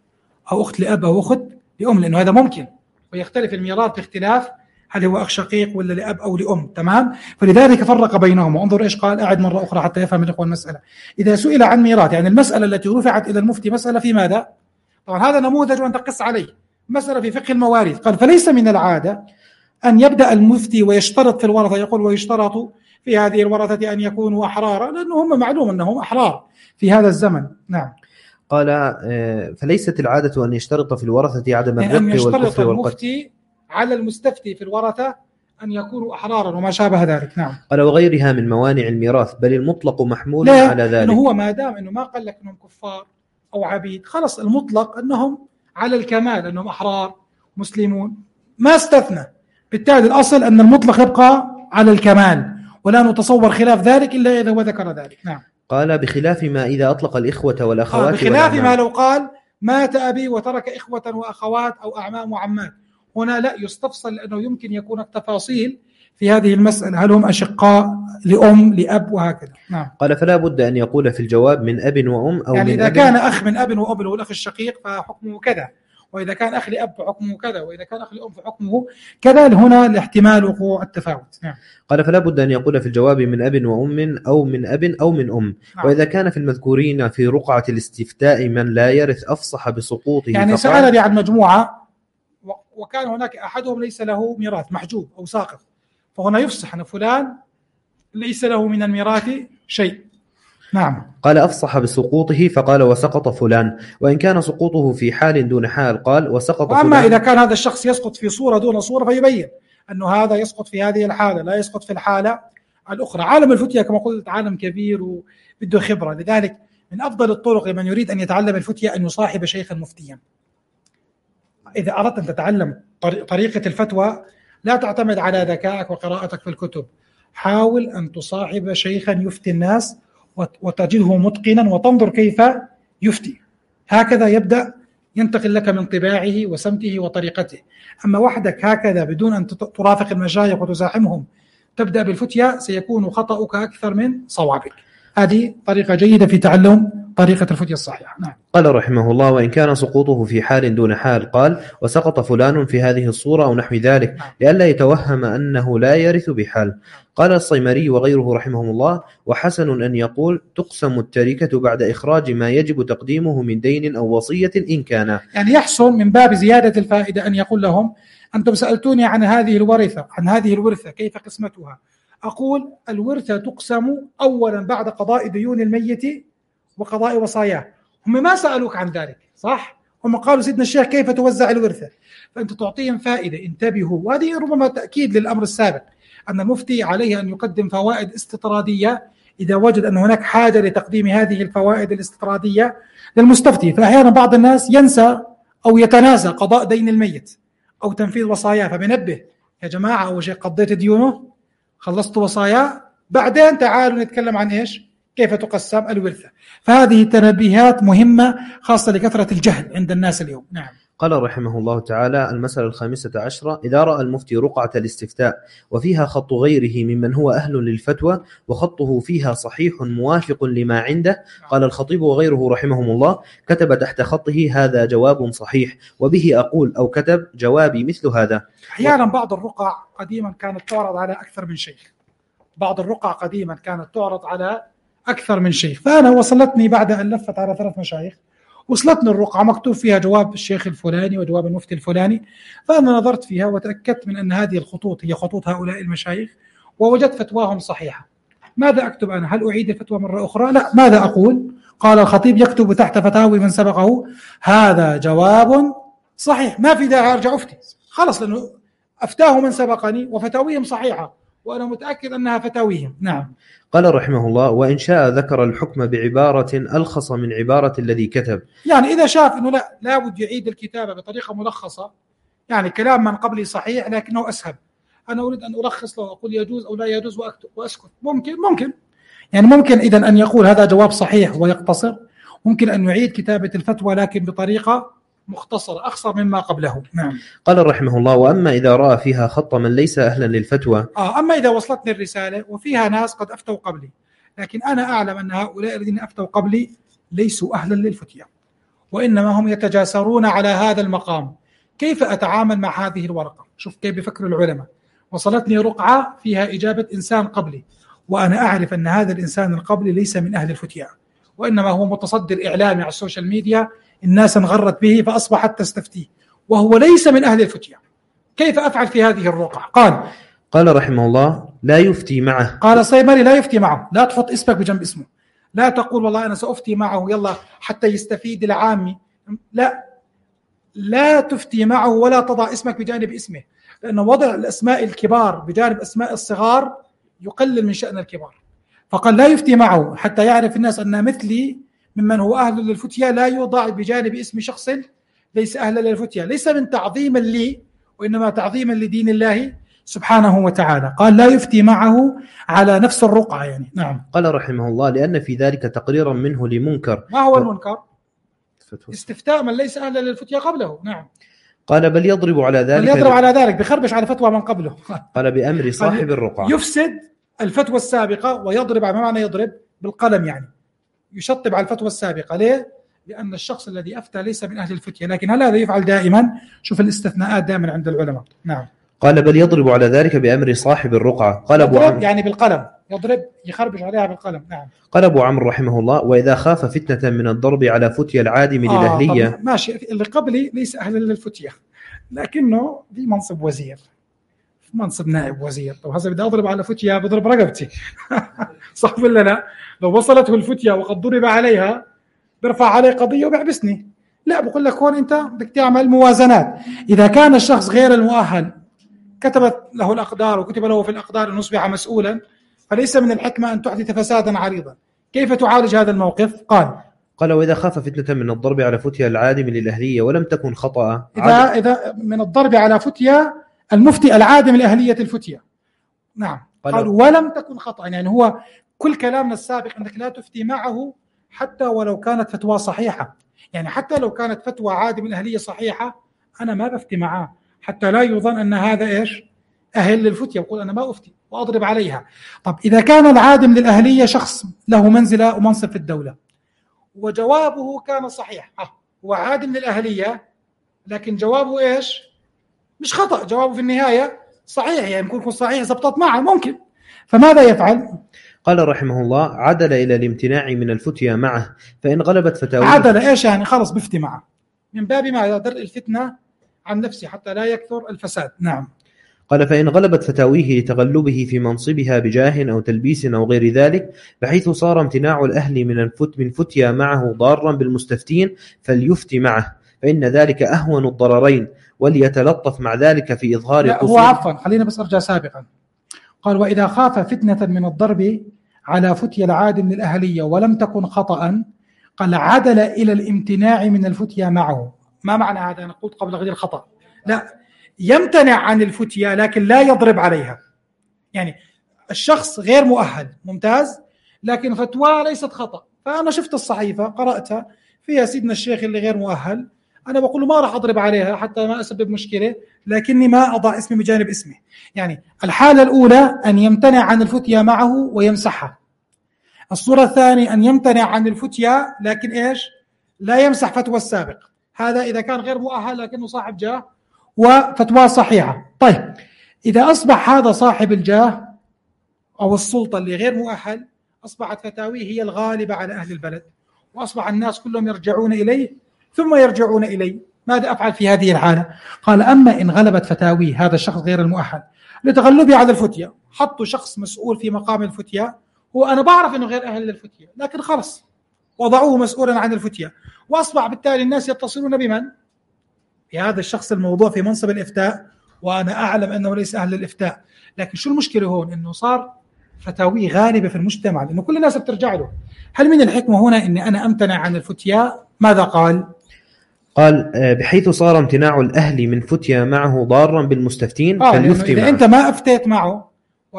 أو أخت لأب أو أخت لأم، لأنه هذا ممكن، ويختلف الميراث باختلاف هل هو أخ شقيق ولا لأب أو لأم. تمام؟ فلذلك فرق بينهم. وانظر إيش قال، أعد مرة أخرى حتى يفهم الإخوة المسألة. إذا سئل عن ميراث، يعني المسألة التي رفعت إلى المفتي مسألة في ماذا؟ طبعا هذا نموذج وأن تقص عليه، مسألة في فقه المواريث. قال فليس من العادة أن يبدأ المفتي ويشترط في الورثة، يقول ويشترط في هذه الورثة أن يكونوا أحرارا، لأنه هم معلوم أنهم أحرار في هذا الزمن. نعم. قال فليست العادة أن يشترط في الورثة عدم يعني الرق والكفر والقتل. المفتي على المستفتي في الورثة أن يكونوا أحرارا وما شابه ذلك. نعم. قال وغيرها من موانع الميراث، بل المطلق محمول على ذلك. إنه هو ما دام إنه ما قال لك إنهم كفار أو عبيد، خلص المطلق أنهم على الكمال، أنهم أحرار مسلمون، ما استثنى. بالتالي الأصل أن المطلق يبقى على الكمال، ولا نتصور خلاف ذلك إلا إذا هو ذكر ذلك. نعم. قال بخلاف ما إذا أطلق الإخوة والأخوات، بخلاف ما لو قال مات أبي وترك إخوة وأخوات أو أعمام وعمات، هنا لا يستفصل، لأنه يمكن يكون التفاصيل في هذه المسألة، هل هم أشقاء لأم لأب وهكذا. نعم. قال فلا بد أن يقول في الجواب من أب وأم، أو يعني من إذا كان أخ من أب وأب له الأخ الشقيق فحكمه كذا، وإذا كان أخ لأب فحكمه كذا، وإذا كان أخ لأم فحكمه كذا، هنا لاحتمال وقوع التفاوت. نعم. قال فلا بد أن يقول في الجواب من أب وأم أو من أب أو من أم. نعم. وإذا كان في المذكورين في رقعة الاستفتاء من لا يرث أفصح بسقوطه، يعني سأل عن مجموعة وكان هناك أحدهم ليس له ميراث، محجوب أو ساقط، فهنا يفصح أن فلان ليس له من الميراث شيء. نعم. قال أفصح بسقوطه فقال وسقط فلان، وإن كان سقوطه في حال دون حال قال وسقط فلان. وأما إذا كان هذا الشخص يسقط في صورة دون صورة فيبين أنه هذا يسقط في هذه الحالة، لا يسقط في الحالة الأخرى. عالم الفتية كما قلت عالم كبير وبده خبرة، لذلك من أفضل الطرق لمن يريد أن يتعلم الفتية أن يصاحب شيخا مفتيا. إذا أردت أن تتعلم طريقة الفتوى لا تعتمد على ذكائك وقراءتك في الكتب، حاول أن تصاحب شيخا يفتي الناس وتجده متقنا وتنظر كيف يفتي، هكذا يبدأ ينتقل لك من طباعه وسمته وطريقته. أما وحدك هكذا بدون أن ترافق المشايخ وتزاحمهم تبدأ بالفتية سيكون خطأك أكثر من صوابك. هذه طريقة جيدة في تعلم طريقة الفتية الصحيحة. نعم. قال رحمه الله وإن كان سقوطه في حال دون حال قال وسقط فلان في هذه الصورة أو نحو ذلك. نعم. لئلا يتوهم أنه لا يرث بحال. نعم. قال الصيمري وغيره رحمهم الله وحسن أن يقول تقسم التركة بعد إخراج ما يجب تقديمه من دين أو وصية إن كان. يعني يحسن من باب زيادة الفائدة أن يقول لهم أنتم سألتوني عن هذه الورثة كيف قسمتها؟ أقول الورثة تقسم أولا بعد قضاء ديون الميت وقضاء وصاياه. هم ما سألوك عن ذلك صح؟ هم قالوا سيدنا الشيخ كيف توزع الورثة، فأنت تعطيهم فائدة. انتبهوا، وهذه ربما تأكيد للأمر السابق أن المفتي عليه أن يقدم فوائد استطرادية إذا وجد أن هناك حاجة لتقديم هذه الفوائد الاستطرادية للمستفتي. فأحيانا بعض الناس ينسى أو يتناسى قضاء دين الميت أو تنفيذ وصاياه، فبنبه يا جماعة أول شيء قضيت ديونه، خلصت وصاياه، بعدين تعالوا نتكلم عن إيش كيف تقسم الورثة. فهذه تنبيهات مهمة خاصة لكثرة الجهل عند الناس اليوم. نعم. قال رحمه الله تعالى المسألة 15 إذا رأى المفتي رقعة الاستفتاء وفيها خط غيره ممن هو أهل للفتوى وخطه فيها صحيح موافق لما عنده، قال الخطيب وغيره رحمهم الله كتب تحت خطه هذا جواب صحيح وبه أقول، أو كتب جوابي مثل هذا. أحيانا بعض الرقع قديما كانت تعرض على أكثر من شيخ، فأنا وصلتني بعد أن لفت على 3 مشايخ وصلتني الرقعة مكتوب فيها جواب الشيخ الفلاني وجواب المفتي الفلاني، فأنا نظرت فيها وتأكدت من أن هذه الخطوط هي خطوط هؤلاء المشايخ ووجدت فتواهم صحيحة. ماذا أكتب أنا؟ هل أعيد الفتوى مرة أخرى؟ لا. ماذا أقول؟ قال الخطيب يكتب تحت فتاوي من سبقه هذا جواب صحيح، ما في داعي أرجع أفتي، خلص، لأنه أفتاه من سبقني وفتاويهم صحيحة وأنا متأكد أنها فتاويهم. نعم. قال رحمه الله وإن شاء ذكر الحكم بعبارة ألخص من عبارة الذي كتب. يعني إذا شاف أنه لا بد يعيد الكتابة بطريقة ملخصة، يعني كلام من قبلي صحيح لكنه أسهب، أنا أريد أن ألخص له أقول يجوز أو لا يجوز وأكتب وأسكت، ممكن يعني ممكن إذن أن يقول هذا جواب صحيح ويقتصر، ممكن أن يعيد كتابة الفتوى لكن بطريقة مختصر أخصر مما قبله. نعم. قال رحمه الله وأما إذا رأى فيها خط من ليس أهلا للفتوى. أما إذا وصلتني الرسالة وفيها ناس قد أفتوا قبلي، لكن أنا أعلم أن هؤلاء الذين أفتوا قبلي ليسوا أهلا للفتية، وإنما هم يتجاسرون على هذا المقام. كيف أتعامل مع هذه الورقة؟ شوف كيف بفكر العلماء. وصلتني رقعة فيها إجابة إنسان قبلي، وأنا أعرف أن هذا الإنسان القبلي ليس من أهل الفتيا، وإنما هو متصدر إعلامي على السوشيال ميديا، الناس انغرت به فأصبحت تستفتيه، وهو ليس من أهل الفتيا. كيف أفعل في هذه الرقعة؟ قال رحمه الله: لا يفتي معه. قال الصيمري: لا يفتي معه. لا تحط اسمك بجنب اسمه، لا تقول والله أنا سأفتي معه يلا حتى يستفيد العامي، لا تفتي معه ولا تضع اسمك بجانب اسمه، لأن وضع الأسماء الكبار بجانب أسماء الصغار يقلل من شأن الكبار. فقال لا يفتي معه حتى يعرف الناس أن مثلي ممن هو أهل للفتيا لا يوضع بجانب اسم شخص ليس أهل للفتيا، ليس من تعظيما لي وإنما تعظيما لدين الله سبحانه وتعالى. قال لا يفتي معه على نفس الرقعة يعني. نعم. قال رحمه الله: لأن في ذلك تقريرا منه لمنكر. ما هو المنكر؟ استفتاء من ليس أهل للفتيا قبله. نعم. قال: بل يضرب على ذلك بخربش على فتوى من قبله. قال: بأمر صاحب الرقعة. يفسد الفتوى السابقة ويضرب. ما معنى يضرب؟ بالقلم يعني، يشطب على الفتوى السابقة. ليه؟ لأن الشخص الذي أفتى ليس من أهل الفتيا. لكن هل هذا يفعل دائما؟ شوف الاستثناءات دائما عند العلماء. نعم. قال: بل يضرب على ذلك بأمر صاحب الرقعة. قال أبو عمرو يعني بالقلم، يضرب يخربش عليها بالقلم. نعم. قال أبو عمرو رحمه الله: وإذا خاف فتنة من الضرب على فتيا العادم للأهلية. ماشي، اللي قبلي ليس أهلا للفتيا لكنه في منصب وزير، في منصب نائب وزير. طب هذا بدي أضرب على فتيا بضرب رقبتي صح ولا لا؟ لو وصلته الفتيا وقد ضرب عليها برفع عليه قضية وبيحبسني. لا، بقول لك هون أنت بدك تعمل موازنات. إذا كان الشخص غير المؤهل كتبت له الأقدار وكتب له في الأقدار أن يصبح مسؤولا، فليس من الحكمة أن تحدث فسادا عريضا. كيف تعالج هذا الموقف؟ قال: وإذا خاف فتنة من الضرب على فتيا العادم للأهلية ولم تكن خطأ. إذا من الضرب على فتيا المفتي العادم لأهلية الفتيا. نعم. قال ولم تكن خطأ، يعني هو كل كلامنا السابق أنك لا تفتي معه حتى ولو كانت فتوى صحيحة. يعني حتى لو كانت فتوى عادم الأهلية صحيحة أنا ما بفتي معه حتى لا يظن أن هذا إيش أهل للفتية، يقول أنا ما أفتي وأضرب عليها. طب إذا كان العادم للأهلية شخص له منزلة ومنصب في الدولة وجوابه كان صحيح، هو عادم للأهلية لكن جوابه إيش مش خطأ، جوابه في النهاية صحيح، يعني يكون صحيح زبطت معه ممكن، فماذا يفعل؟ قال رحمه الله: عدل إلى الامتناع من الفتية معه، فإن غلبت فتاويه. عدل إيش يعني؟ خلص بفتي معه من باب ما درء الفتنة عن نفسه حتى لا يكثر الفساد. نعم. قال: فإن غلبت فتاويه لتغلبه في منصبها بجاه أو تلبيس أو غير ذلك، بحيث صار امتناع الأهل من فتيا معه ضارا بالمستفتين، فليفتي معه، فإن ذلك أهون الضررين، وليتلطف مع ذلك في إظهار قصور. هو عفوا خلينا بس أرجع سابقا. قال: وإذا خاف فتنة من الضرب على فتيا العادم للأهلية ولم تكن خطأ، قال عدل إلى الامتناع من الفتيا معه. ما معنى هذا؟ أنا قلت قبل غير الخطأ، لا، يمتنع عن الفتيا لكن لا يضرب عليها. يعني الشخص غير مؤهل ممتاز لكن فتوى ليست خطأ، فأنا شفت الصحيفة قرأتها فيها سيدنا الشيخ اللي غير مؤهل، أنا بقول له ما راح أضرب عليها حتى ما أسبب مشكلة، لكني ما أضع اسمي بجانب اسمه. يعني الحالة الأولى أن يمتنع عن الفتيا معه ويمسحها. الصورة الثانية أن يمتنع عن الفتيا لكن إيش لا يمسح فتوى السابق. هذا إذا كان غير مؤهل لكنه صاحب جاه وفتوى صحيحة. طيب إذا أصبح هذا صاحب الجاه أو السلطة اللي غير مؤهل، أصبحت فتاويه هي الغالبة على أهل البلد، وأصبح الناس كلهم يرجعون إليه ثم يرجعون إليه. ماذا أفعل في هذه الحالة؟ قال: أما إن غلبت فتاويه هذا الشخص غير المؤهل لتغلبه على الفتية، حطوا شخص مسؤول في مقام الفتية، هو أنا بعرف أنه غير أهل للفتية لكن خلص وضعوه مسؤولا عن الفتية، وأصبح بالتالي الناس يتصلون بمن؟ بهذا الشخص الموضوع في منصب الإفتاء، وأنا أعلم أنه ليس أهل للإفتاء. لكن شو المشكلة هون؟ أنه صار فتاويه غالبة في المجتمع لأنه كل الناس بترجع له. هل من الحكمة هنا أني أنا أمتنع عن الفتيا؟ ماذا قال؟ قال: بحيث صار امتناع الأهل من فتيا معه ضارا بالمستفتين، فليفتي معه. إذا أنت ما أفتيت معه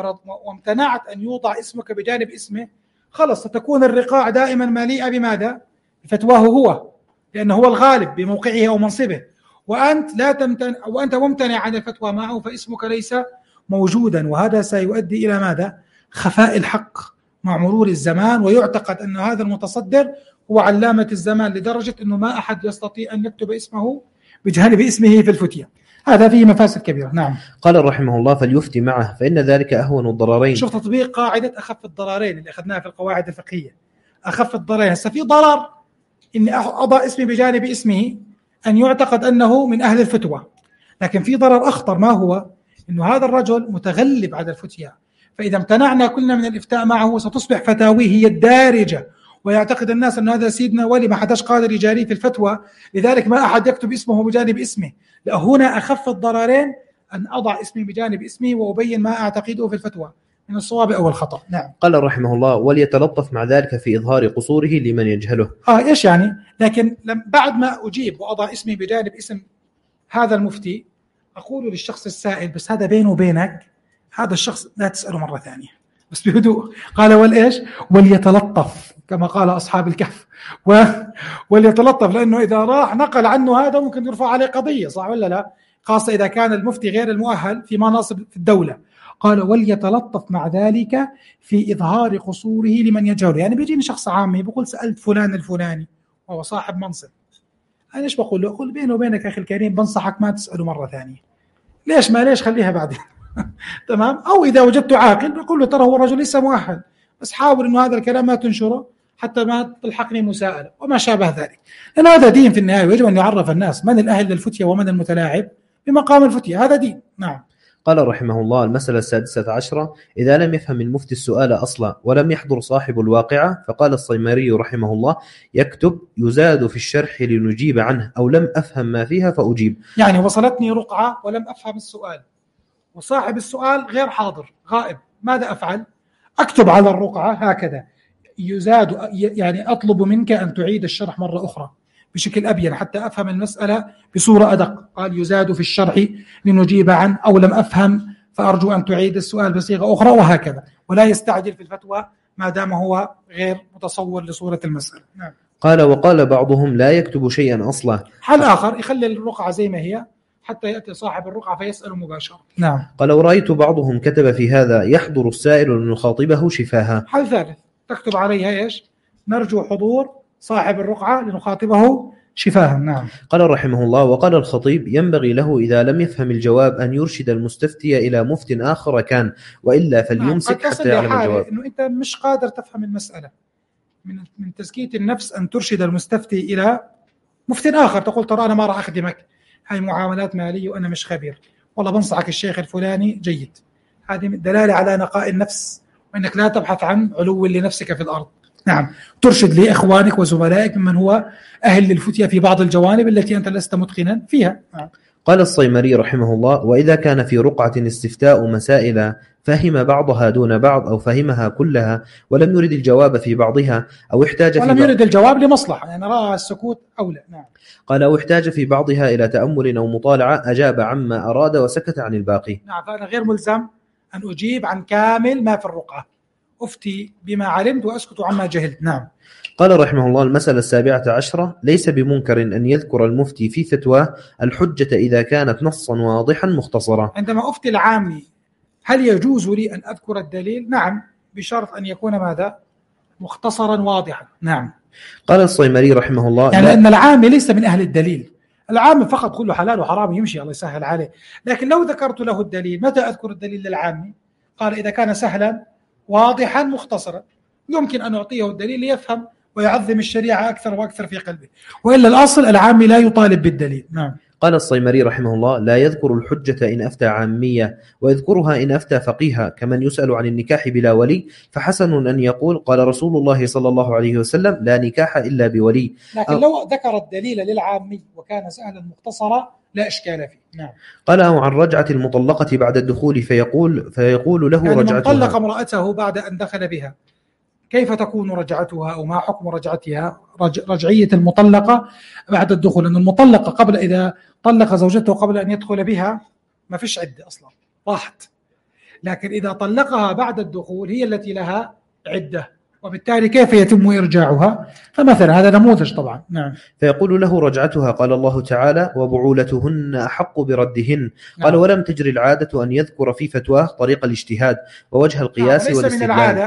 وامتنعت أن يوضع اسمك بجانب اسمه، خلص ستكون الرقاع دائما مليئة بماذا؟ بفتواه هو، لأنه هو الغالب بموقعه أو منصبه، وأنت لا تمتنع، وأنت ممتنع عن الفتوى معه فاسمك ليس موجودا، وهذا سيؤدي إلى ماذا؟ خفاء الحق مع مرور الزمان، ويعتقد أن هذا المتصدر هو علامة الزمان لدرجة أنه ما أحد يستطيع أن يكتب اسمه بجانب اسمه في الفتية. هذا فيه مفاسد كبيرة. نعم. قال رحمه الله فليفتي معه فإن ذلك أهون الضررين. شوف تطبيق قاعدة أخف الضررين اللي أخذناها في القواعد الفقهية. أخف الضررين. هسه في ضرر إني أضع اسمي بجانب اسمه أن يعتقد أنه من أهل الفتوى، لكن في ضرر أخطر. ما هو؟ إنه هذا الرجل متغلب على الفتية، فإذا امتنعنا كلنا من الإفتاء معه ستصبح فتاويه هي الدارجة، ويعتقد الناس أن هذا سيدنا ولي ما حدش قادر يجاريه في الفتوى، لذلك ما أحد يكتب اسمه بجانب اسمه. هنا أخف الضررين أن أضع اسمي بجانب اسمي وأبين ما أعتقده في الفتوى من الصواب أو الخطأ. نعم. قال رحمه الله وليتلطف مع ذلك في إظهار قصوره لمن يجهله. إيش يعني؟ لكن بعد ما أجيب وأضع اسمي بجانب اسم هذا المفتي أقول للشخص السائل بس هذا بينه وبينك هذا الشخص لا تسأله مرة ثانية، بس بهدوء. قال والإيش؟ وليتلطف كما قال أصحاب الكهف، وليتلطف، لأنه إذا راح نقل عنه هذا ممكن يرفع عليه قضية، صح ولا لا؟ خاصة إذا كان المفتي غير المؤهل في مناصب في الدولة. قال وليتلطف مع ذلك في إظهار قصوره لمن يجهله. يعني بيجيني شخص عامي بقول سألت فلان الفلاني وهو صاحب منصب، أنا إيش بقول له؟ أقول بينه وبينك أخي الكريم بنصحك ما تسأله مرة ثانية. ليش خليها بعدين. تمام. أو إذا وجدت عاقل بقول له ترى هو رجل ليس مؤهل، بس حاول إنه هذا الكلام ما تنشره حتى ما تلحقني مساءلة وما شابه ذلك، لأن هذا دين في النهاية، ويجب أن يعرف الناس من الأهل للفتية ومن المتلاعب بمقام الفتية، هذا دين. نعم. قال رحمه الله المسألة 16 إذا لم يفهم المفتي السؤال أصلا ولم يحضر صاحب الواقعة، فقال الصيمري رحمه الله يكتب يزاد في الشرح لنجيب عنه أو لم أفهم ما فيها فأجيب. يعني وصلتني رقعة ولم أفهم السؤال وصاحب السؤال غير حاضر غائب، ماذا أفعل؟ أكتب على الرقعة هكذا يزاد، يعني أطلب منك أن تعيد الشرح مرة أخرى بشكل أبين حتى أفهم المسألة بصورة أدق. قال يزاد في الشرح لنجيب عنه أو لم أفهم فأرجو أن تعيد السؤال بصيغة أخرى، وهكذا، ولا يستعجل في الفتوى ما دام هو غير متصور لصورة المسألة. نعم. قال وقال بعضهم لا يكتب شيئا أصلا. حل آخر يخلي الرقعة زي ما هي حتى يأتي صاحب الرقعة فيسأل مباشرة. نعم. قال ورأيت بعضهم كتب في هذا يحضر السائل لنخاطبه شفاها. حل ثالث تكتب عليها إيش؟ نرجو حضور صاحب الرقعة لنخاطبه شفاها. نعم. قال رحمه الله وقال الخطيب ينبغي له إذا لم يفهم الجواب أن يرشد المستفتي إلى مفت آخر كان، وإلا فليمسك حتى يعلم الجواب. إنه أنت مش قادر تفهم المسألة، من تزكية النفس أن ترشد المستفتي إلى مفت آخر، تقول ترى أنا ما راح أخدمك، هاي معاملات مالية وأنا مش خبير، والله بنصحك الشيخ الفلاني جيد. هذه دلالة على نقاء النفس وأنك لا تبحث عن علو لنفسك في الأرض. نعم. ترشد لإخوانك وزملائك ممن هو أهل للفتية في بعض الجوانب التي أنت لست متقنا فيها. نعم. قال الصيمري رحمه الله وإذا كان في رقعة استفتاء مسائل فهم بعضها دون بعض أو فهمها كلها ولم يرد الجواب في بعضها أو احتاج ولم يرد الجواب لمصلحة، يعني رأى السكوت أولى. نعم. قال أو احتاج في بعضها إلى تأمل أو مطالعة أجاب عما أراد وسكت عن الباقي. نعم. فأنا غير ملزم أن أجيب عن كامل ما في الرقعة، أفتي بما علمت وأسكت عما جهلت. نعم. قال رحمه الله المسألة 17 ليس بمنكر أن يذكر المفتي في فتوى الحجة إذا كانت نصا واضحا مختصرا. عندما أفتي العامي هل يجوز لي أن أذكر الدليل؟ نعم، بشرط أن يكون ماذا؟ مختصرا واضحا. نعم. قال الصيمري رحمه الله يعني أن العامي ليس من أهل الدليل، العامي فقط كله حلال وحرام يمشي الله يسهل عليه، لكن لو ذكرت له الدليل متى أذكر الدليل للعامي؟ قال إذا كان سهلا واضحا مختصرا يمكن أن أعطيه الدليل ليفهم ويعظم الشريعة أكثر وأكثر في قلبه، وإلا الأصل العامي لا يطالب بالدليل. نعم. قال الصيمري رحمه الله لا يذكر الحجة إن أفتى عامية ويذكرها إن أفتى فقيها كمن يسأل عن النكاح بلا ولي، فحسن أن يقول قال رسول الله صلى الله عليه وسلم لا نكاح إلا بولي. لكن لو ذكر الدليل للعامي وكان سهلا مختصرا لا إشكال فيه. نعم. قال أو عن رجعة المطلقة بعد الدخول فيقول له يعني رجعتها. من طلق امرأته بعد أن دخل بها كيف تكون رجعتها أو ما حكم رجعتها؟ رجعية المطلقة بعد الدخول، أن المطلقة قبل إذا طلق زوجته قبل أن يدخل بها ما فيش عدة أصلا راحت، لكن إذا طلقها بعد الدخول هي التي لها عدة، وبالتالي كيف يتم إرجاعها؟ فمثلا هذا نموذج طبعا. نعم. فيقول له رجعتها قال الله تعالى وبعولتهن أحق بردهن. قال ولم تجري العادة أن يذكر في فتواه طريق الاجتهاد ووجه القياس ليس والاستدلال. من العادة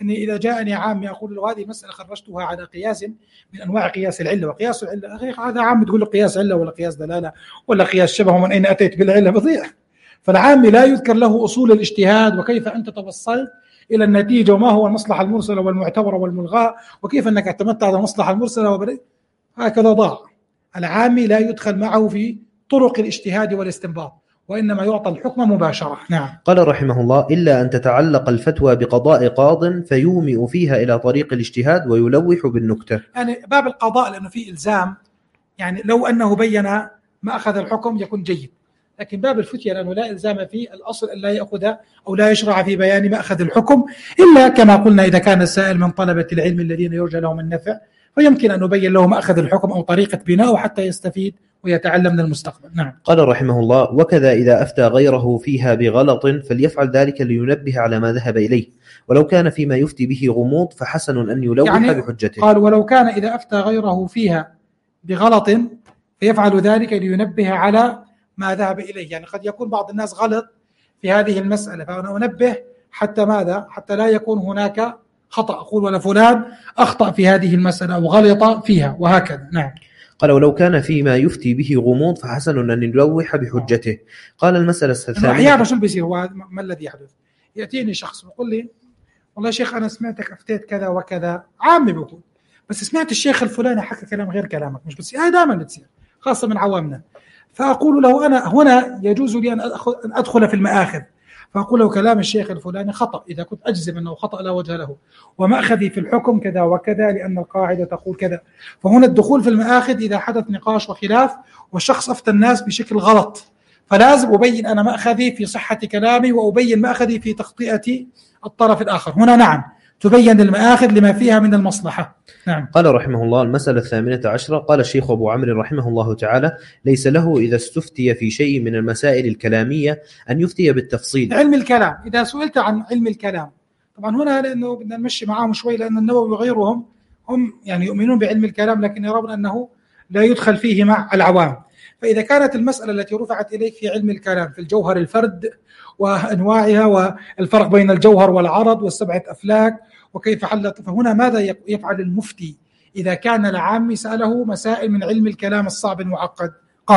أني إذا جاءني عامي أقول له هذه مسألة خرجتها على قياس من أنواع قياس العلة، وقياس العلة أخي هذا عام تقول له قياس علة ولا قياس دلالة ولا قياس شبه، ومن أين أتيت بالعلة بضيع. فالعام لا يذكر له أصول الاجتهاد وكيف أنت توصلت إلى النتيجة وما هو المصلحة المرسلة والمعتبرة والملغاة وكيف أنك اعتمدت على المصلحة المرسلة هكذا ضاع. العامي لا يدخل معه في طرق الاجتهاد والاستنباط، وإنما يعطى الحكم مباشرة. نعم. قال رحمه الله: إلا أن تتعلق الفتوى بقضاء قاض فيومئ فيها إلى طريق الاجتهاد ويلوح بالنكتة. يعني باب القضاء لأنه فيه إلزام، يعني لو أنه بين ما أخذ الحكم يكون جيد، لكن باب الفتية لأنه لا إلزام فيه، الأصل أن لا يأخذ أو لا يشرع في بيان ما أخذ الحكم، إلا كما قلنا إذا كان السائل من طلبة العلم الذين يرجى لهم النفع فيمكن أن نبين له ما أخذ الحكم أو طريقة بناءه حتى يستفيد ويتعلم من المستقبل. نعم. قال رحمه الله: وكذا إذا أفتى غيره فيها بغلط فليفعل ذلك لينبه على ما ذهب إليه، ولو كان فيما يفتي به غموض فحسن أن يلوح يعني بحجته. قال: ولو كان إذا أفتى غيره فيها بغلط فيفعل ذلك لينبه على ما ذهب إليه. يعني قد يكون بعض الناس غلط في هذه المسألة، فأنا أنبه حتى ماذا؟ حتى لا يكون هناك خطأ، أقول ولا فلان أخطأ في هذه المسألة أو غلط فيها وهكذا. نعم. قال: ولو كان فيما يفتي به غموض فحسن أن يلوح بحجته. قال: المسألة الثانية: أحيانا شو بيصير؟ ما الذي يحدث؟ يأتيني شخص ويقول لي: والله يا شيخ أنا سمعتك أفتيت كذا وكذا، عامي بقول، بس سمعت الشيخ الفلاني حكى كلام غير كلامك. مش بس دائما بتصير خاصة من عوامنا. فأقول له: أنا هنا يجوز لي أن أدخل في المآخذ، فأقول له: كلام الشيخ الفلاني خطأ إذا كنت أجزم أنه خطأ لا وجه له، ومأخذي في الحكم كذا وكذا لأن القاعدة تقول كذا. فهنا الدخول في المآخذ إذا حدث نقاش وخلاف والشخص أفتى الناس بشكل غلط، فلازم أبين أنا مأخذي في صحة كلامي وأبين مأخذي في تخطئة الطرف الآخر. هنا نعم تبين المآخذ لما فيها من المصلحة. نعم. قال رحمه الله: المسألة 18. قال الشيخ أبو عمرو رحمه الله تعالى: ليس له إذا استفتي في شيء من المسائل الكلامية أن يفتي بالتفصيل. علم الكلام، إذا سئلت عن علم الكلام، طبعا هنا لأنه بدنا نمشي معاهم شوي، لأن النووي وغيرهم هم يعني يؤمنون بعلم الكلام لكن يرون أنه لا يدخل فيه مع العوام. فإذا كانت المسألة التي رفعت إليك في علم الكلام في الجوهر الفرد وأنواعها والفرق بين الجوهر والعرض والسبعة أفلاك وكيف حلت، فهنا ماذا يفعل المفتي إذا كان العام سأله مسائل من علم الكلام الصعب المعقد؟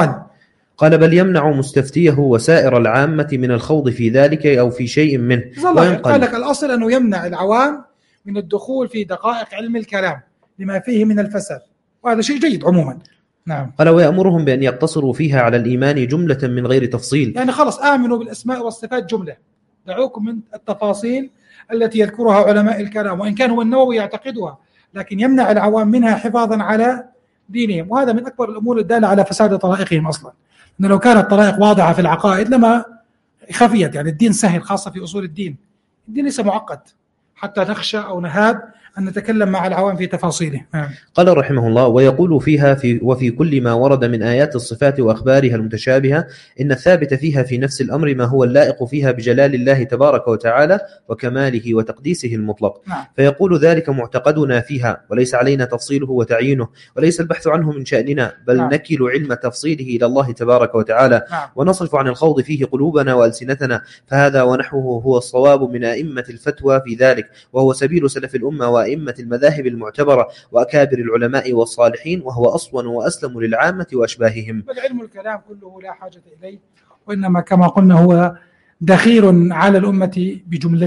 قال: بل يمنع مستفتيه وسائر العامة من الخوض في ذلك أو في شيء منه. قال لك الأصل أنه يمنع العوام من الدخول في دقائق علم الكلام لما فيه من الفساد، وهذا شيء جيد عموما. نعم. قال: ويأمرهم بأن يقتصروا فيها على الإيمان جملة من غير تفصيل. يعني خلص آمنوا بالأسماء والصفات جملة، دعوكم من التفاصيل التي يذكرها علماء الكلام، وإن كان هو النووي يعتقدها، لكن يمنع العوام منها حفاظا على دينهم. وهذا من أكبر الأمور الدالة على فساد طرائقهم أصلا، أنه لو كانت الطرائق واضحة في العقائد لما خفيت. يعني الدين سهل، خاصة في أصول الدين، الدين ليس معقد حتى نخشى أو نهاب أن نتكلم مع العوام في تفاصيله. قال رحمه الله: ويقول فيها وفي كل ما ورد من آيات الصفات وأخبارها المتشابهة إن الثابت فيها في نفس الأمر ما هو اللائق فيها بجلال الله تبارك وتعالى وكماله وتقديسه المطلق. فيقول: ذلك معتقدنا فيها وليس علينا تفصيله وتعيينه، وليس البحث عنه من شأننا، بل نكل علم تفصيله إلى الله تبارك وتعالى، ونصرف عن الخوض فيه قلوبنا وألسنتنا. فهذا ونحوه هو الصواب من أئمة الفتوى في ذلك، وهو سبيل سلف الأمة وأئمة المذاهب المعتبرة وأكابر العلماء والصالحين، وهو أصون وأسلم للعامة وأشباههم. بل علم الكلام كله لا حاجة إليه، وإنما كما قلنا هو دخير على الأمة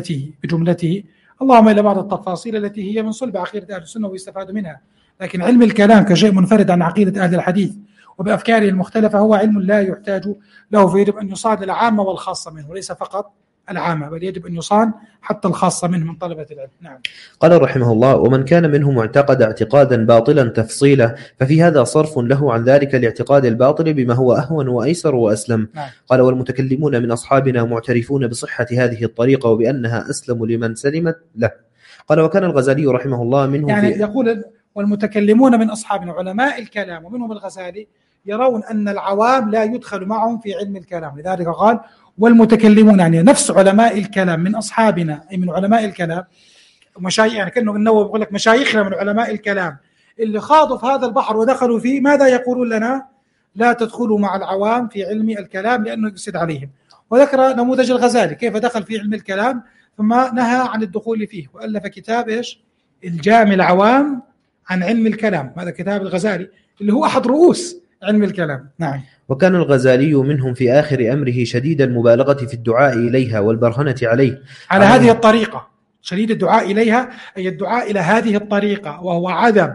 بجملته، اللهم إلا بعض التفاصيل التي هي من صلب عقيدة أهل السنة ويستفاد منها. لكن علم الكلام كشيء منفرد عن عقيدة أهل الحديث وبأفكاره المختلفة هو علم لا يحتاج له، فيجب أن يصاد العامة والخاصة منه، وليس فقط العامة، بل يجب أن يصان حتى الخاصة منه من طلبة العلم. نعم. قال رحمه الله: ومن كان منهم اعتقد اعتقادا باطلا تفصيلا ففي هذا صرف له عن ذلك الاعتقاد الباطل بما هو أهون وأيسر وأسلم. نعم. قال: والمتكلمون من أصحابنا معترفون بصحة هذه الطريقة وبأنها أسلم لمن سلمت له. قال: وكان الغزالي رحمه الله منهم، يعني يقول: والمتكلمون من أصحابنا علماء الكلام ومنهم الغزالي يرون أن العوام لا يدخل معهم في علم الكلام، لذلك قال: والمتكلمون، يعني نفس علماء الكلام من أصحابنا أي من علماء الكلام، مشايخ، يعني كأنه النووي بيقول لك مشايخنا من علماء الكلام اللي خاضوا في هذا البحر ودخلوا فيه، ماذا يقولون لنا؟ لا تدخلوا مع العوام في علم الكلام لأنه يفسد عليهم. وذكر نموذج الغزالي كيف دخل في علم الكلام ثم نهى عن الدخول فيه وألف كتاب إيش؟ الجامع العوام عن علم الكلام، هذا كتاب الغزالي اللي هو أحد رؤوس علم الكلام. نعم. وكان الغزالي منهم في آخر أمره شديد المبالغة في الدعاء إليها والبرهنة عليه على هذه الطريقة، شديد الدعاء إليها أي الدعاء إلى هذه الطريقة، وهو عدم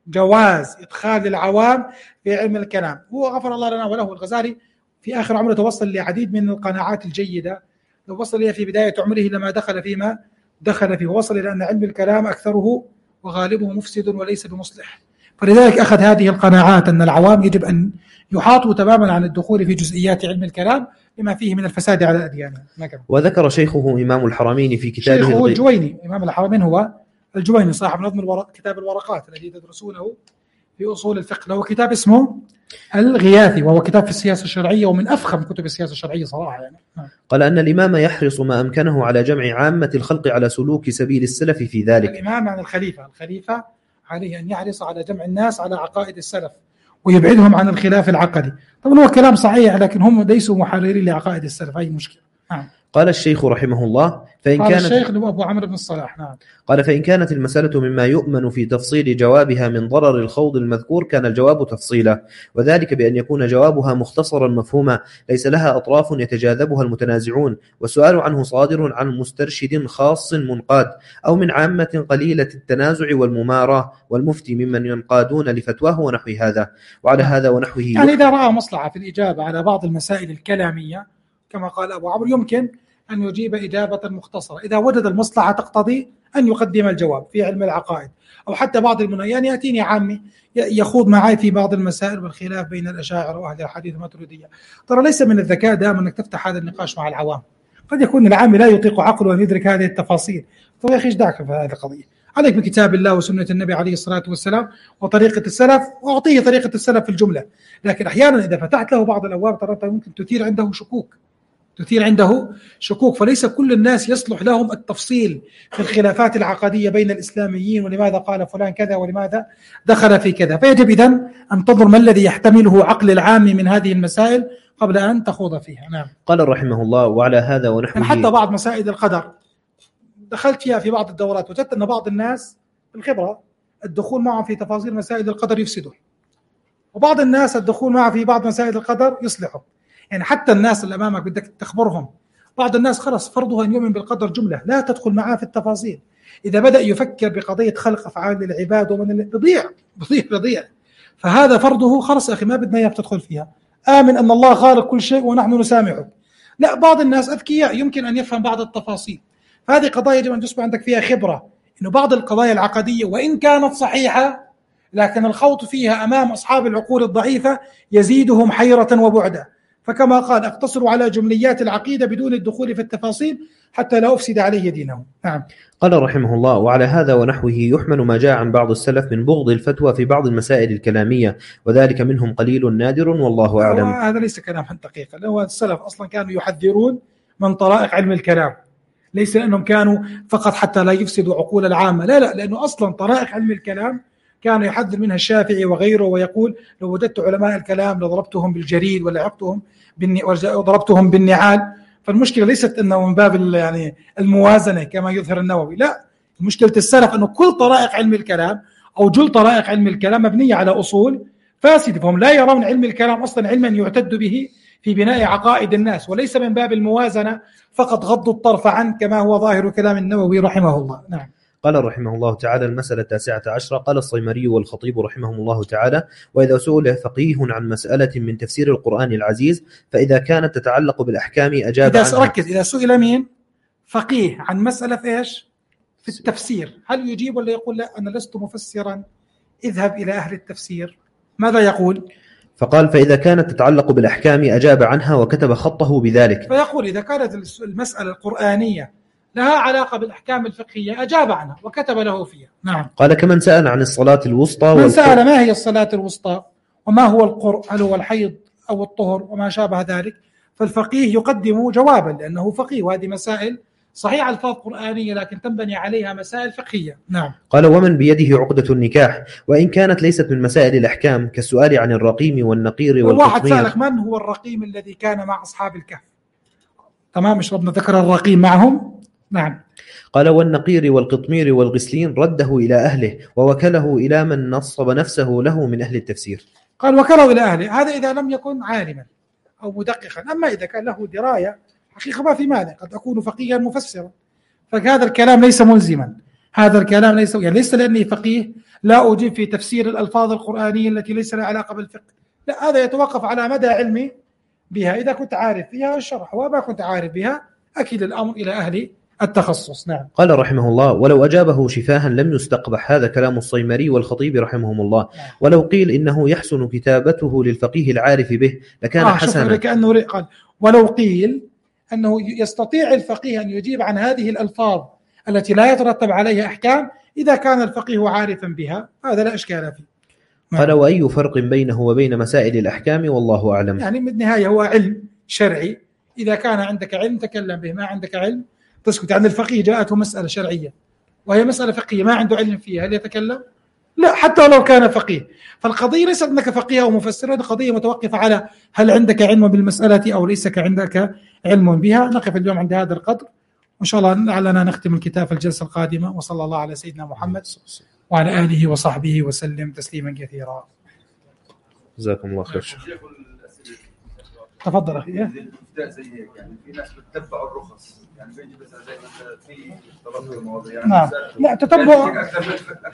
جواز إدخال العوام في علم الكلام. هو غفر الله لنا وله الغزالي في آخر عمره توصل لعديد من القناعات الجيدة، لو وصل إليها في بداية عمره لما دخل فيما دخل فيه، ووصل إلى أن علم الكلام أكثره وغالبه مفسد وليس بمصلح، فلذلك أخذ هذه القناعات أن العوام يجب أن يحاطوا تماما عن الدخول في جزئيات علم الكلام لما فيه من الفساد على أديانهم. وذكر شيخه إمام الحرمين في كتابه شيخه الجويني، إمام الحرمين هو الجويني صاحب نظم كتاب الورقات الذي تدرسونه في أصول الفقه، له كتاب اسمه الغياثي وهو كتاب في السياسة الشرعية ومن أفخم كتب السياسة الشرعية صراحة يعني. قال أن الإمام يحرص ما أمكنه على جمع عامة الخلق على سلوك سبيل السلف في ذلك. الإمام يعني الخليفة عليه أن يحرص على جمع الناس على عقائد السلف ويبعدهم عن الخلاف العقدي. طبعا هو كلام صحيح لكن هم ليسوا محررين لعقائد السلف، أي مشكلة. قال الشيخ رحمه الله قال الشيخ أبو عمرو بن الصلاح. نعم. قال فإن كانت المسألة مما يؤمن في تفصيل جوابها من ضرر الخوض المذكور كان الجواب تفصيلا، وذلك بأن يكون جوابها مختصرا مفهوما ليس لها أطراف يتجاذبها المتنازعون، والسؤال عنه صادر عن مسترشد خاص منقاد أو من عامة قليلة التنازع والمماراة والمفتي ممن ينقادون لفتواه ونحو هذا. وعلى هذا ونحوه يعني إذا رأى مصلحة في الإجابة على بعض المسائل الكلامية كما قال أبو عمرو يمكن أن يجيب إجابة مختصرة إذا وجد المصلحة تقتضي أن يقدم الجواب في علم العقائد، أو حتى بعض المنيان يأتيني عامي يخوض معي في بعض المسائل والخلاف بين الأشاعرة وأهل الحديث والماتريدية. ترى ليس من الذكاء دائما أنك تفتح هذا النقاش مع العوام، قد يكون العامي لا يطيق عقله أن يدرك هذه التفاصيل، طيب يا أخي إيش دعك في هذه القضية؟ عليك بكتاب الله وسنة النبي عليه الصلاة والسلام وطريقة السلف، وأعطيه طريقة السلف في الجملة. لكن أحيانا إذا فتحت له بعض الأبواب ترى ممكن تثير عنده شكوك، فليس كل الناس يصلح لهم التفصيل في الخلافات العقدية بين الإسلاميين ولماذا قال فلان كذا ولماذا دخل في كذا، فيجب إذن أن تنظر ما الذي يحتمله عقل العام من هذه المسائل قبل أن تخوض فيها. نعم. قال رحمه الله وعلى هذا ونحوه حتى بعض مسائل القدر دخلت فيها في بعض الدورات وجدت أن بعض الناس الخبرة الدخول معهم في تفاصيل مسائل القدر يفسده، وبعض الناس الدخول معه في بعض مسائل القدر يصلحه. يعني حتى الناس اللي أمامك بدك تخبرهم، بعض الناس خلص فرضها أن يؤمن بالقدر جملة لا تدخل معاه في التفاصيل، إذا بدأ يفكر بقضية خلق أفعال للعباد ومن بضيع، فهذا فرضه خلص أخي ما بدنا إياك تدخل فيها، آمن أن الله خالق كل شيء ونحن نسامعه. لا، بعض الناس أذكياء يمكن أن يفهم بعض التفاصيل، فهذه قضايا يجب أن تصبح عندك فيها خبرة، إنه بعض القضايا العقدية وإن كانت صحيحة لكن الخوض فيها أمام أصحاب العقول الضعيفة يزيدهم حيرة وبعدا، فكما قال اقتصروا على جمليات العقيدة بدون الدخول في التفاصيل حتى لا أفسد عليه دينه. نعم. قال رحمه الله وعلى هذا ونحوه يحمل ما جاء عن بعض السلف من بغض الفتوى في بعض المسائل الكلامية، وذلك منهم قليل نادر والله أعلم. هذا ليس كلام دقيق، لأن السلف أصلا كانوا يحذرون من طرائق علم الكلام، ليس لأنهم كانوا فقط حتى لا يفسدوا عقول العامة، لا لأنه أصلا طرائق علم الكلام كان يحذر منها الشافعي وغيره، ويقول لو وجدت علماء الكلام لضربتهم بالجريد وضربتهم بالنعال. فالمشكلة ليست أنه من باب يعني الموازنة كما يظهر النووي، لا، مشكلة السلف أنه كل طرائق علم الكلام أو جل طرائق علم الكلام مبنية على أصول فاسدة، فهم لا يرون علم الكلام أصلا علما يعتد به في بناء عقائد الناس، وليس من باب الموازنة فقط غض الطرف عنه كما هو ظاهر كلام النووي رحمه الله. نعم. قال رحمه الله تعالى المسألة 19 قال الصيمري والخطيب رحمهم الله تعالى وإذا سئل فقيه عن مسألة من تفسير القرآن العزيز فإذا كانت تتعلق بالأحكام أجاب عنها. ركز، إذا سئل مين فقيه عن مسألة في إيش في التفسير هل يجيب ولا يقول لا أنا لست مفسرا اذهب إلى أهل التفسير؟ ماذا يقول؟ فقال فإذا كانت تتعلق بالأحكام أجاب عنها وكتب خطه بذلك. فيقول إذا كانت المسألة القرآنية لها علاقة بالأحكام الفقهية أجاب عنها وكتب له فيها. نعم. قال كمن سأل عن الصلاة الوسطى من سأل ما هي الصلاة الوسطى وما هو القرء، هل هو الحيض أو الطهر وما شابه ذلك، فالفقيه يقدم جوابا لأنه فقيه، وهذه مسائل صحيح ألفاظ قرآنية لكن تنبني عليها مسائل فقهية. نعم. قال ومن بيده عقدة النكاح وإن كانت ليست من مسائل الأحكام كالسؤال عن الرقيم والنقير والقطمير. واحد سألك من هو الرقيم الذي كان مع أصحاب الكهف؟ تمام، مش ربنا ذكر الرقيم معهم نعم. قال والنقير والقطمير والغسلين رده إلى أهله ووكله إلى من نصب نفسه له من أهل التفسير. قال وكله إلى أهله، هذا إذا لم يكن عالما أو مدققا. أما إذا كان له دراية حقيقة ما في مانع، قد أكون فقيها مفسرا، فهذا الكلام ليس ملزما. هذا الكلام ليس لأني فقيه لا أجيب في تفسير الألفاظ القرآنية التي ليس لها علاقة بالفقه، لا، هذا يتوقف على مدى علمي بها. إذا كنت عارف بها الشرح، وما كنت عارف بها أكيد الأمر إلى أهل التخصص. نعم. قال رحمه الله ولو أجابه شفاها لم يستقبح. هذا كلام الصيمري والخطيب رحمهم الله. ولو قيل إنه يحسن كتابته للفقيه العارف به لكان حسنا. كأنه قال ولو قيل أنه يستطيع الفقيه أن يجيب عن هذه الألفاظ التي لا يترتب عليها أحكام إذا كان الفقيه عارفا بها، هذا لا إشكال فيه. قال وأي فرق بينه وبين مسائل الأحكام والله أعلم. يعني بالنهاية هو علم شرعي، إذا كان عندك علم تكلم به، ما عندك علم تسكت. عن الفقيه جاءته مسألة شرعية وهي مسألة فقهية ما عنده علم فيها، هل يتكلم؟ لا، حتى لو كان فقيه. فالقضية ليست أنك فقيه أو مفسر، القضية متوقفة على هل عندك علم بالمسألة أو ليس عندك علم بها. نقف اليوم عند هذا القدر، وإن شاء الله لعلنا نختم الكتاب في الجلسة القادمة. وصلى الله على سيدنا محمد وعلى آله وصحبه وسلم تسليما كثيرا. جزاكم الله خير. تفضل أخي. يعني في ناس بتتبع الرخص، يعني بيجي بس زي ما في طلب المواضيع. نعم، لا تتبع